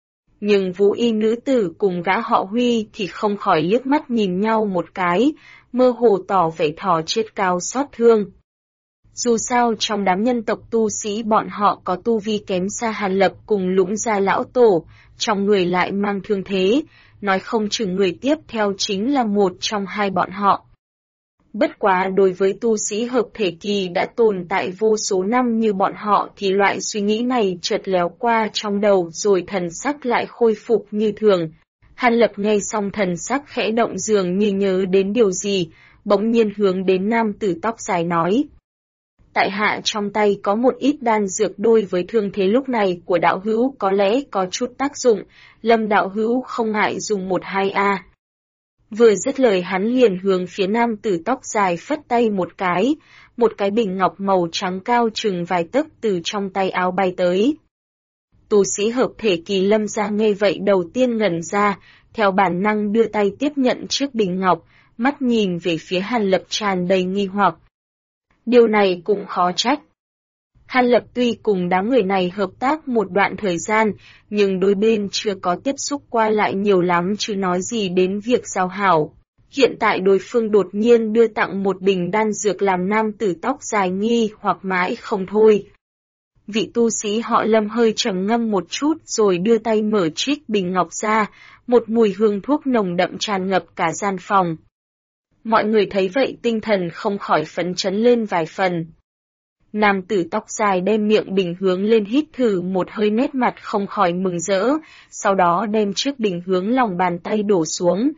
Nhưng Vũ Y nữ tử cùng gã họ Huy thì không khỏi liếc mắt nhìn nhau một cái, mơ hồ tỏ vẻ thỏ chết cao xót thương. Dù sao trong đám nhân tộc tu sĩ bọn họ có tu vi kém xa Hàn Lập cùng Lũng Gia lão tổ, trong người lại mang thương thế, nói không chừng người tiếp theo chính là một trong hai bọn họ. Bất quá đối với tu sĩ hợp thể kỳ đã tồn tại vô số năm như bọn họ thì loại suy nghĩ này chợt léo qua trong đầu rồi thần sắc lại khôi phục như thường. Hàn Lập nghe xong thần sắc khẽ động dường như nhớ đến điều gì, bỗng nhiên hướng đến nam tử tóc dài nói. Tại hạ trong tay có một ít đan dược đối với thương thế lúc này của đạo hữu có lẽ có chút tác dụng, Lâm đạo hữu không ngại dùng 1-2 a. Vừa dứt lời hắn liền hướng phía nam tử tóc dài phất tay một cái bình ngọc màu trắng cao chừng vài tấc từ trong tay áo bay tới. Tu sĩ hợp thể kỳ Lâm gia nghe vậy đầu tiên ngẩn ra, theo bản năng đưa tay tiếp nhận chiếc bình ngọc, mắt nhìn về phía Hàn Lập tràn đầy nghi hoặc. Điều này cũng khó trách. Hàn Lập tuy cùng đám người này hợp tác một đoạn thời gian, nhưng đôi bên chưa có tiếp xúc qua lại nhiều lắm chứ nói gì đến việc giao hảo. Hiện tại đối phương đột nhiên đưa tặng một bình đan dược làm nam tử tóc dài nghi hoặc mãi không thôi. Vị tu sĩ họ Lâm hơi trầm ngâm một chút rồi đưa tay mở chiếc bình ngọc ra, một mùi hương thuốc nồng đậm tràn ngập cả gian phòng. Mọi người thấy vậy tinh thần không khỏi phấn chấn lên vài phần. Nam tử tóc dài đem miệng bình hướng lên hít thử một hơi nét mặt không khỏi mừng rỡ, sau đó đem chiếc bình hướng lòng bàn tay đổ xuống.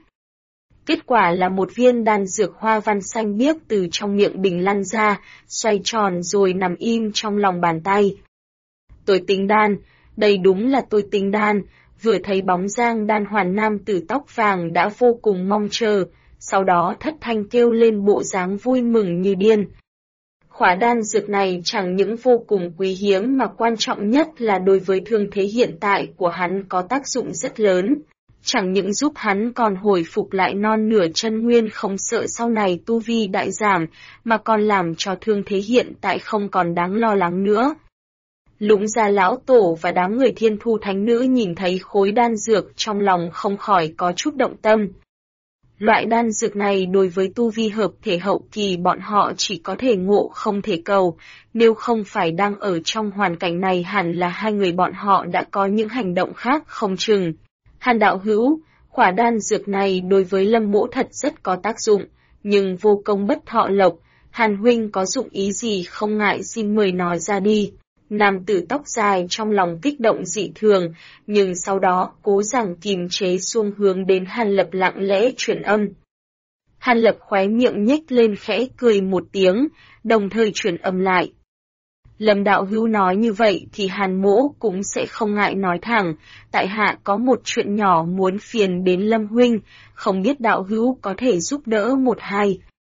Kết quả là một viên đan dược hoa văn xanh biếc từ trong miệng bình lăn ra, xoay tròn rồi nằm im trong lòng bàn tay. Tôi tính đan, đây đúng là tôi tính đan, vừa thấy bóng dáng đan hoàn nam tử tóc vàng đã vô cùng mong chờ, sau đó thất thanh kêu lên bộ dáng vui mừng như điên. Khỏa đan dược này chẳng những vô cùng quý hiếm mà quan trọng nhất là đối với thương thế hiện tại của hắn có tác dụng rất lớn. Chẳng những giúp hắn còn hồi phục lại non nửa chân nguyên không sợ sau này tu vi đại giảm, mà còn làm cho thương thế hiện tại không còn đáng lo lắng nữa. Lũng Gia lão tổ và đám người Thiên Thu thánh nữ nhìn thấy khối đan dược trong lòng không khỏi có chút động tâm. Loại đan dược này đối với tu vi hợp thể hậu kỳ bọn họ chỉ có thể ngộ không thể cầu, nếu không phải đang ở trong hoàn cảnh này hẳn là hai người bọn họ đã có những hành động khác không chừng. Hàn đạo hữu, khỏa đan dược này đối với Lâm mỗ thật rất có tác dụng, nhưng vô công bất thọ lộc, Hàn huynh có dụng ý gì không ngại xin mời nói ra đi. Nam tử tóc dài trong lòng kích động dị thường, nhưng sau đó cố rằng kìm chế xuông hướng đến Hàn Lập lặng lẽ truyền âm. Hàn Lập khóe miệng nhếch lên khẽ cười một tiếng, đồng thời truyền âm lại. Lâm đạo hữu nói như vậy thì Hàn mỗ cũng sẽ không ngại nói thẳng, tại hạ có một chuyện nhỏ muốn phiền đến Lâm huynh, không biết đạo hữu có thể giúp đỡ 1-2.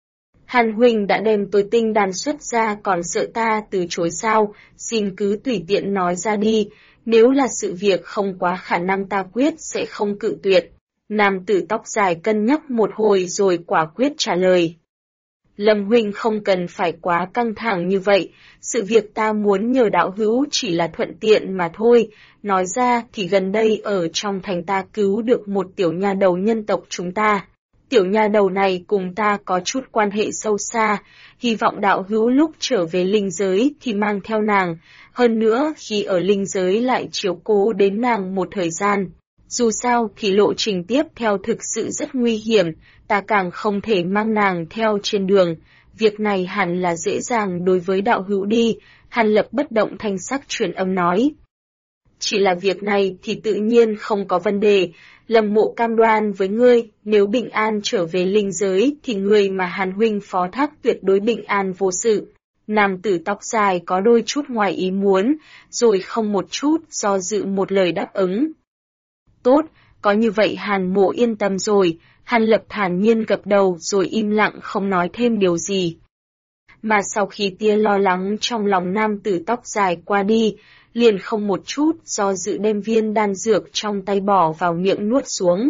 Hàn huynh đã đem tôi tinh đan xuất ra còn sợ ta từ chối sao, xin cứ tùy tiện nói ra đi, nếu là sự việc không quá khả năng ta quyết sẽ không cự tuyệt. Nam tử tóc dài cân nhắc một hồi rồi quả quyết trả lời. Lâm huynh không cần phải quá căng thẳng như vậy, sự việc ta muốn nhờ đạo hữu chỉ là thuận tiện mà thôi, nói ra thì gần đây ở trong thành ta cứu được một tiểu nha đầu nhân tộc chúng ta. Tiểu nha đầu này cùng ta có chút quan hệ sâu xa, hy vọng đạo hữu lúc trở về linh giới thì mang theo nàng, hơn nữa khi ở linh giới lại chiếu cố đến nàng một thời gian. Dù sao thì lộ trình tiếp theo thực sự rất nguy hiểm, ta càng không thể mang nàng theo trên đường, việc này hẳn là dễ dàng đối với đạo hữu đi, Hàn Lập bất động thanh sắc truyền âm nói. Chỉ là việc này thì tự nhiên không có vấn đề, Lâm mộ cam đoan với ngươi, nếu bình an trở về linh giới thì người mà Hàn huynh phó thác tuyệt đối bình an vô sự. Nam tử tóc dài có đôi chút ngoài ý muốn, rồi không một chút do dự một lời đáp ứng. Tốt, có như vậy Hàn mộ yên tâm rồi, Hàn Lập thản nhiên gật đầu rồi im lặng không nói thêm điều gì. Mà sau khi tia lo lắng trong lòng nam tử tóc dài qua đi, liền không một chút do dự đem viên đan dược trong tay bỏ vào miệng nuốt xuống.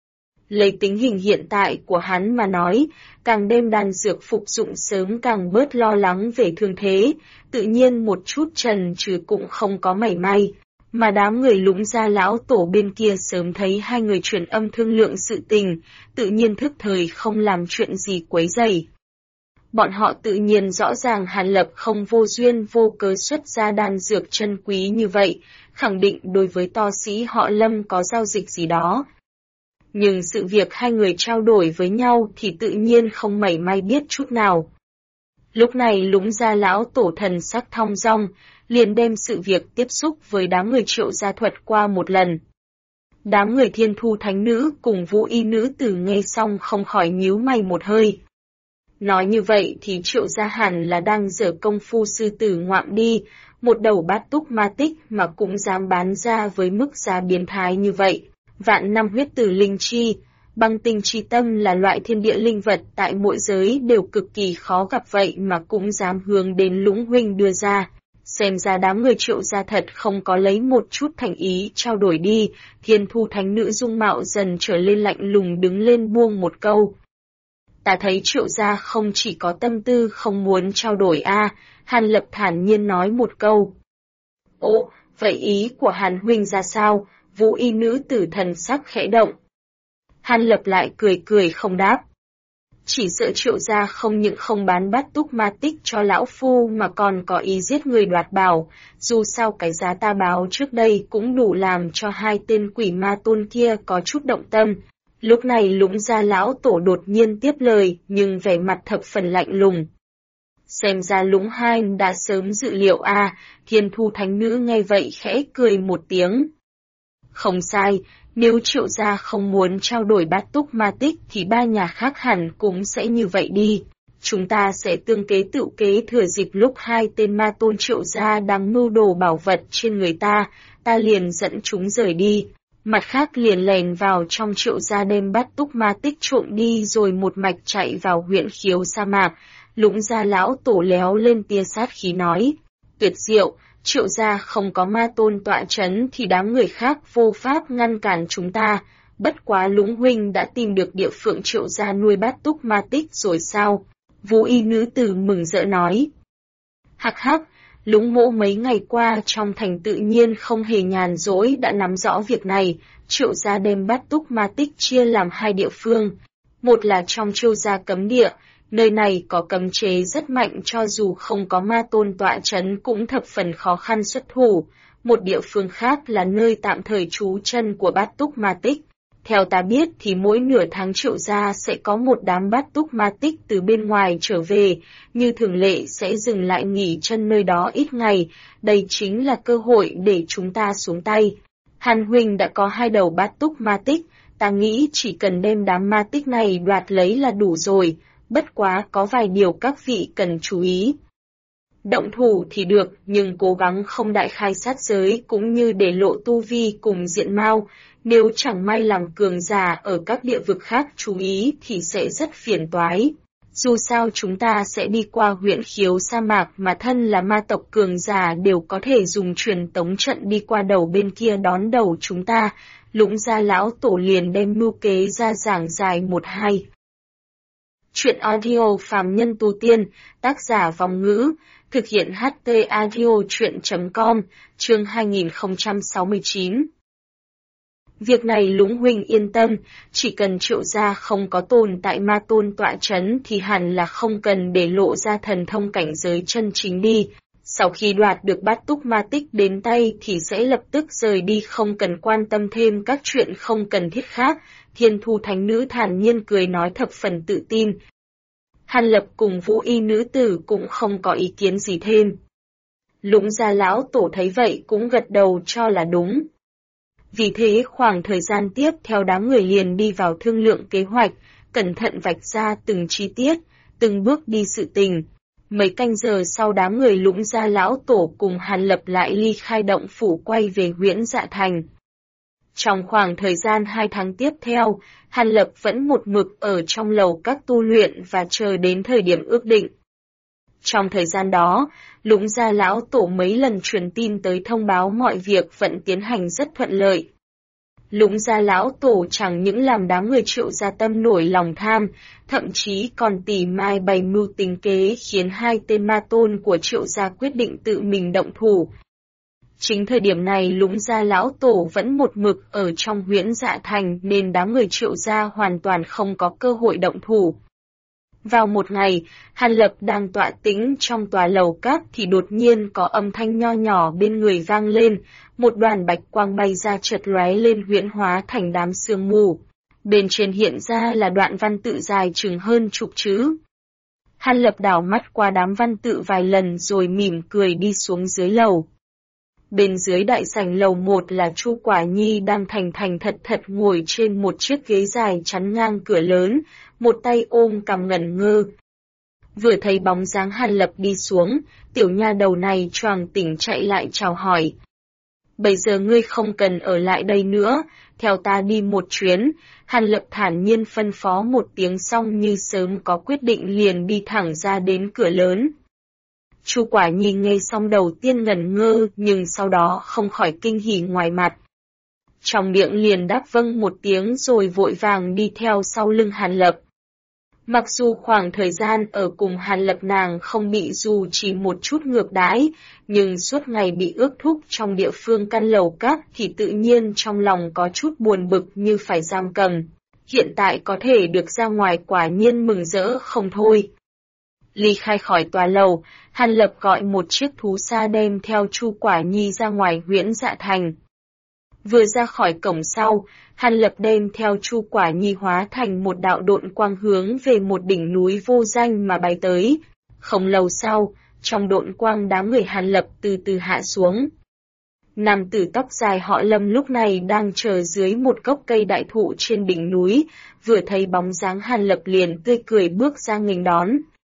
Lấy tính hình hiện tại của hắn mà nói, càng đem đan dược phục dụng sớm càng bớt lo lắng về thương thế, tự nhiên một chút chần chừ cũng không có mảy may. Mà đám người Lũng Gia lão tổ bên kia sớm thấy hai người truyền âm thương lượng sự tình, tự nhiên thức thời không làm chuyện gì quấy rầy. Bọn họ tự nhiên rõ ràng Hàn Lập không vô duyên vô cớ xuất ra đan dược chân quý như vậy, khẳng định đối với to sĩ họ Lâm có giao dịch gì đó. Nhưng sự việc hai người trao đổi với nhau thì tự nhiên không mảy may biết chút nào. Lúc này Lũng Gia lão tổ thần sắc thong dong, liền đem sự việc tiếp xúc với đám người Triệu gia thuật qua một lần. Đám người Thiên Thu Thánh Nữ cùng Vũ Y Nữ Tử nghe xong không khỏi nhíu mày một hơi. Nói như vậy thì Triệu gia hẳn là đang dở công phu sư tử ngoạm đi, một đầu bát túc ma tích mà cũng dám bán ra với mức giá biến thái như vậy. Vạn năm huyết tử linh chi, băng tinh chi tâm là loại thiên địa linh vật tại mỗi giới đều cực kỳ khó gặp vậy mà cũng dám hướng đến Lũng huynh đưa ra. Xem ra đám người Triệu gia thật không có lấy một chút thành ý trao đổi đi. Thiên Thu Thánh Nữ dung mạo dần trở lên lạnh lùng đứng lên buông một câu. Ta thấy Triệu gia không chỉ có tâm tư không muốn trao đổi Hàn Lập thản nhiên nói một câu. Ồ, vậy ý của Hàn huynh ra sao? Vũ Y Nữ Tử thần sắc khẽ động. Hàn Lập lại cười không đáp. Chỉ sợ Triệu gia không những không bán bát túc ma tích cho lão phu mà còn có ý giết người đoạt bảo, dù sao cái giá ta báo trước đây cũng đủ làm cho hai tên quỷ ma tôn kia có chút động tâm. Lúc này Lũng Gia lão tổ đột nhiên tiếp lời, nhưng vẻ mặt thập phần lạnh lùng. Xem ra Lũng hai đã sớm dự liệu Thiên Thu Thánh Nữ nghe vậy khẽ cười một tiếng. Không sai, nếu Triệu gia không muốn trao đổi bát túc ma tích thì ba nhà khác hẳn cũng sẽ như vậy đi. Chúng ta sẽ tương kế tự kế thừa dịp lúc hai tên ma tôn Triệu gia đang mưu đồ bảo vật trên người ta liền dẫn chúng rời đi. Mặt khác liền lèn vào trong Triệu gia đem bát túc ma tích trộm đi rồi một mạch chạy vào huyện Khiếu sa mạc. Lũng Gia lão tổ léo lên tia sát khí nói. Tuyệt diệu! Triệu gia không có ma tôn tọa chấn thì đám người khác vô pháp ngăn cản chúng ta. Bất quá Lũng huynh đã tìm được địa phượng Triệu gia nuôi bát túc ma tích rồi sao? Vũ Y Nữ Tử mừng rỡ nói. Hắc hắc, Lũng mỗ mấy ngày qua trong thành tự nhiên không hề nhàn rỗi đã nắm rõ việc này. Triệu gia đem bát túc ma tích chia làm hai địa phương. Một là trong Triệu gia cấm địa. Nơi này có cấm chế rất mạnh cho dù không có ma tôn tọa chấn cũng thập phần khó khăn xuất thủ. Một địa phương khác là nơi tạm thời trú chân của bát túc ma tích. Theo ta biết thì mỗi nửa tháng Triệu gia sẽ có một đám bát túc ma tích từ bên ngoài trở về, như thường lệ sẽ dừng lại nghỉ chân nơi đó ít ngày. Đây chính là cơ hội để chúng ta xuống tay. Hàn huynh đã có hai đầu bát túc ma tích, ta nghĩ chỉ cần đem đám ma tích này đoạt lấy là đủ rồi. Bất quá có vài điều các vị cần chú ý. Động thủ thì được, nhưng cố gắng không đại khai sát giới cũng như để lộ tu vi cùng diện mạo. Nếu chẳng may làm cường giả ở các địa vực khác chú ý thì sẽ rất phiền toái. Dù sao chúng ta sẽ đi qua huyện Khiếu sa mạc mà thân là ma tộc cường giả đều có thể dùng truyền tống trận đi qua đầu bên kia đón đầu chúng ta. Lũng Gia lão tổ liền đem mưu kế ra giảng dài một hai. Chuyện audio phàm nhân tu tiên, tác giả Vong Ngữ, thực hiện HT audio chuyện.com, chương 2069. Việc này Lũng huynh yên tâm, chỉ cần Triệu gia không có tồn tại ma tôn tọa chấn thì hẳn là không cần để lộ ra thần thông cảnh giới chân chính đi. Sau khi đoạt được bát túc ma tích đến tay thì sẽ lập tức rời đi không cần quan tâm thêm các chuyện không cần thiết khác. Thiên Thu Thánh Nữ thản nhiên cười nói thập phần tự tin. Hàn Lập cùng Vũ Y Nữ Tử cũng không có ý kiến gì thêm. Lũng Gia lão tổ thấy vậy cũng gật đầu cho là đúng. Vì thế khoảng thời gian tiếp theo đám người liền đi vào thương lượng kế hoạch, cẩn thận vạch ra từng chi tiết, từng bước đi sự tình. Mấy canh giờ sau đám người Lũng Gia lão tổ cùng Hàn Lập lại ly khai động phủ quay về Huyễn Dạ Thành. Trong khoảng thời gian 2 tháng tiếp theo, Hàn Lập vẫn một mực ở trong lầu các tu luyện và chờ đến thời điểm ước định. Trong thời gian đó, Lũng Gia lão tổ mấy lần truyền tin tới thông báo mọi việc vẫn tiến hành rất thuận lợi. Lũng Gia lão tổ chẳng những làm đám người Triệu gia tâm nổi lòng tham, thậm chí còn tỉ mai bày mưu tính kế khiến hai tên ma tôn của Triệu gia quyết định tự mình động thủ. Chính thời điểm này Lũng Gia lão tổ vẫn một mực ở trong Huyễn Dạ Thành nên đám người Triệu gia hoàn toàn không có cơ hội động thủ. Vào một ngày, Hàn Lập đang tọa tĩnh trong tòa lầu các thì đột nhiên có âm thanh nho nhỏ bên người vang lên, một đoàn bạch quang bay ra chợt lóe lên huyễn hóa thành đám sương mù. Bên trên hiện ra là đoạn văn tự dài chừng hơn chục chữ. Hàn Lập đảo mắt qua đám văn tự vài lần rồi mỉm cười đi xuống dưới lầu. Bên dưới đại sảnh lầu 1 là Chu Quả Nhi đang thành thành thật thật ngồi trên một chiếc ghế dài chắn ngang cửa lớn, một tay ôm cằm ngẩn ngơ. Vừa thấy bóng dáng Hàn Lập đi xuống, tiểu nha đầu này choàng tỉnh chạy lại chào hỏi. Bây giờ ngươi không cần ở lại đây nữa, theo ta đi một chuyến. Hàn Lập thản nhiên phân phó một tiếng xong như sớm có quyết định liền đi thẳng ra đến cửa lớn. Chu Quả Nhi nghe xong đầu tiên ngẩn ngơ nhưng sau đó không khỏi kinh hỉ ngoài mặt. Trong miệng liền đáp vâng một tiếng rồi vội vàng đi theo sau lưng Hàn Lập. Mặc dù khoảng thời gian ở cùng Hàn Lập nàng không bị dù chỉ một chút ngược đãi, nhưng suốt ngày bị ước thúc trong địa phương căn lầu các thì tự nhiên trong lòng có chút buồn bực như phải giam cầm. Hiện tại có thể được ra ngoài quả nhiên mừng rỡ không thôi. Ly khai khỏi tòa lầu, Hàn Lập gọi một chiếc thú xa đem theo Chu Quả Nhi ra ngoài Huyễn Dạ Thành. Vừa ra khỏi cổng sau, Hàn Lập đem theo Chu Quả Nhi hóa thành một đạo độn quang hướng về một đỉnh núi vô danh mà bay tới. Không lâu sau, trong độn quang đám người Hàn Lập từ từ hạ xuống. Nam tử tóc dài họ Lâm lúc này đang chờ dưới một gốc cây đại thụ trên đỉnh núi, vừa thấy bóng dáng Hàn Lập liền tươi cười bước ra nghênh đón.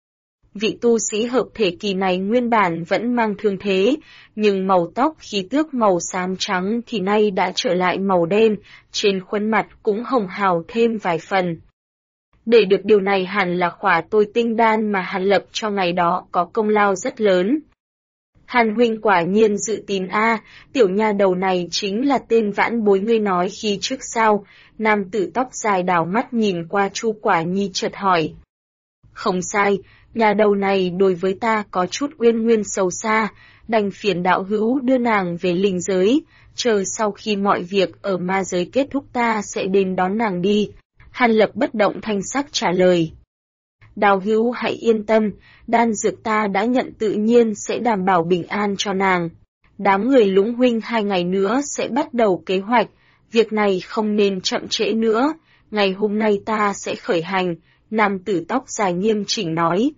Vị tu sĩ hợp thể kỳ này nguyên bản vẫn mang thương thế, nhưng màu tóc khí tước màu xám trắng thì nay đã trở lại màu đen, trên khuôn mặt cũng hồng hào thêm vài phần. Để được điều này hẳn là khỏa tôi tinh đan mà Hàn Lập cho ngày đó có công lao rất lớn. Hàn huynh quả nhiên dự tín tiểu nha đầu này chính là tên vãn bối ngươi nói khi trước sao? Nam tử tóc dài đảo mắt nhìn qua Chu Quả Nhi chợt hỏi. Không sai, nhà đầu này đối với ta có chút uyên nguyên sâu xa, đành phiền đạo hữu đưa nàng về linh giới, chờ sau khi mọi việc ở ma giới kết thúc ta sẽ đến đón nàng đi. Hàn Lập bất động thanh sắc trả lời. Đạo hữu hãy yên tâm, đan dược ta đã nhận tự nhiên sẽ đảm bảo bình an cho nàng. Đám người Lũng huynh 2 ngày nữa sẽ bắt đầu kế hoạch, việc này không nên chậm trễ nữa, ngày hôm nay ta sẽ khởi hành. Nam tử tóc dài nghiêm chỉnh nói.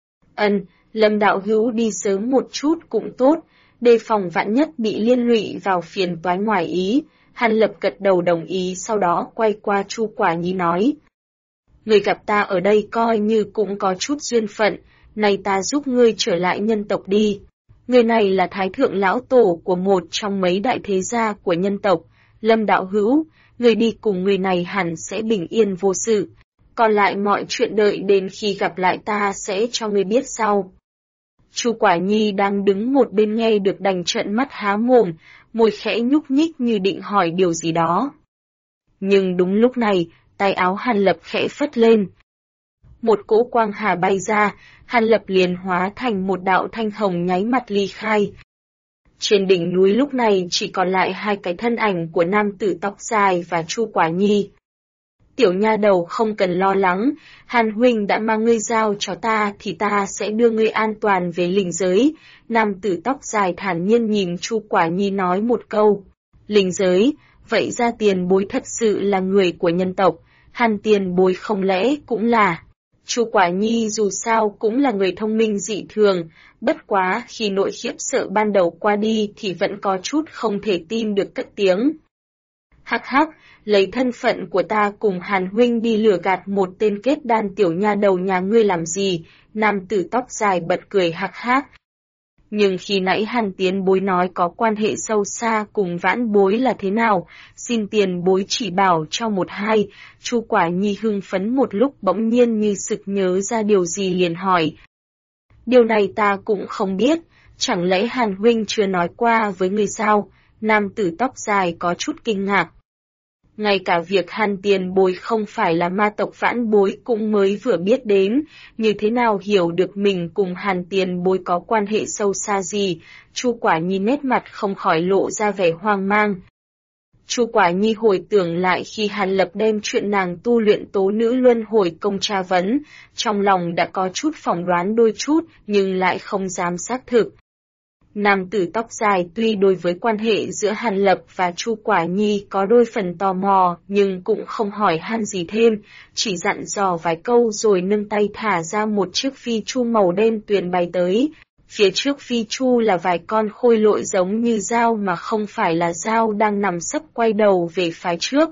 Lâm đạo hữu đi sớm một chút cũng tốt, đề phòng vạn nhất bị liên lụy vào phiền toái ngoài ý. Hàn Lập gật đầu đồng ý sau đó quay qua Chu Quả Nhi nói. Người gặp ta ở đây coi như cũng có chút duyên phận, này ta giúp ngươi trở lại nhân tộc đi. Người này là thái thượng lão tổ của một trong mấy đại thế gia của nhân tộc, Lâm đạo hữu, người đi cùng người này hẳn sẽ bình yên vô sự. Còn lại mọi chuyện đợi đến khi gặp lại ta sẽ cho ngươi biết sau. Chu Quả Nhi đang đứng một bên nghe được đành trợn mắt há mồm, môi khẽ nhúc nhích như định hỏi điều gì đó. Nhưng đúng lúc này, tay áo Hàn Lập khẽ phất lên. Một cỗ quang hà bay ra, Hàn Lập liền hóa thành một đạo thanh hồng nháy mặt ly khai. Trên đỉnh núi lúc này chỉ còn lại 2 cái thân ảnh của nam tử tóc dài và Chu Quả Nhi. Tiểu nha đầu không cần lo lắng, Hàn huynh đã mang ngươi giao cho ta thì ta sẽ đưa ngươi an toàn về linh giới. Nam tử tóc dài thản nhiên nhìn Chu Quả Nhi nói một câu. Linh giới, vậy ra tiền bối thật sự là người của nhân tộc, Hàn tiền bối không lẽ cũng là. Chu Quả Nhi dù sao cũng là người thông minh dị thường, bất quá khi nỗi khiếp sợ ban đầu qua đi thì vẫn có chút không thể tin được cất tiếng. Hắc hắc, lấy thân phận của ta cùng Hàn huynh đi lừa gạt một tên kết đan tiểu nha đầu nhà ngươi làm gì? Nam tử tóc dài bật cười hắc hắc. Nhưng khi nãy Hàn tiền bối nói có quan hệ sâu xa cùng vãn bối là thế nào, xin tiền bối chỉ bảo cho một hai. Chu Quả Nhi hưng phấn một lúc bỗng nhiên như sực nhớ ra điều gì liền hỏi. Điều này ta cũng không biết, chẳng lẽ Hàn huynh chưa nói qua với người sao? Nam tử tóc dài có chút kinh ngạc. Ngay cả việc Hàn tiền bối không phải là ma tộc vãn bối cũng mới vừa biết đến, như thế nào hiểu được mình cùng Hàn tiền bối có quan hệ sâu xa gì, Chu Quả Nhi nét mặt không khỏi lộ ra vẻ hoang mang. Chu Quả Nhi hồi tưởng lại khi Hàn Lập đem chuyện nàng tu luyện tố nữ luân hồi công tra vấn, trong lòng đã có chút phỏng đoán đôi chút, nhưng lại không dám xác thực. Nam tử tóc dài tuy đối với quan hệ giữa Hàn Lập và Chu Quả Nhi có đôi phần tò mò, nhưng cũng không hỏi han gì thêm, chỉ dặn dò vài câu rồi nâng tay thả ra một chiếc phi chu màu đen tuyền bay tới. Phía trước phi chu là vài con khôi lội giống như dao mà không phải là dao đang nằm sấp quay đầu về phía trước.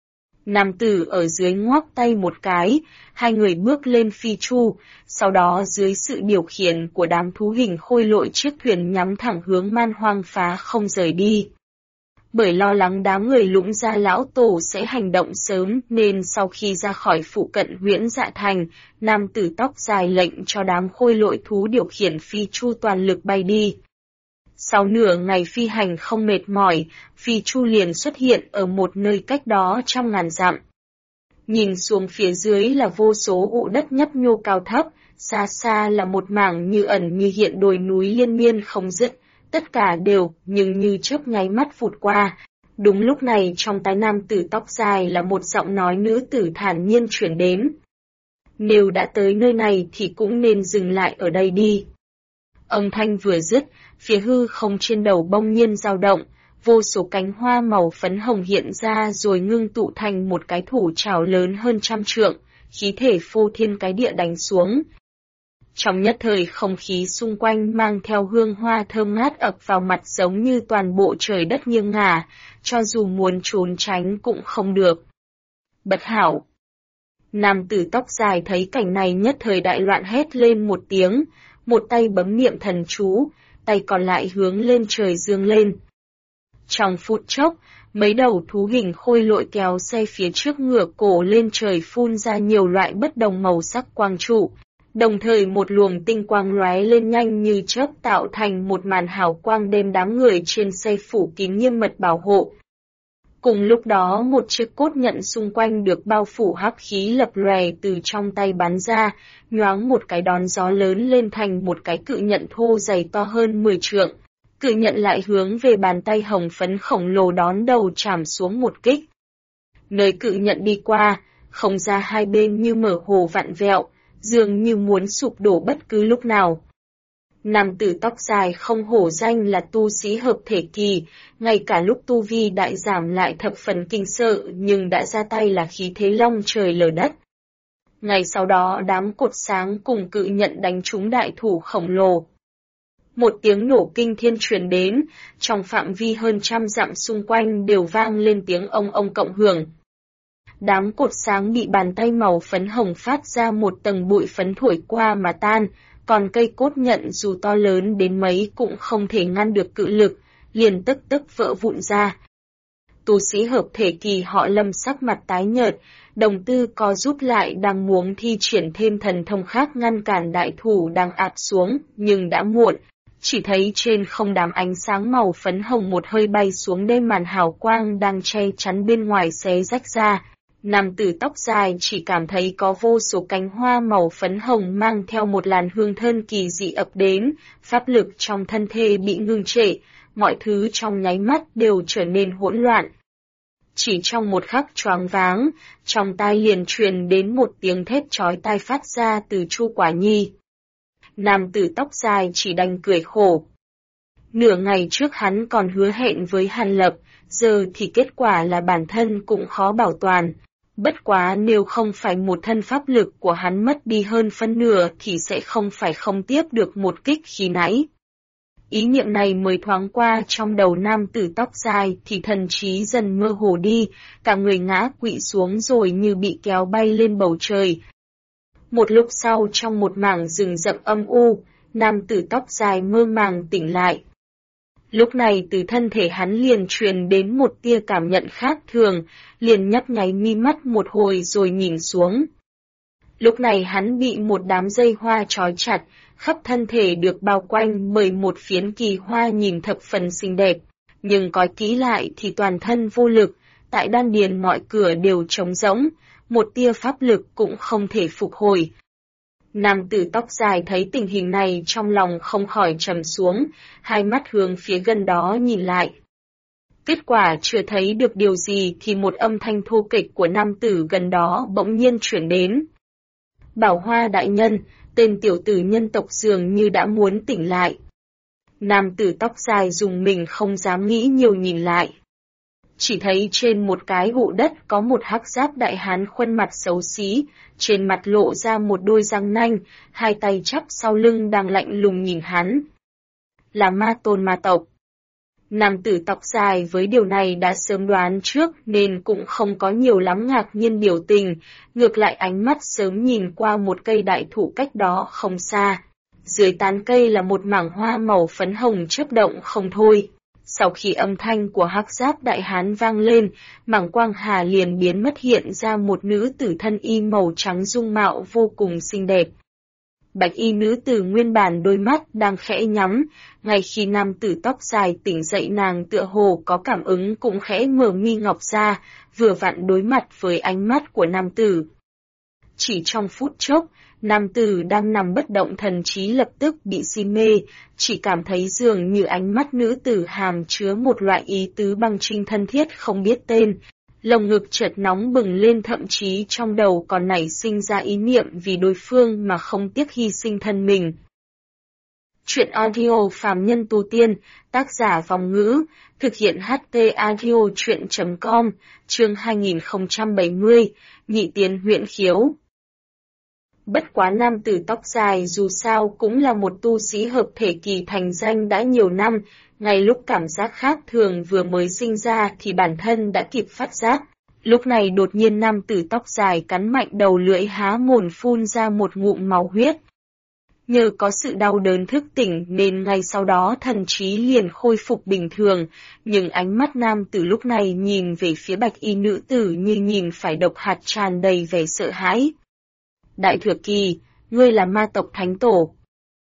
Nam tử ở dưới ngoắc tay một cái, hai người bước lên phi chu, sau đó dưới sự điều khiển của đám thú hình khôi lội chiếc thuyền nhắm thẳng hướng man hoang phá không rời đi. Bởi lo lắng đám người Lũng Gia lão tổ sẽ hành động sớm nên sau khi ra khỏi phụ cận Huyễn Dạ Thành, nam tử tóc dài lệnh cho đám khôi lội thú điều khiển phi chu toàn lực bay đi. Sau nửa ngày phi hành không mệt mỏi, phi chu liền xuất hiện ở một nơi cách đó trăm ngàn dặm. Nhìn xuống phía dưới là vô số ụ đất nhấp nhô cao thấp, xa xa là một mảng như ẩn như hiện đồi núi liên miên không dứt, tất cả đều nhưng như chớp nháy mắt vụt qua. Đúng lúc này trong tai nam tử tóc dài là một giọng nói nữ tử thản nhiên chuyển đến. Nếu đã tới nơi này thì cũng nên dừng lại ở đây đi. Âm thanh vừa dứt, phía hư không trên đầu bỗng nhiên dao động, vô số cánh hoa màu phấn hồng hiện ra rồi ngưng tụ thành một cái thủ trảo lớn hơn 100 trượng, khí thể phô thiên cái địa đánh xuống. Trong nhất thời không khí xung quanh mang theo hương hoa thơm ngát ập vào mặt giống như toàn bộ trời đất nghiêng ngả, cho dù muốn trốn tránh cũng không được. Bất hảo! Nam tử tóc dài thấy cảnh này nhất thời đại loạn hét lên một tiếng, một tay bấm niệm thần chú, tay còn lại hướng lên trời dương lên. Trong phút chốc, mấy đầu thú hình khôi lội kéo xe phía trước ngửa cổ lên trời phun ra nhiều loại bất đồng màu sắc quang trụ. Đồng thời một luồng tinh quang lóe lên nhanh như chớp tạo thành một màn hào quang đem đám người trên xe phủ kín nghiêm mật bảo hộ. Cùng lúc đó một chiếc cốt nhận xung quanh được bao phủ hắc khí lập lòe từ trong tay bắn ra, nhoáng một cái đón gió lớn lên thành một cái cự nhận thô dày to hơn 10 trượng. Cự nhận lại hướng về bàn tay hồng phấn khổng lồ đón đầu chạm xuống một kích. Nơi cự nhận đi qua, không gian hai bên như mở hồ vặn vẹo, dường như muốn sụp đổ bất cứ lúc nào. Nam tử tóc dài không hổ danh là tu sĩ hợp thể kỳ, ngay cả lúc tu vi đại giảm lại thập phần kinh sợ nhưng đã ra tay là khí thế long trời lở đất. Ngày sau đó đám cột sáng cùng cự nhận đánh trúng đại thủ khổng lồ. Một tiếng nổ kinh thiên truyền đến, trong phạm vi hơn 100 dặm xung quanh đều vang lên tiếng ông cộng hưởng. Đám cột sáng bị bàn tay màu phấn hồng phát ra một tầng bụi phấn thổi qua mà tan, còn cây cốt nhận dù to lớn đến mấy cũng không thể ngăn được cự lực, liền tức vỡ vụn ra. Tu sĩ hợp thể kỳ họ Lâm sắc mặt tái nhợt, đồng tư co rút lại đang muốn thi triển thêm thần thông khác ngăn cản đại thủ đang áp xuống, nhưng đã muộn. Chỉ thấy trên không đám ánh sáng màu phấn hồng một hơi bay xuống đêm màn hào quang đang che chắn bên ngoài xé rách ra. Nam tử tóc dài chỉ cảm thấy có vô số cánh hoa màu phấn hồng mang theo một làn hương thơm kỳ dị ập đến, pháp lực trong thân thể bị ngưng trệ, mọi thứ trong nháy mắt đều trở nên hỗn loạn. Chỉ trong một khắc choáng váng, trong tai liền truyền đến một tiếng thét chói tai phát ra từ Chu Quả Nhi. Nam tử tóc dài chỉ đành cười khổ. Nửa ngày trước hắn còn hứa hẹn với Hàn Lập, giờ thì kết quả là bản thân cũng khó bảo toàn. Bất quá nếu không phải một thân pháp lực của hắn mất đi hơn phân nửa thì sẽ không phải không tiếp được một kích khi nãy. Ý niệm này mới thoáng qua trong đầu nam tử tóc dài thì thần trí dần mơ hồ đi, cả người ngã quỵ xuống rồi như bị kéo bay lên bầu trời. Một lúc sau trong một mảng rừng rậm âm u, nam tử tóc dài mơ màng tỉnh lại. Lúc này từ thân thể hắn liền truyền đến một tia cảm nhận khác thường, liền nhấp nháy mi mắt một hồi rồi nhìn xuống. Lúc này hắn bị một đám dây hoa trói chặt, khắp thân thể được bao quanh bởi một phiến kỳ hoa nhìn thập phần xinh đẹp, nhưng coi kỹ lại thì toàn thân vô lực, tại đan điền mọi cửa đều trống rỗng, một tia pháp lực cũng không thể phục hồi. Nam tử tóc dài thấy tình hình này trong lòng không khỏi trầm xuống, hai mắt hướng phía gần đó nhìn lại. Kết quả chưa thấy được điều gì thì một âm thanh thô kệch của nam tử gần đó bỗng nhiên chuyển đến. Bảo Hoa đại nhân, tên tiểu tử nhân tộc dường như đã muốn tỉnh lại. Nam tử tóc dài dùng mình không dám nghĩ nhiều nhìn lại. Chỉ thấy trên một cái gụ đất có một hắc giáp đại hán khuôn mặt xấu xí, trên mặt lộ ra một đôi răng nanh, hai tay chắp sau lưng đang lạnh lùng nhìn hắn. Là ma tôn ma tộc. Nam tử tóc dài với điều này đã sớm đoán trước nên cũng không có nhiều lắm ngạc nhiên biểu tình, ngược lại ánh mắt sớm nhìn qua một cây đại thụ cách đó không xa. Dưới tán cây là một mảng hoa màu phấn hồng chớp động không thôi. Sau khi âm thanh của hắc giáp đại hán vang lên, mảng quang hà liền biến mất hiện ra một nữ tử thân y màu trắng dung mạo vô cùng xinh đẹp. Bạch y nữ tử nguyên bản đôi mắt đang khẽ nhắm, ngay khi nam tử tóc dài tỉnh dậy nàng tựa hồ có cảm ứng cũng khẽ mở mi ngọc ra, vừa vặn đối mặt với ánh mắt của nam tử. Chỉ trong phút chốc, nam tử đang nằm bất động thần trí lập tức bị si mê, chỉ cảm thấy dường như ánh mắt nữ tử hàm chứa một loại ý tứ băng trinh thân thiết không biết tên. Lồng ngực chợt nóng bừng lên, thậm chí trong đầu còn nảy sinh ra ý niệm vì đối phương mà không tiếc hy sinh thân mình. Chuyện audio phàm nhân tu tiên, tác giả Vòng Ngữ, thực hiện HT audio chuyện.com, chương 2070, nhị tiến huyễn khiếu. Bất quá nam tử tóc dài dù sao cũng là một tu sĩ hợp thể kỳ thành danh đã nhiều năm, ngay lúc cảm giác khác thường vừa mới sinh ra thì bản thân đã kịp phát giác. Lúc này đột nhiên nam tử tóc dài cắn mạnh đầu lưỡi há mồm phun ra một ngụm máu huyết. Nhờ có sự đau đớn thức tỉnh nên ngay sau đó thần trí liền khôi phục bình thường, nhưng ánh mắt nam tử lúc này nhìn về phía bạch y nữ tử như nhìn phải độc hạt, tràn đầy vẻ sợ hãi. Đại thừa kỳ, ngươi là ma tộc thánh tổ.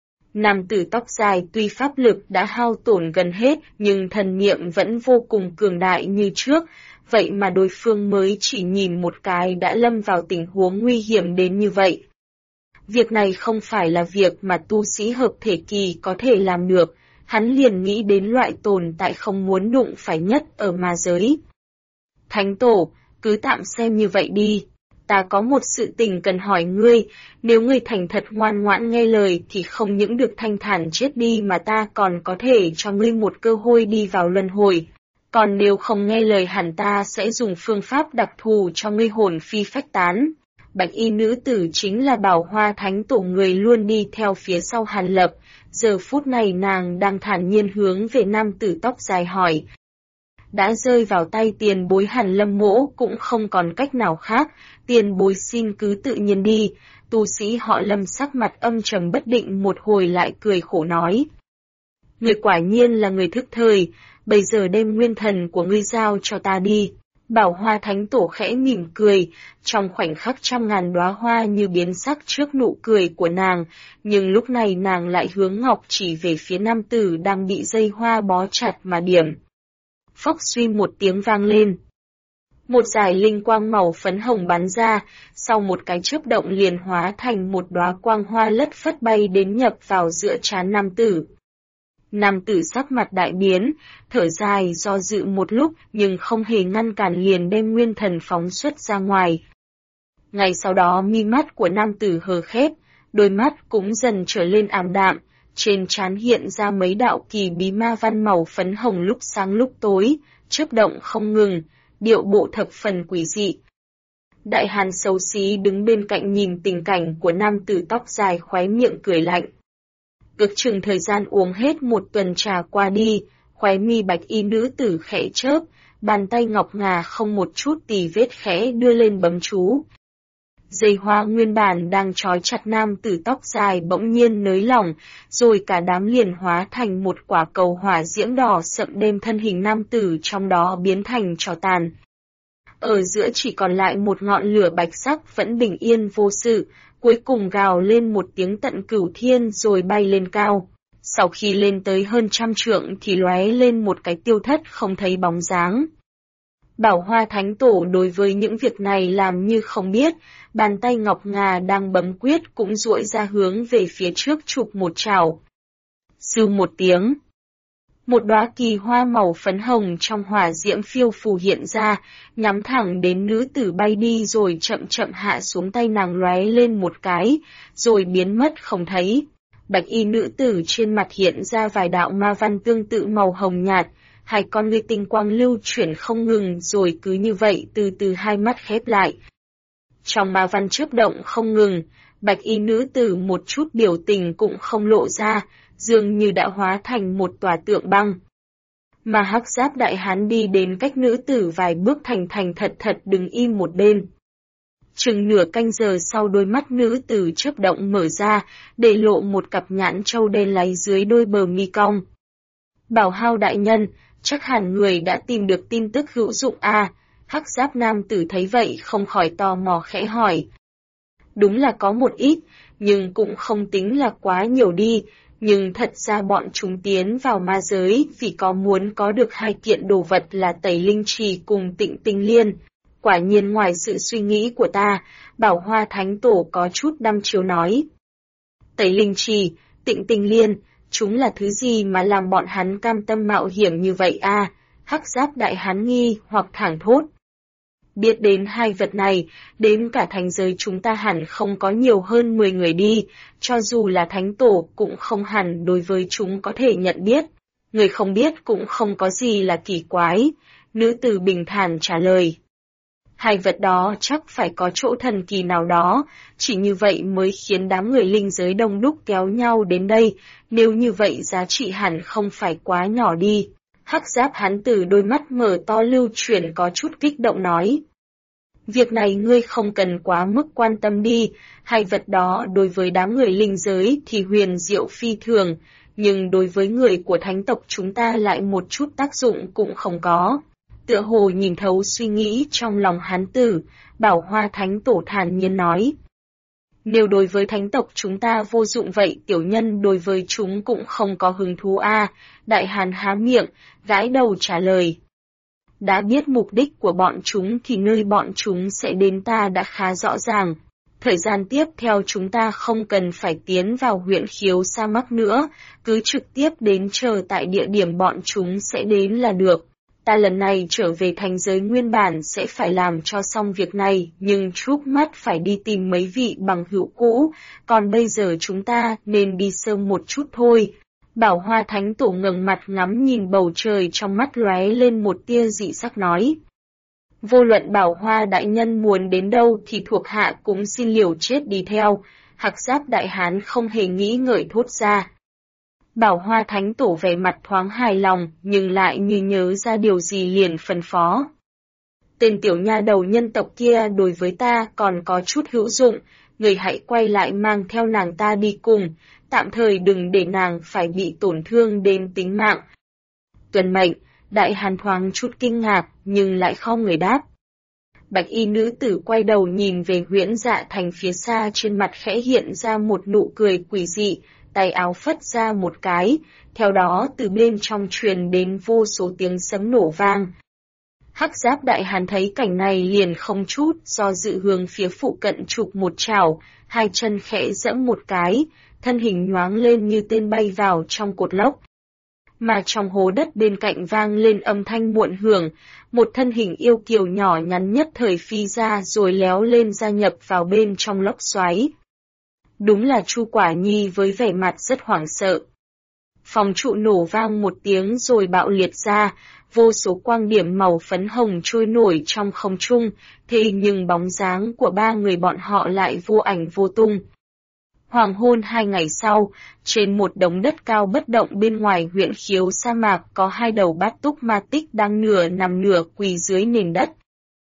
Nam tử tóc dài tuy pháp lực đã hao tổn gần hết nhưng thần niệm vẫn vô cùng cường đại như trước, vậy mà đối phương mới chỉ nhìn một cái đã lâm vào tình huống nguy hiểm đến như vậy. Việc này không phải là việc mà tu sĩ hợp thể kỳ có thể làm được, hắn liền nghĩ đến loại tồn tại không muốn đụng phải nhất ở ma giới. Thánh tổ, cứ tạm xem như vậy đi. Ta có một sự tình cần hỏi ngươi, nếu ngươi thành thật ngoan ngoãn nghe lời thì không những được thanh thản chết đi mà ta còn có thể cho ngươi một cơ hội đi vào luân hồi. Còn nếu không nghe lời hẳn ta sẽ dùng phương pháp đặc thù cho ngươi hồn phi phách tán. Bạch y nữ tử chính là Bảo Hoa thánh tổ, người luôn đi theo phía sau Hàn Lập, giờ phút này nàng đang thản nhiên hướng về nam tử tóc dài hỏi. Đã rơi vào tay tiền bối Hàn Lâm Mỗ cũng không còn cách nào khác, tiền bối xin cứ tự nhiên đi. Tu sĩ họ Lâm sắc mặt âm trầm bất định một hồi lại cười khổ nói. Người quả nhiên là người thức thời, bây giờ đem nguyên thần của ngươi giao cho ta đi. Bảo Hoa thánh tổ khẽ mỉm cười, trong khoảnh khắc trăm ngàn đóa hoa như biến sắc trước nụ cười của nàng, nhưng lúc này nàng lại hướng ngọc chỉ về phía nam tử đang bị dây hoa bó chặt mà điểm. Phốc suy một tiếng vang lên. Một dải linh quang màu phấn hồng bắn ra, sau một cái chớp động liền hóa thành một đóa quang hoa lất phất bay đến nhập vào giữa trán nam tử. Nam tử sắc mặt đại biến, thở dài do dự một lúc nhưng không hề ngăn cản, liền đem nguyên thần phóng xuất ra ngoài. Ngay sau đó mi mắt của nam tử hờ khép, đôi mắt cũng dần trở lên ảm đạm, trên trán hiện ra mấy đạo kỳ bí ma văn màu phấn hồng lúc sáng lúc tối, chớp động không ngừng, điệu bộ thập phần quỷ dị. Đại hàn xấu xí đứng bên cạnh nhìn tình cảnh của nam tử tóc dài khóe miệng cười lạnh. Ước chừng thời gian uống hết một tuần trà qua đi, khóe mi bạch y nữ tử khẽ chớp, bàn tay ngọc ngà không một chút tì vết khẽ đưa lên bấm chú. Dây hoa nguyên bản đang trói chặt nam tử tóc dài bỗng nhiên nới lỏng, rồi cả đám liền hóa thành một quả cầu hỏa diễm đỏ sậm đem thân hình nam tử trong đó biến thành tro tàn. Ở giữa chỉ còn lại một ngọn lửa bạch sắc vẫn bình yên vô sự, cuối cùng gào lên một tiếng tận cửu thiên rồi bay lên cao. Sau khi lên tới hơn 100 trượng thì lóe lên một cái tiêu thất không thấy bóng dáng. Bảo Hoa thánh tổ đối với những việc này làm như không biết, bàn tay ngọc ngà đang bấm quyết cũng duỗi ra hướng về phía trước chụp một chảo. Sư một tiếng. Một đóa kỳ hoa màu phấn hồng trong hỏa diễm phiêu phù hiện ra, nhắm thẳng đến nữ tử bay đi rồi chậm chậm hạ xuống tay nàng lóe lên một cái, rồi biến mất không thấy. Bạch y nữ tử trên mặt hiện ra vài đạo ma văn tương tự màu hồng nhạt, hai con ngươi tinh quang lưu chuyển không ngừng rồi cứ như vậy từ từ hai mắt khép lại. Trong ma văn chớp động không ngừng, bạch y nữ tử một chút biểu tình cũng không lộ ra, dường như đã hóa thành một tòa tượng băng. Mà hắc giáp đại hán đi đến cách nữ tử vài bước thành thành thật thật đứng im một bên. Chừng nửa canh giờ sau đôi mắt nữ tử chớp động mở ra, để lộ một cặp nhãn trâu đen láy dưới đôi bờ mi cong. Bảo Hao đại nhân, chắc hẳn người đã tìm được tin tức hữu dụng à, hắc giáp nam tử thấy vậy không khỏi tò mò khẽ hỏi. Đúng là có một ít, nhưng cũng không tính là quá nhiều đi, nhưng thật ra bọn chúng tiến vào ma giới vì có muốn có được hai kiện đồ vật là Tẩy Linh Trì cùng Tịnh Tinh Liên. Quả nhiên ngoài sự suy nghĩ của ta, Bảo Hoa Thánh Tổ có chút đăm chiêu nói. Tẩy Linh Trì, Tịnh Tinh Liên, chúng là thứ gì mà làm bọn hắn cam tâm mạo hiểm như vậy à? Hắc giáp đại hán nghi hoặc thẳng thốt. Biết đến hai vật này, đến cả thành giới chúng ta hẳn không có nhiều hơn 10 người đi, cho dù là thánh tổ cũng không hẳn đối với chúng có thể nhận biết. Người không biết cũng không có gì là kỳ quái, nữ tử bình thản trả lời. Hai vật đó chắc phải có chỗ thần kỳ nào đó, chỉ như vậy mới khiến đám người linh giới đông đúc kéo nhau đến đây, nếu như vậy giá trị hẳn không phải quá nhỏ đi. Hắc giáp hán tử đôi mắt mở to lưu chuyển có chút kích động nói. Việc này ngươi không cần quá mức quan tâm đi, hai vật đó đối với đám người linh giới thì huyền diệu phi thường, nhưng đối với người của thánh tộc chúng ta lại một chút tác dụng cũng không có. Tựa hồ nhìn thấu suy nghĩ trong lòng hán tử, Bảo Hoa Thánh Tổ thản nhiên nói. Nếu đối với thánh tộc chúng ta vô dụng vậy tiểu nhân đối với chúng cũng không có hứng thú a. Đại hán há miệng, gãi đầu trả lời. Đã biết mục đích của bọn chúng thì nơi bọn chúng sẽ đến ta đã khá rõ ràng. Thời gian tiếp theo chúng ta không cần phải tiến vào huyện khiếu sa mắc nữa, cứ trực tiếp đến chờ tại địa điểm bọn chúng sẽ đến là được. Ta lần này trở về thành giới nguyên bản sẽ phải làm cho xong việc này, nhưng trước mắt phải đi tìm mấy vị bằng hữu cũ, còn bây giờ chúng ta nên đi sớm một chút thôi. Bảo Hoa Thánh Tổ ngẩng mặt ngắm nhìn bầu trời trong mắt lóe lên một tia dị sắc nói. Vô luận Bảo Hoa đại nhân muốn đến đâu thì thuộc hạ cũng xin liều chết đi theo, hắc giáp đại hán không hề nghĩ ngợi thốt ra. Bảo Hoa Thánh Tổ vẻ mặt thoáng hài lòng, nhưng lại như nhớ ra điều gì liền phân phó. Tên tiểu nha đầu nhân tộc kia đối với ta còn có chút hữu dụng, người hãy quay lại mang theo nàng ta đi cùng, tạm thời đừng để nàng phải bị tổn thương đến tính mạng. Tuân mệnh, đại hàn thoáng chút kinh ngạc, nhưng lại không người đáp. Bạch y nữ tử quay đầu nhìn về Huyễn Dạ Thành phía xa, trên mặt khẽ hiện ra một nụ cười quỷ dị, tay áo phất ra một cái, theo đó từ bên trong truyền đến vô số tiếng sấm nổ vang. Hắc giáp đại hàn thấy cảnh này liền không chút do dự hướng phía phụ cận chụp một chảo, hai chân khẽ giẫm một cái, thân hình nhoáng lên như tên bay vào trong cột lốc. Mà trong hố đất bên cạnh vang lên âm thanh muộn hưởng, một thân hình yêu kiều nhỏ nhắn nhất thời phi ra rồi léo lên gia nhập vào bên trong lốc xoáy. Đúng là Chu Quả Nhi với vẻ mặt rất hoảng sợ. Phòng trụ nổ vang một tiếng rồi bạo liệt ra, vô số quang điểm màu phấn hồng trôi nổi trong không trung, thế nhưng bóng dáng của ba người bọn họ lại vô ảnh vô tung. Hoàng hôn 2 ngày sau, trên một đống đất cao bất động bên ngoài huyện khiếu sa mạc có hai đầu bát túc ma tích đang nửa nằm nửa quỳ dưới nền đất.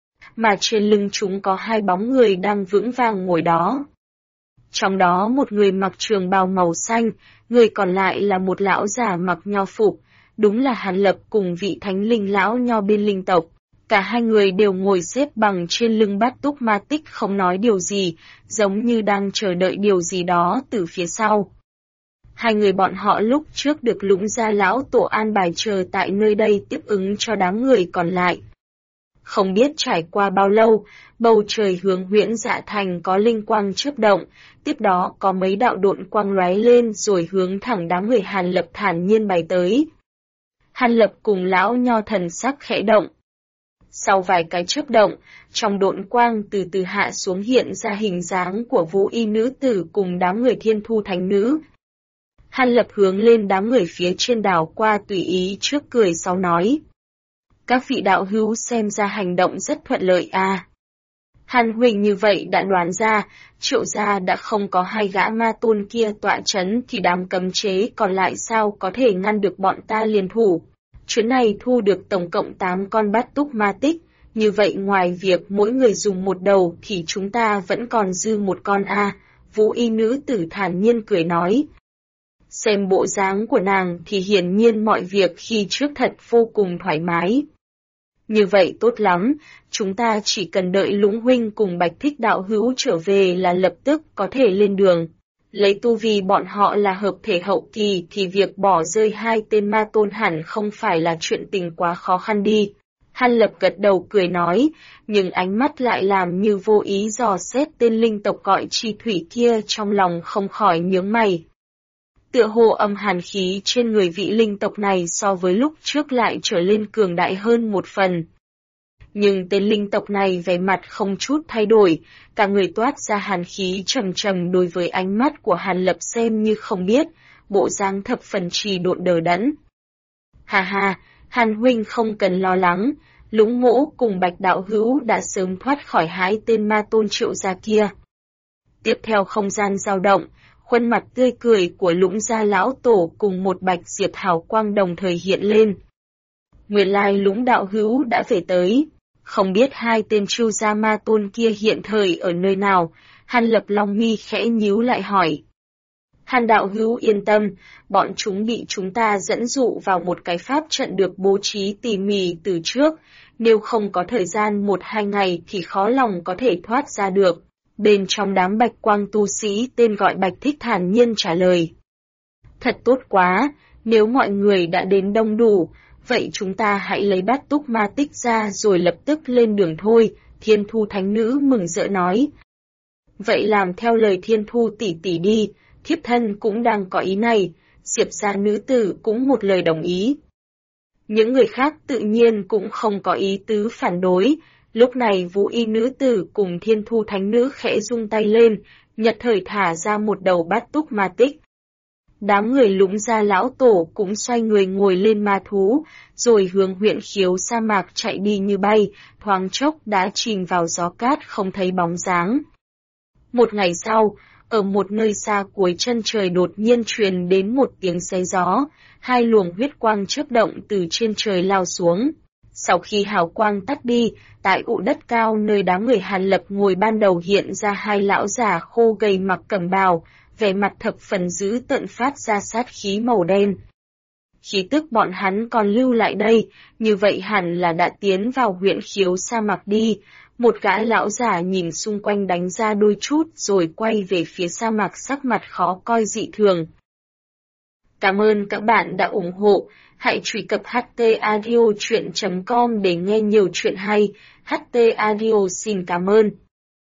Mà trên lưng chúng có hai bóng người đang vững vàng ngồi đó. Trong đó một người mặc trường bào màu xanh, người còn lại là một lão già mặc nho phục, đúng là Hàn Lập cùng vị thánh linh lão nho bên linh tộc. Cả hai người đều ngồi xếp bằng trên lưng bát túc ma tích không nói điều gì, giống như đang chờ đợi điều gì đó từ phía sau. Hai người bọn họ lúc trước được Lũng Gia lão tổ an bài chờ tại nơi đây tiếp ứng cho đám người còn lại. Không biết trải qua bao lâu, bầu trời hướng Huyễn Dạ Thành có linh quang chớp động, tiếp đó có mấy đạo độn quang lóe lên rồi hướng thẳng đám người Hàn Lập thản nhiên bay tới. Hàn Lập cùng lão nho thần sắc khẽ động. Sau vài cái chớp động, trong độn quang từ từ hạ xuống hiện ra hình dáng của vũ y nữ tử cùng đám người thiên thu thánh nữ. Hàn Lập hướng lên đám người phía trên đảo qua tùy ý trước cười sau nói. Các vị đạo hữu xem ra hành động rất thuận lợi à. Hàn huynh như vậy đã đoán ra, Triệu gia đã không có hai gã ma tôn kia tọa chấn thì đám cấm chế còn lại sao có thể ngăn được bọn ta liên thủ. Chuyến này thu được tổng cộng 8 con bát túc ma tích, như vậy ngoài việc mỗi người dùng một đầu thì chúng ta vẫn còn dư một con a. Vũ y nữ tử thản nhiên cười nói. Xem bộ dáng của nàng thì hiển nhiên mọi việc khi trước thật vô cùng thoải mái. Như vậy tốt lắm, chúng ta chỉ cần đợi Lũng huynh cùng Bạch Thích đạo hữu trở về là lập tức có thể lên đường. Lấy tu vì bọn họ là hợp thể hậu kỳ thì việc bỏ rơi 2 tên ma tôn hẳn không phải là chuyện tình quá khó khăn đi. Hàn Lập gật đầu cười nói, nhưng ánh mắt lại làm như vô ý dò xét tên linh tộc gọi chi thủy kia, trong lòng không khỏi nhướng mày. Tựa hồ âm hàn khí trên người vị linh tộc này so với lúc trước lại trở lên cường đại hơn một phần. Nhưng tên linh tộc này vẻ mặt không chút thay đổi, cả người toát ra hàn khí trầm trầm, đối với ánh mắt của Hàn Lập xem như không biết, bộ dáng thập phần trì độn đờ đẫn. Hà hà, Hàn huynh không cần lo lắng, Lũng Mỗ cùng Bạch đạo hữu đã sớm thoát khỏi 2 tên ma tôn Triệu gia kia. Tiếp theo không gian dao động, khuôn mặt tươi cười của Lũng gia lão tổ cùng một Bạch diệp hào quang đồng thời hiện lên. Nguyên lai Lũng đạo hữu đã về tới, không biết 2 tên Triệu gia ma tôn kia hiện thời ở nơi nào. Hàn Lập long mi khẽ nhíu lại hỏi. Hàn đạo hữu yên tâm, bọn chúng bị chúng ta dẫn dụ vào một cái pháp trận được bố trí tỉ mỉ từ trước, nếu không có thời gian 1-2 ngày thì khó lòng có thể thoát ra được. Bên trong đám bạch quang tu sĩ tên gọi Bạch Thích thản nhiên trả lời. Thật tốt quá, nếu mọi người đã đến đông đủ, vậy chúng ta hãy lấy bát túc ma tích ra rồi lập tức lên đường thôi, Thiên Thu thánh nữ mừng rỡ nói. Vậy làm theo lời Thiên Thu tỷ tỷ đi, thiếp thân cũng đang có ý này, Diệp gia nữ tử cũng một lời đồng ý. Những người khác tự nhiên cũng không có ý tứ phản đối, lúc này Vũ y nữ tử cùng Thiên Thu thánh nữ khẽ rung tay lên, nhật thời thả ra một đầu bát túc ma tích. Đám người Lũng gia lão tổ cũng xoay người ngồi lên ma thú, rồi hướng huyện khiếu sa mạc chạy đi như bay, thoáng chốc đã chìm vào gió cát không thấy bóng dáng. Một ngày sau, ở một nơi xa cuối chân trời đột nhiên truyền đến một tiếng xé gió, 2 luồng huyết quang chớp động từ trên trời lao xuống. Sau khi hào quang tắt đi, tại ụ đất cao nơi đám người Hàn Lập ngồi ban đầu hiện ra 2 lão già khô gầy mặc cẩm bào, vẻ mặt thập phần dữ tợn phát ra sát khí màu đen. Khí tức bọn hắn còn lưu lại đây, như vậy hẳn là đã tiến vào huyện khiếu sa mạc đi. Một gã lão già nhìn xung quanh đánh ra đôi chút rồi quay về phía sa mạc, sắc mặt khó coi dị thường. Cảm ơn các bạn đã ủng hộ, hãy truy cập htaudio.com để nghe nhiều chuyện hay. HT Audio xin cảm ơn.